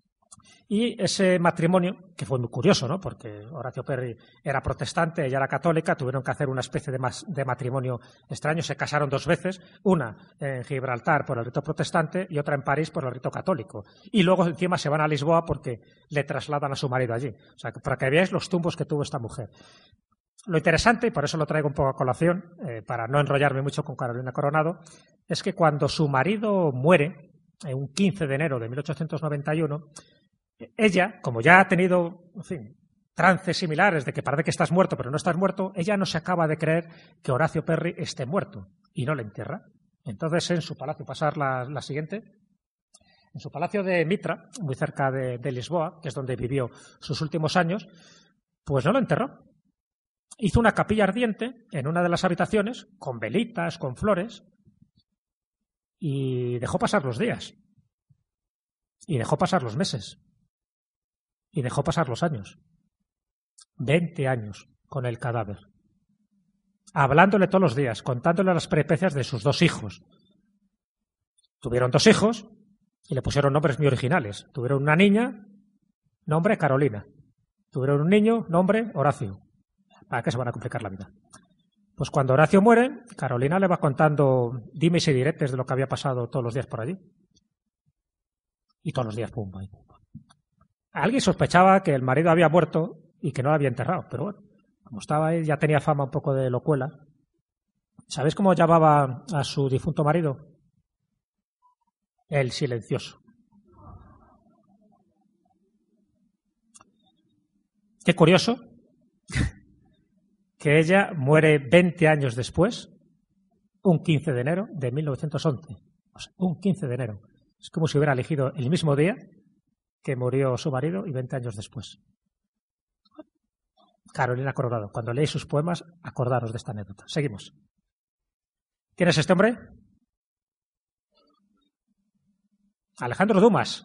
Y ese matrimonio, que fue muy curioso, ¿no? Porque Horacio Perry era protestante, ella era católica, tuvieron que hacer una especie de, mas, de matrimonio extraño, se casaron dos veces, una en Gibraltar por el rito protestante y otra en París por el rito católico. Y luego encima se van a Lisboa porque le trasladan a su marido allí. O sea, para que veáis los tumbos que tuvo esta mujer. Lo interesante, y por eso lo traigo un poco a colación, eh, para no enrollarme mucho con Carolina Coronado, es que cuando su marido muere, en un quince de enero de mil ochocientos noventa y uno, ella, como ya ha tenido, en fin, trances similares de que parece que estás muerto pero no estás muerto, ella no se acaba de creer que Horacio Perry esté muerto y no le entierra. Entonces en su palacio, pasar la, la siguiente, en su palacio de Mitra, muy cerca de, de Lisboa, que es donde vivió sus últimos años, pues no lo enterró. Hizo una capilla ardiente en una de las habitaciones, con velitas, con flores, y dejó pasar los días. Y dejó pasar los meses. Y dejó pasar los años. Veinte años con el cadáver. Hablándole todos los días, contándole las peripecias de sus dos hijos. Tuvieron dos hijos y le pusieron nombres muy originales. Tuvieron una niña, nombre Carolina. Tuvieron un niño, nombre Horacio. ¿Para qué se van a complicar la vida? Pues cuando Horacio muere, Carolina le va contando dimes y diretes de lo que había pasado todos los días por allí. Y todos los días, pum, pum, pum. Alguien sospechaba que el marido había muerto y que no lo había enterrado, pero bueno, como estaba ahí, ya tenía fama un poco de locuela. ¿Sabéis cómo llamaba a su difunto marido? El silencioso. Qué curioso que ella muere veinte años después, un quince de enero de mil novecientos once. O sea, un quince de enero. Es como si hubiera elegido el mismo día que murió su marido y veinte años después. Carolina Coronado. Cuando leéis sus poemas, acordaros de esta anécdota. Seguimos. ¿Quién es este hombre? Alejandro Dumas,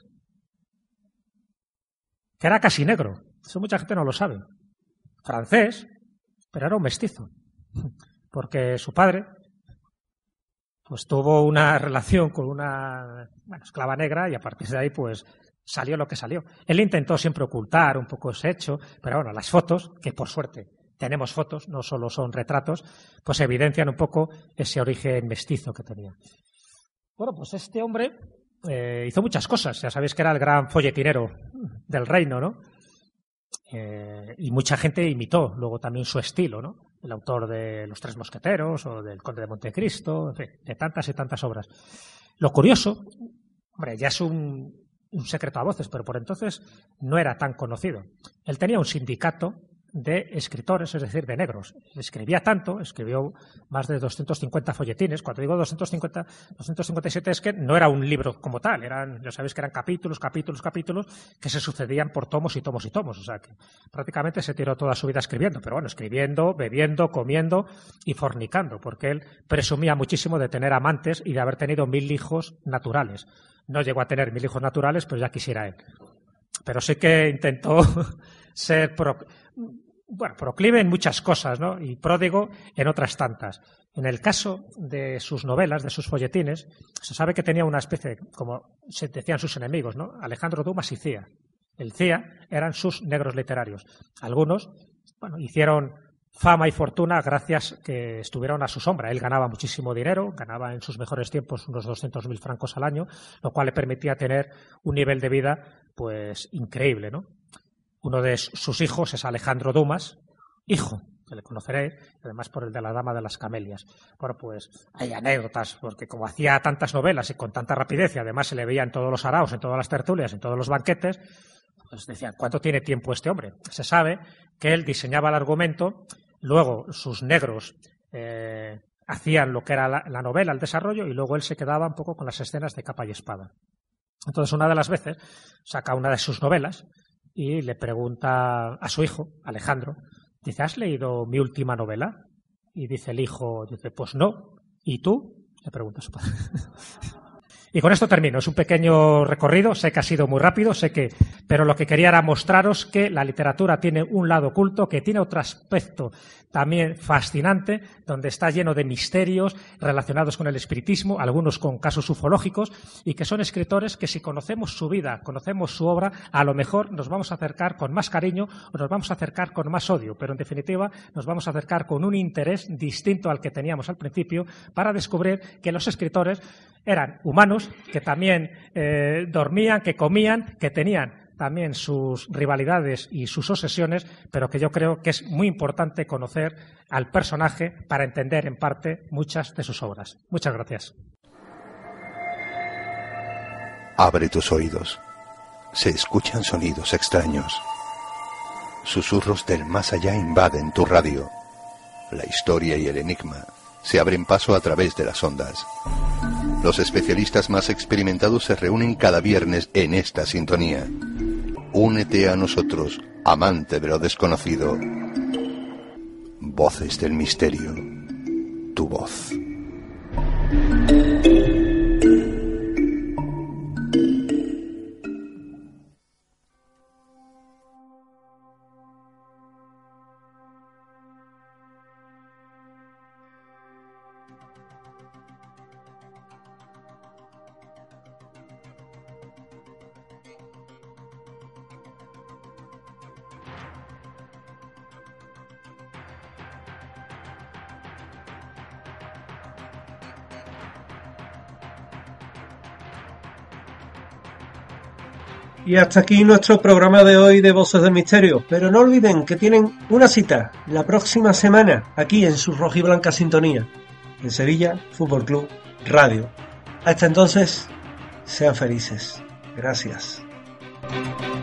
que era casi negro. Eso mucha gente no lo sabe. Francés, pero era un mestizo. Porque su padre pues tuvo una relación con una bueno, esclava negra y a partir de ahí pues salió lo que salió. Él intentó siempre ocultar un poco ese hecho, pero bueno, las fotos, que por suerte tenemos fotos, no solo son retratos, pues evidencian un poco ese origen mestizo que tenía. Bueno, pues este hombre eh, hizo muchas cosas. Ya sabéis que era el gran folletinero del reino, ¿no? Eh, y mucha gente imitó luego también su estilo, ¿no? El autor de Los Tres Mosqueteros o del Conde de Montecristo, en fin, de tantas y tantas obras. Lo curioso, hombre, ya es un, un secreto a voces, pero por entonces no era tan conocido. Él tenía un sindicato de escritores, es decir, de negros. Escribía tanto, escribió más de doscientos cincuenta folletines. Cuando digo doscientos cincuenta, doscientos cincuenta y siete es que no era un libro como tal, eran, ya sabéis que eran capítulos, capítulos, capítulos, que se sucedían por tomos y tomos y tomos. O sea que prácticamente se tiró toda su vida escribiendo, pero bueno, escribiendo, bebiendo, comiendo y fornicando, porque él presumía muchísimo de tener amantes y de haber tenido mil hijos naturales. No llegó a tener mil hijos naturales, pero ya quisiera él. Pero sí que intentó ser pro... bueno, proclive en muchas cosas, ¿no? Y pródigo en otras tantas. En el caso de sus novelas, de sus folletines, se sabe que tenía una especie, como se decían sus enemigos, ¿no? Alejandro Dumas y Cía. El Cía eran sus negros literarios. Algunos, bueno, hicieron fama y fortuna gracias que estuvieron a su sombra. Él ganaba muchísimo dinero, ganaba en sus mejores tiempos unos doscientos mil francos al año, lo cual le permitía tener un nivel de vida pues increíble, ¿no? Uno de sus hijos es Alejandro Dumas, hijo, que le conoceré, además por el de la Dama de las Camelias. Bueno, pues hay anécdotas, porque como hacía tantas novelas y con tanta rapidez, y además se le veía en todos los araos, en todas las tertulias, en todos los banquetes, pues decían, ¿cuánto tiene tiempo este hombre? Se sabe que él diseñaba el argumento, luego sus negros eh, hacían lo que era la, la novela, el desarrollo, y luego él se quedaba un poco con las escenas de capa y espada. Entonces, una de las veces, saca una de sus novelas y le pregunta a su hijo, Alejandro, dice, ¿has leído mi última novela? Y dice el hijo, dice, pues no. ¿Y tú? Le pregunta a su padre. Y con esto termino. Es un pequeño recorrido. Sé que ha sido muy rápido, sé que, pero lo que quería era mostraros que la literatura tiene un lado oculto, que tiene otro aspecto también fascinante, donde está lleno de misterios relacionados con el espiritismo, algunos con casos ufológicos, y que son escritores que si conocemos su vida, conocemos su obra, a lo mejor nos vamos a acercar con más cariño o nos vamos a acercar con más odio, pero en definitiva nos vamos a acercar con un interés distinto al que teníamos al principio para descubrir que los escritores eran humanos, que también eh, dormían, que comían, que tenían también sus rivalidades y sus obsesiones, pero que yo creo que es muy importante conocer al personaje para entender en parte muchas de sus obras. Muchas gracias. Abre tus oídos. Se escuchan sonidos extraños. Susurros del más allá invaden tu radio. La historia y el enigma se abren paso a través de las ondas. Los especialistas más experimentados se reúnen cada viernes en esta sintonía. Únete a nosotros, amante de lo desconocido. Voces del misterio. Tu voz. Y hasta aquí nuestro programa de hoy de Voces del Misterio. Pero no olviden que tienen una cita la próxima semana aquí en su rojiblanca sintonía, en Sevilla Fútbol Club Radio. Hasta entonces, sean felices. Gracias.